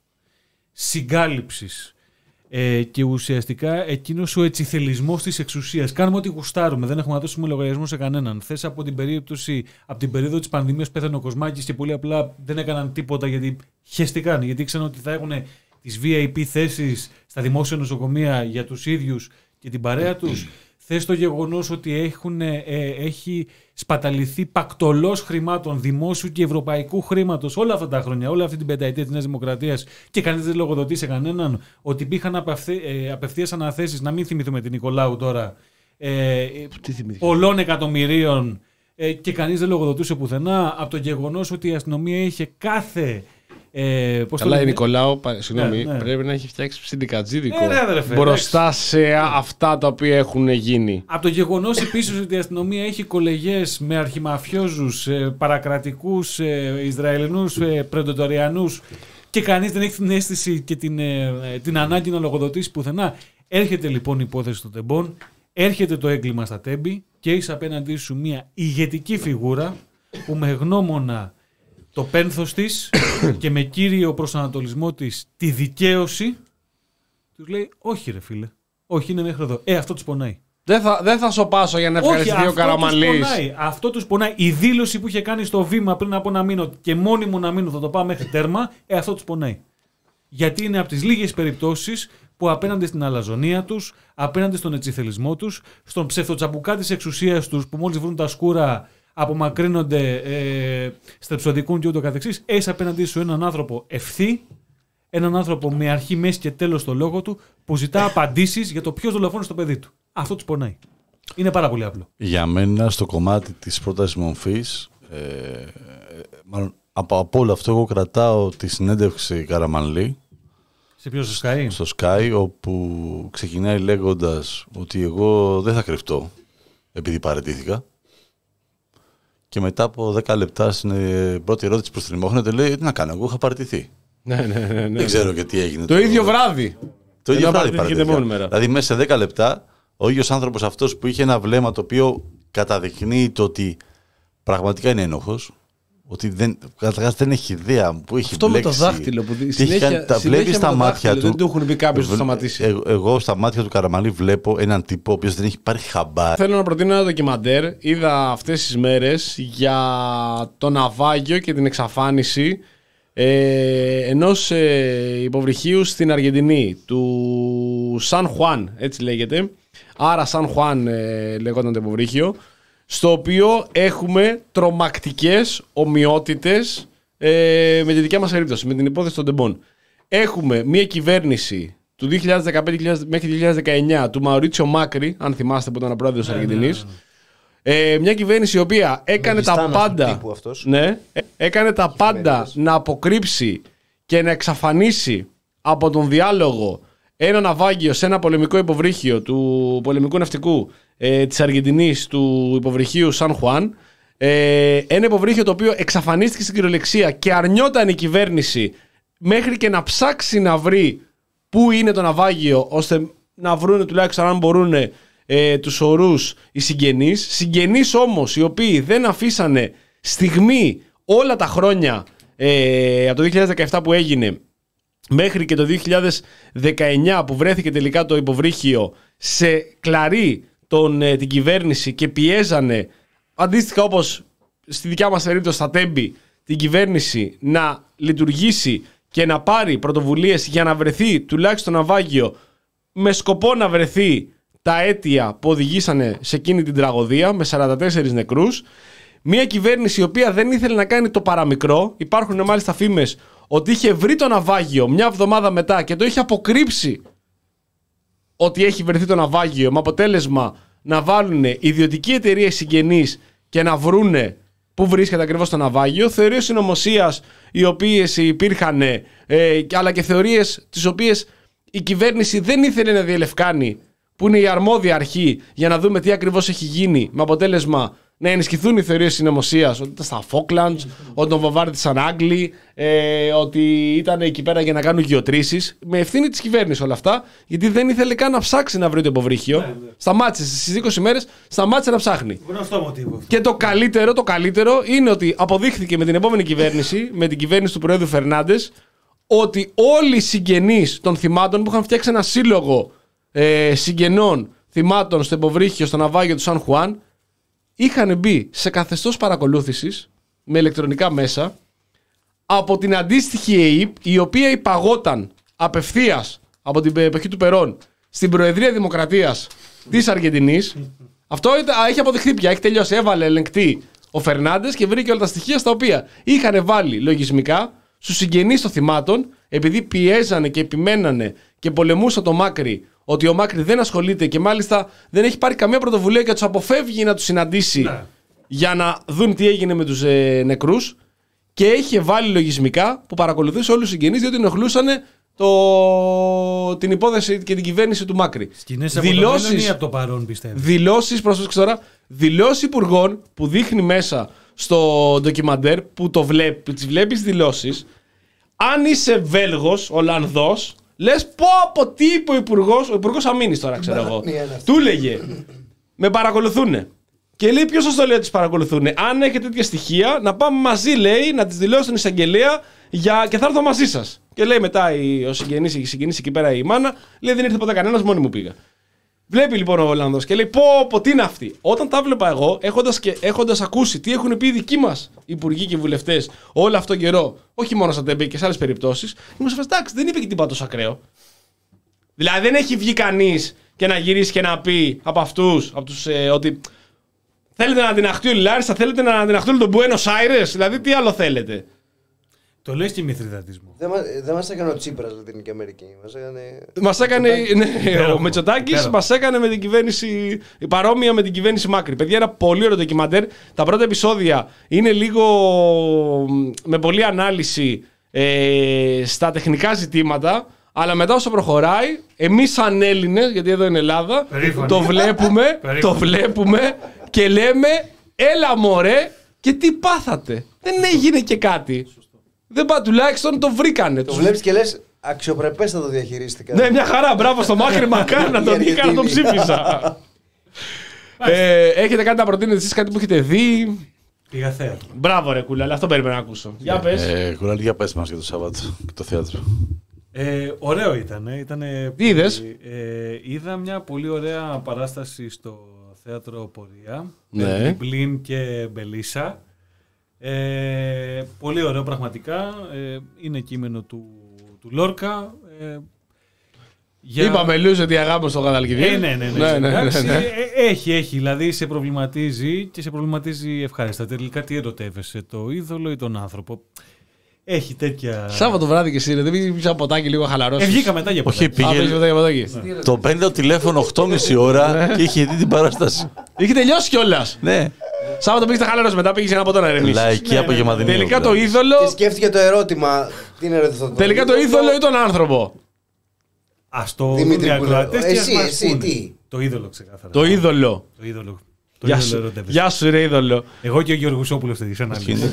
συγκάλυψης ε, και ουσιαστικά εκείνος ο ετσιθελισμός της εξουσίας. Κάνουμε ό,τι γουστάρουμε, δεν έχουμε να δώσουμε λογαριασμό σε κανέναν. Θες από την περίπτωση, από την περίοδο της πανδημίας πέθανε ο Κοσμάκης και πολύ απλά δεν έκαναν τίποτα γιατί χεστήκαν, γιατί ήξεραν ότι θα έχουν τις βι άι πι θέσεις στα δημόσια νοσοκομεία για τους ίδιους και την παρέα τους. Θες το γεγονός ότι έχουν, ε, έχει σπαταληθεί πακτολός χρημάτων δημόσιου και ευρωπαϊκού χρήματος όλα αυτά τα χρόνια, όλη αυτή την πενταετία της Νέας Δημοκρατίας και κανείς δεν λογοδοτεί σε κανέναν, ότι υπήρχαν απευθε, ε, απευθείας αναθέσεις, να μην θυμηθούμε την Νικολάου τώρα, ε, πολλών εκατομμυρίων ε, και κανείς δεν λογοδοτούσε πουθενά, από το γεγονός ότι η αστυνομία είχε κάθε... Ε, Καλά, η Νικολάου, συγγνώμη, ναι, ναι. πρέπει να έχει φτιάξει ψιντικατζίδικο ε, ναι, ρε, μπροστά σε ναι. αυτά τα οποία έχουν γίνει. Από το γεγονός επίσης ότι η αστυνομία έχει κολεγιές με αρχιμαφιόζους, ε, παρακρατικούς, ε, Ισραηλινούς, ε, πρεντοτοριανούς και κανείς δεν έχει την αίσθηση και την, ε, την ανάγκη να λογοδοτήσει πουθενά. Έρχεται λοιπόν η υπόθεση των τεμπών, έρχεται το έγκλημα στα τέμπη και έχεις απέναντί σου μια ηγετική φιγούρα που με γνώμονα το πένθος της και με κύριο προσανατολισμό της τη δικαίωση, τους λέει όχι ρε φίλε, όχι είναι μέχρι εδώ. Ε, αυτό τους πονάει. Δεν θα, δεν θα σοπάσω για να ευχαριστηθεί ο Καραμαλής. Αυτό τους πονάει. Η δήλωση που είχε κάνει στο βήμα πριν από ένα μήνο και μόνη μου να μείνω θα το πάω μέχρι τέρμα, ε, αυτό τους πονάει. Γιατί είναι από τις λίγες περιπτώσεις που απέναντι στην αλαζονία τους, απέναντι στον ετσιθελισμό τους, στον ψευτοτσαμπουκά της εξουσίας τους που μόλις βρουν τα σκούρα απομακρύνονται, ε, στρεψοδικούν και ούτω καθεξής, έχεις απέναντί σου έναν άνθρωπο ευθύ, έναν άνθρωπο με αρχή, μέση και τέλος στο λόγο του, που ζητά απαντήσεις για το ποιος δολοφόνησε στο παιδί του. Αυτό τους πονάει. Είναι πάρα πολύ απλό. Για μένα, στο κομμάτι της πρότασης μορφής, ε, μάλλον από, από όλο αυτό, εγώ κρατάω τη συνέντευξη Καραμανλή. Σε ποιο, στο Sky? Στο Sky, όπου ξεκινάει λέγοντας ότι εγώ δεν θα κρυφτώ επειδή παραιτήθηκα. Και μετά από δέκα λεπτά στην πρώτη ερώτηση προς την Ιμόχνεται λέει τι να κάνω, εγώ είχα παραιτηθεί. Ναι, ναι, ναι, ναι. Δεν ξέρω και τι έγινε. Το, το ίδιο βράδυ. Το ίδιο βράδυ παραιτήθηκα. Δηλαδή μέσα σε δέκα λεπτά ο ίδιος άνθρωπος αυτός που είχε ένα βλέμμα το οποίο καταδεικνύει το ότι πραγματικά είναι ένοχος, ότι δεν, καταρχάς δεν έχει ιδέα που έχει αυτό μπλέξει. Αυτό με το δάχτυλο που συνέχεια, τα βλέπει στα μάτια δάχτυλο, του. Δεν του έχουν πει κάποιος να σταματήσει. Εγώ, εγώ στα μάτια του Καραμαλή βλέπω έναν τύπο ο οποίος δεν έχει πάρει χαμπάρι. Θέλω να προτείνω ένα ντοκιμαντέρ. Είδα αυτές τις μέρες για το ναυάγιο και την εξαφάνιση ε, ενός ε, υποβρυχίου στην Αργεντινή, του Σαν Χουάν, έτσι λέγεται. Άρα Σαν Χουάν ε, λεγόταν το υποβρύχιο. στο οποίο έχουμε τρομακτικές ομοιότητες ε, με τη δικιά μας περίπτωση, με την υπόθεση των τεμπών. Έχουμε μια κυβέρνηση του δύο χιλιάδες δεκαπέντε μέχρι δύο χιλιάδες δεκαεννιά του Μαουρίτσιο Μάκρη, αν θυμάστε που ήταν ο πρόεδρος της Αργεντινής. Ε, μια κυβέρνηση η οποία έκανε τα πάντα, ναι, έκανε τα πάντα να αποκρύψει και να εξαφανίσει από τον διάλογο ένα ναυάγιο σε ένα πολεμικό υποβρύχιο του πολεμικού ναυτικού ε, της Αργεντινής, του υποβρυχίου Σαν Χουάν. Ε, ένα υποβρύχιο το οποίο εξαφανίστηκε στην κυριολεξία και αρνιόταν η κυβέρνηση μέχρι και να ψάξει να βρει πού είναι το ναυάγιο, ώστε να βρουν τουλάχιστον αν μπορούν ε, τους ορούς οι συγγενείς. Συγγενείς όμως οι οποίοι δεν αφήσανε στιγμή όλα τα χρόνια ε, από το δύο χιλιάδες δεκαεπτά που έγινε μέχρι και το δύο χιλιάδες δεκαεννιά που βρέθηκε τελικά το υποβρύχιο σε κλαρί τον, ε, την κυβέρνηση και πιέζανε αντίστοιχα όπως στη δικιά μας περίπτωση στα Τέμπη την κυβέρνηση να λειτουργήσει και να πάρει πρωτοβουλίες για να βρεθεί τουλάχιστον ναυάγιο με σκοπό να βρεθεί τα αίτια που οδηγήσανε σε εκείνη την τραγωδία με σαράντα τέσσερις νεκρούς. Μια κυβέρνηση η οποία δεν ήθελε να κάνει το παραμικρό. Υπάρχουν μάλιστα φήμες ότι είχε βρει το ναυάγιο μια εβδομάδα μετά και το είχε αποκρύψει ότι έχει βρεθεί το ναυάγιο, με αποτέλεσμα να βάλουν ιδιωτική εταιρεία συγγενείς και να βρούνε πού βρίσκεται ακριβώς το ναυάγιο. Θεωρίες συνωμοσίας οι οποίες υπήρχαν, ε, αλλά και θεωρίες τις οποίες η κυβέρνηση δεν ήθελε να διελευκάνει, που είναι η αρμόδια αρχή για να δούμε τι ακριβώς έχει γίνει, με αποτέλεσμα να ενισχυθούν οι θεωρίες συνωμοσίας ότι ήταν στα Falklands, ότι τον βομβάρδισαν Άγγλοι, ε, ότι ήταν εκεί πέρα για να κάνουν γεωτρήσεις. Με ευθύνη της κυβέρνησης όλα αυτά, γιατί δεν ήθελε καν να ψάξει να βρει το υποβρύχιο. Ναι, ναι. Σταμάτησε στις είκοσι μέρες, σταμάτησε να ψάχνει. Γνωστό μοτίβο. Και το καλύτερο, το καλύτερο είναι ότι αποδείχθηκε με την επόμενη κυβέρνηση, με την κυβέρνηση του Προέδρου Φερνάντες, ότι όλοι οι συγγενείς των θυμάτων που είχαν φτιάξει ένα σύλλογο ε, συγγενών θυμάτων στο υποβρύχιο, στο ναυάγιο του Σαν Χουάν, είχαν μπει σε καθεστώς παρακολούθησης με ηλεκτρονικά μέσα από την αντίστοιχη ΕΕΠ, η οποία υπαγόταν απευθείας από την εποχή του Περόν στην Προεδρία Δημοκρατίας της Αργεντινής. Αυτό έχει αποδειχθεί πια, έχει τελειώσει. Έβαλε ελεγκτή ο Φερνάντες και βρήκε όλα τα στοιχεία στα οποία είχαν βάλει λογισμικά στους συγγενείς των θυμάτων, επειδή πιέζανε και επιμένανε και πολεμούσαν το Μάκρη ότι ο Μάκρη δεν ασχολείται και μάλιστα δεν έχει πάρει καμία πρωτοβουλία και τους αποφεύγει να τους συναντήσει, ναι, για να δουν τι έγινε με τους ε, νεκρούς, και είχε βάλει λογισμικά που παρακολουθούσε όλους τους συγγενείς, διότι ενοχλούσαν το... την υπόθεση και την κυβέρνηση του Μάκρη. Σκηνές από το μέλλον ή από το παρόν, πιστεύω. Δηλώσεις, προσέξτε τώρα, δηλώσεις υπουργών που δείχνει μέσα στο ντοκιμαντέρ, που το βλέπ, τις βλέπεις δηλώσεις. Αν είσαι Βέλγος, Ολλανδός, λες πω από τι είπε ο υπουργός, ο υπουργός αμήνης τώρα ξέρω εγώ, του έλεγε με παρακολουθούνε. Και λέει ποιος σας το λέει ότι τις παρακολουθούνε. Αν έχετε τέτοια στοιχεία να πάμε μαζί, λέει, να τις δηλώσω στην εισαγγελία για... και θα έρθω μαζί σας. Και λέει μετά η... ο συγγενής, η συγγενής εκεί πέρα η μάνα, λέει δεν ήρθε ποτέ κανένας, μόνη μου πήγα. Βλέπει λοιπόν ο Ολλανδός και λέει πω πω τι είναι αυτή. Όταν τα βλέπα εγώ, έχοντας, και, έχοντας ακούσει τι έχουν πει οι δικοί μας υπουργοί και βουλευτές όλο αυτόν τον καιρό, όχι μόνο στα Τέμπη και σε άλλες περιπτώσεις, ήμουν σε φάση, εντάξει, δεν είπε και τίποτα τόσο ακραίο. Δηλαδή δεν έχει βγει κανείς και να γυρίσει και να πει από αυτούς, από τους, ε, ότι θέλετε να αντιναχτεί ο Λάρισα, θέλετε να αντιναχτούν τον Μπουένος Άιρες, δηλαδή τι άλλο θέλετε. Το λες και μηθριδατισμό. Δεν δε μας έκανε ο Τσίπρας Λατινική Αμερική. Μας έκανε, μας έκανε ναι, ο Μητσοτάκης μας έκανε με την κυβέρνηση, παρόμοια με την κυβέρνηση Μάκρη. Παιδιά, ένα πολύ ωραίο ντοκιμαντέρ. Τα πρώτα επεισόδια είναι λίγο με πολλή ανάλυση ε, στα τεχνικά ζητήματα. Αλλά μετά όσο προχωράει, εμείς σαν Έλληνες, γιατί εδώ είναι Ελλάδα, Περίφωνη. το βλέπουμε, το βλέπουμε και λέμε έλα μωρέ και τι πάθατε. Δεν έγινε και κάτι. Δεν πά, τουλάχιστον το βρήκανε. Το βλέπεις και λες αξιοπρεπές το διαχειρίστηκα. Ναι, μια χαρά, μπράβο στο Μάκρη, μακάρι να τον είχα, να τον ψήφισα. ε, έχετε κάτι να προτείνετε εσείς, κάτι που έχετε δει? Πήγα θέατρο. Μπράβο ρε Κούλα, αυτό περίμενα να ακούσω. Για πες. Ε, Κούλα, για πες μας για το Σάββατο και το θέατρο. Ε, ωραίο ήτανε. ήτανε Τι είδες? Ε, είδα μια πολύ ωραία παράσταση στο θέατρο Πορεία. Ναι. Με Μπλίν και Μπελίσσα. Ε, πολύ ωραίο πραγματικά. Ε, είναι κείμενο του, του Λόρκα. Ε, Για... Είπαμε Λούζ ότι αγάπη στο Γαδαλκιδί. Ε, ναι, ναι, ναι. ναι, ναι, ναι, ναι. Ε, έχει, έχει. Δηλαδή σε προβληματίζει και σε προβληματίζει ευχάριστα. Τελικά τι ερωτεύεσαι, το είδωλο ή τον άνθρωπο. Έχει τέτοια. Σάββατο βράδυ και εσύ, δεν πήγε ένα ποτάκι λίγο χαλαρό. Ε, βγήκα μετά για ποτάκι. Όχι, πήγε. Ναι. Το παίρνει το τηλέφωνο οκτώ και μισή ώρα και είχε δει την παράσταση. Είχε τελειώσει κιόλα. Ναι. Σάββατο πήγε χαλαρό, μετά πήγε ένα ποτό να ερεμήσει. Λαϊκή ναι, απογευματινή. Τελικά το είδωλο. Και σκέφτηκε το ερώτημα. Τι είναι ερωτηθώ. Τελικά το είδωλο ή τον άνθρωπο. Α το δούμε ακροατές. Εσύ, εσύ, τι. Το είδωλο ξεκάθαρα. Το είδωλο. Το είδωλο. Γεια σου, Γεια σου ρε είδωλο. Εγώ και ο Γεωργουσόπουλος τέτοιες ανάλυσεις.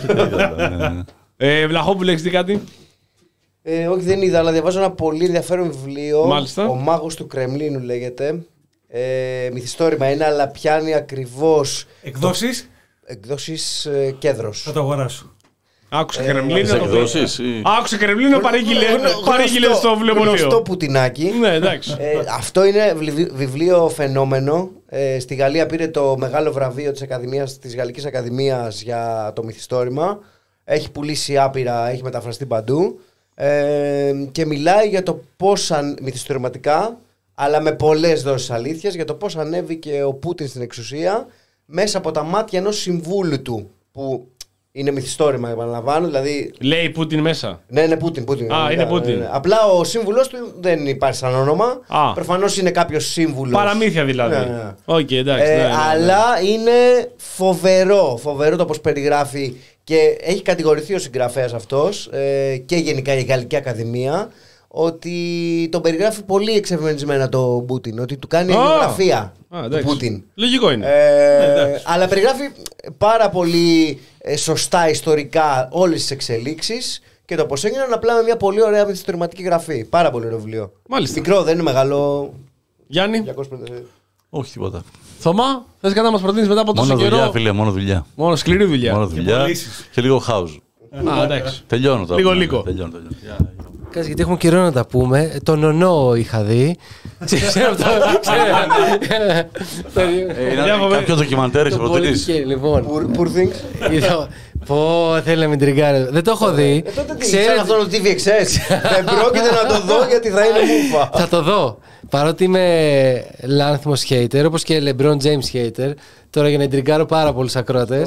ε, Βλαχόπουλο, έχεις δει κάτι? Ε, όχι, δεν είδα, αλλά διαβάζω ένα πολύ ενδιαφέρον βιβλίο. Μάλιστα. Ο Μάγος του Κρεμλίνου λέγεται. Ε, μυθιστόρημα είναι, αλλά πιάνει ακριβώς. Εκδόσεις? Το... Εκδόσεις ε, Κέδρος. Θα το αγοράσω. Άκουσε Κρεμλίνο. Εκδόσεις. Άκουσε Κρεμλίνο, παρήγγειλε στο βιβλιοπωλείο. Γνωστό πουτινάκι. Ναι, εντάξει. Ε, αυτό είναι βιβλίο φαινόμενο. Ε, στη Γαλλία πήρε το μεγάλο βραβείο της, Ακαδημίας, της Γαλλικής Ακαδημίας για το μυθιστόρημα. Έχει πουλήσει άπειρα, έχει μεταφραστεί παντού. Ε, και μιλάει για το πώς αν, μυθιστορηματικά, αλλά με πολλές δόσεις αλήθειας, για το πώς ανέβηκε ο Πούτιν στην εξουσία μέσα από τα μάτια ενός συμβούλου του, που είναι μυθιστόρημα, επαναλαμβάνω. Δηλαδή... Λέει Πούτιν μέσα. Ναι, είναι Πούτιν. Πούτιν Α, είναι Πούτιν. Ναι. Απλά ο σύμβουλος του δεν υπάρχει σαν όνομα. Προφανώς είναι κάποιος σύμβουλος. Παραμύθια δηλαδή. Ναι, ναι. Okay, εντάξει, ε, ναι, ναι, ναι. Αλλά είναι φοβερό, φοβερό το πώς περιγράφει και έχει κατηγορηθεί ο συγγραφέας αυτός ε, και γενικά η Γαλλική Ακαδημία ότι τον περιγράφει πολύ εξευμενισμένα το Πούτιν, ότι του κάνει εγγραφία του Πούτιν. Λογικό είναι. Ε, ε, αλλά περιγράφει πάρα πολύ ε, σωστά ιστορικά όλες τις εξελίξεις και το πώς έγιναν, απλά με μια πολύ ωραία μυθιστορηματική γραφή. Πάρα πολύ ωραίο βιβλίο. Μάλιστα. Μικρό, δεν είναι μεγάλο. Γιάννη. διακόσια πενήντα. Όχι τίποτα. Θωμά, θες κάτι να μας προτείνεις μετά από τόσο μόνο καιρό? Δουλειά, φίλε, μόνο δουλειά. Μόνο σκληρή δουλειά. Μόνο δουλειά και, και λίγο house. Α, εντάξει. Τελειώνω τώρα. Λίγο λίγο. Τελειώνω, τελειώνω. Κάτσε, γιατί έχουμε καιρό να τα πούμε. Τον Νονό είχα δει. Ξέρω το. Κάποιο ντοκιμαντέρ έχει προτείνεις? Λοιπόν. Poor things. Πω, θέλει να μην τριγκάρει. Δεν το έχω δει. Ξέρετε αυτό το τι βι εξ ες. Δεν πρόκειται να το δω γιατί θα είναι μούφα. Θα το δω. Παρότι είμαι λάνθιμος hater, όπως και LeBron James hater, τώρα για να τριγκάρω πάρα πολλούς ακροατές.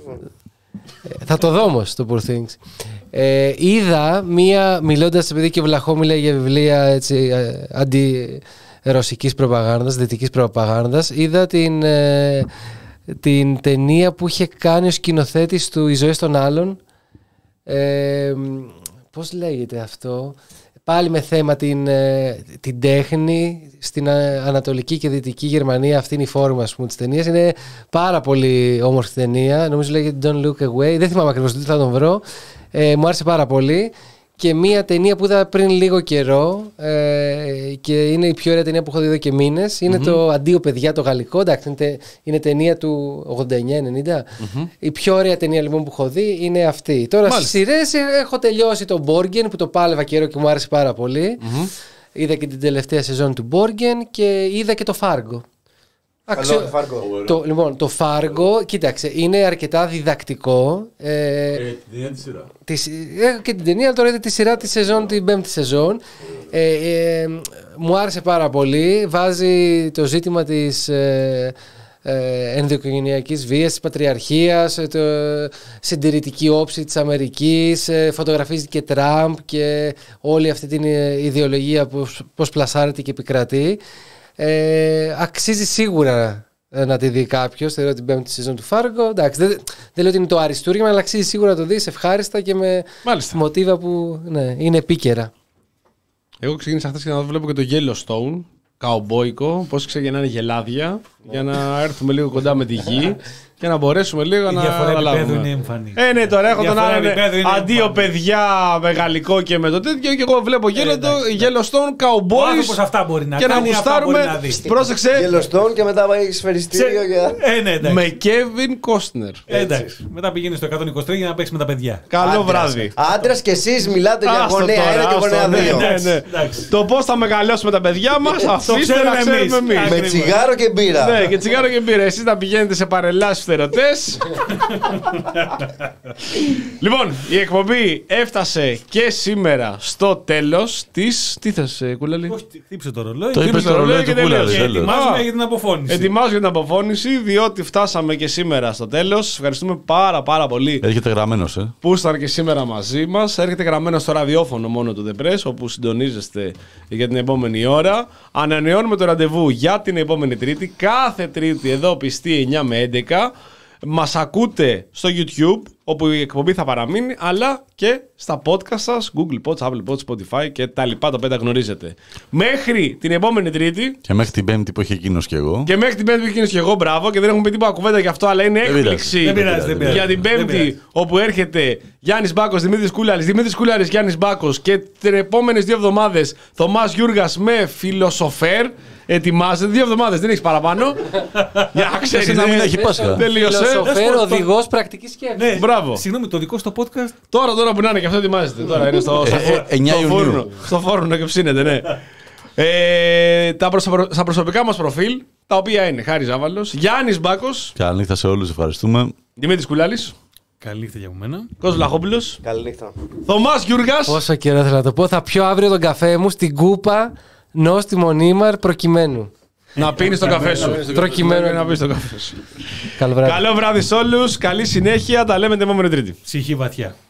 Θα το δω όμως το Poor Things. Ε, είδα μία, μιλώντας, επειδή και ο Βλαχό μιλάει για βιβλία έτσι, αντι-ρωσικής προπαγάνδας, δυτικής προπαγάνδας, είδα την, ε, την ταινία που είχε κάνει ο σκηνοθέτης του «Οι ζωές των άλλων». Ε, πώς λέγεται αυτό? Πάλι με θέμα την, την τέχνη στην Ανατολική και Δυτική Γερμανία. Αυτή είναι η φόρμα, ας πούμε, της ταινίας. Είναι πάρα πολύ όμορφη ταινία. Νομίζω λέγεται Don't Look Away. Δεν θυμάμαι ακριβώς τι θα τον βρω. Ε, μου άρεσε πάρα πολύ. Και μία ταινία που είδα πριν λίγο καιρό ε, και είναι η πιο ωραία ταινία που έχω δει εδώ και μήνες. Είναι mm-hmm. το «Αντίο παιδιά» το γαλλικό. Εντάξει, είναι, τε, είναι ταινία του ογδόντα εννιά ενενήντα. Mm-hmm. Η πιο ωραία ταινία λοιπόν που έχω δει είναι αυτή. Τώρα στις σειρές έχω τελειώσει το Borgen που το πάλευα καιρό και μου άρεσε πάρα πολύ. Mm-hmm. Είδα και την τελευταία σεζόν του Borgen και είδα και το Fargo. Αξιο... το Fargo. Το, λοιπόν, το Fargo, κοίταξε, είναι αρκετά διδακτικό. Ε, ε, την ταινία τη σειρά. Της, έχω και την ταινία, τώρα είδα τη σειρά τη σεζόν, την πέμπτη σεζόν. Ε, ε, μου άρεσε πάρα πολύ. Βάζει το ζήτημα της ε, ε, ενδοοικογενειακής βίας, της πατριαρχίας, το συντηρητική όψη της Αμερικής, ε, φωτογραφίζει και Τραμπ και όλη αυτή την ιδεολογία πώς, πώς πλασάρεται και επικρατεί. Ε, αξίζει σίγουρα να τη δει κάποιος. Θεωρώ την πέμπτη σεζόν του Fargo. Εντάξει, δεν, δεν λέω ότι είναι το αριστούργημα, αλλά αξίζει σίγουρα να το δεις ευχάριστα και με Μάλιστα. μοτίβα που ναι, είναι επίκαιρα. Εγώ ξεκίνησα χθες και να βλέπω και το Yellowstone, καουμπόικο, πώς ξεκινάνε γελάδια, για να έρθουμε λίγο κοντά με τη γη και να μπορέσουμε λίγο να καταλάβουμε. Είναι εμφανή. Ε, ναι, τώρα έχω τον άλλον αντίο παιδιά με γαλλικό και με το τέτοιο και εγώ βλέπω Yellowstone, Cowboys αυτά μπορεί να και να γουστάρουμε. Πρόσεξε. Yellowstone και μετά πάει σφαιριστήριο για... με Kevin Costner. Εντάξει. Μετά πηγαίνει στο εκατόν είκοσι τρία για να παίξει με τα παιδιά. Καλό βράδυ. Άντρας και εσείς μιλάτε για γονέα ένα και γονέα δύο. Το πώς θα μεγαλώσουμε τα παιδιά μας, αφήστε να ξέρουμε εμείς. Με τσιγάρο και μπύρα. Ναι, και τσιγάρο και μπύρα. Εσείς να πηγαίνετε σε παρελάσεις στερωτές. Λοιπόν, η εκπομπή έφτασε και σήμερα στο τέλος της. Τι θες, Κούλαλη? Όχι, χτύπησε το ρολόι. Το είπε το ρολόι του Κούλαλη. Ετοιμάζουμε για την αποφώνηση. Ετοιμάζω για την αποφώνηση, διότι φτάσαμε και σήμερα στο τέλος. Σας ευχαριστούμε πάρα πάρα πολύ. Έρχεται γραμμένος, ε. Που ήσταν και σήμερα μαζί μας. Έρχεται γραμμένο στο ραδιόφωνο μόνο του The Press, όπου συντονίζεστε για την επόμενη ώρα. Ανανεώνουμε το ραντεβού για την επόμενη Τρίτη. Κάθε Τρίτη εδώ πιστή εννιά με έντεκα. Μας ακούτε στο YouTube, όπου η εκπομπή θα παραμείνει, αλλά και στα podcast σας, Google Pods, Apple Pods, Spotify και τα λοιπά, τα οποία τα γνωρίζετε. Μέχρι την επόμενη Τρίτη. Και μέχρι την Πέμπτη που είχε εκείνος και εγώ. Και μέχρι την Πέμπτη που είχε εκείνος και εγώ, μπράβο, και δεν έχουμε πει τίποτα κουβέντα γι' αυτό, αλλά είναι έκπληξη δεν πειράζει, δεν πειράζει, για την Πέμπτη, όπου έρχεται Γιάννης Μπάκος, Δημήτρης Κούλαλης, Δημήτρης Κούλαλης, Γιάννης Μπάκος, και τις επόμενες δύο εβδομάδες Θωμάς Γιούργας με φιλοσοφέρ. Ετοιμάζεται δύο εβδομάδες, δεν έχει παραπάνω. Για να ξέρει να μην έχει Πάσχα. Τελείωσε. Φιλοσοφέρ, οδηγός, πρακτική σκέψη. Ναι, μπράβο. Συγγνώμη, το δικό στο podcast. Τώρα, τώρα που να είναι και αυτό ετοιμάζεται. Τώρα είναι στο, στο, φο- εννιά στο Ιουνίου. φούρνο. Στο φούρνο και ψήνεται, ναι. ε, τα προσωπο- στα προσωπικά μας προφίλ, τα οποία είναι Χάρης Ζάβαλος, Γιάννης Μπάκος, Καλή νύχτα σε όλους, ευχαριστούμε. Δημήτρης Κουλάλης, Καλή νύχτα για μένα. Κώστας Βλαχόπουλος, Καληνύχτα. Θωμάς Γιούργας. Πόσο καιρό θέλω να το πω. Θα πιω αύριο τον καφέ μου στην κούπα νόστιμο Νίμαρ προκειμένου. Να πίνεις τον καφέ σου. Προκειμένου να πίνεις τον καφέ σου. Καλό βράδυ. Καλό βράδυ σε όλους, καλή συνέχεια, τα λέμε την επόμενη Τρίτη. Ψυχή βαθιά.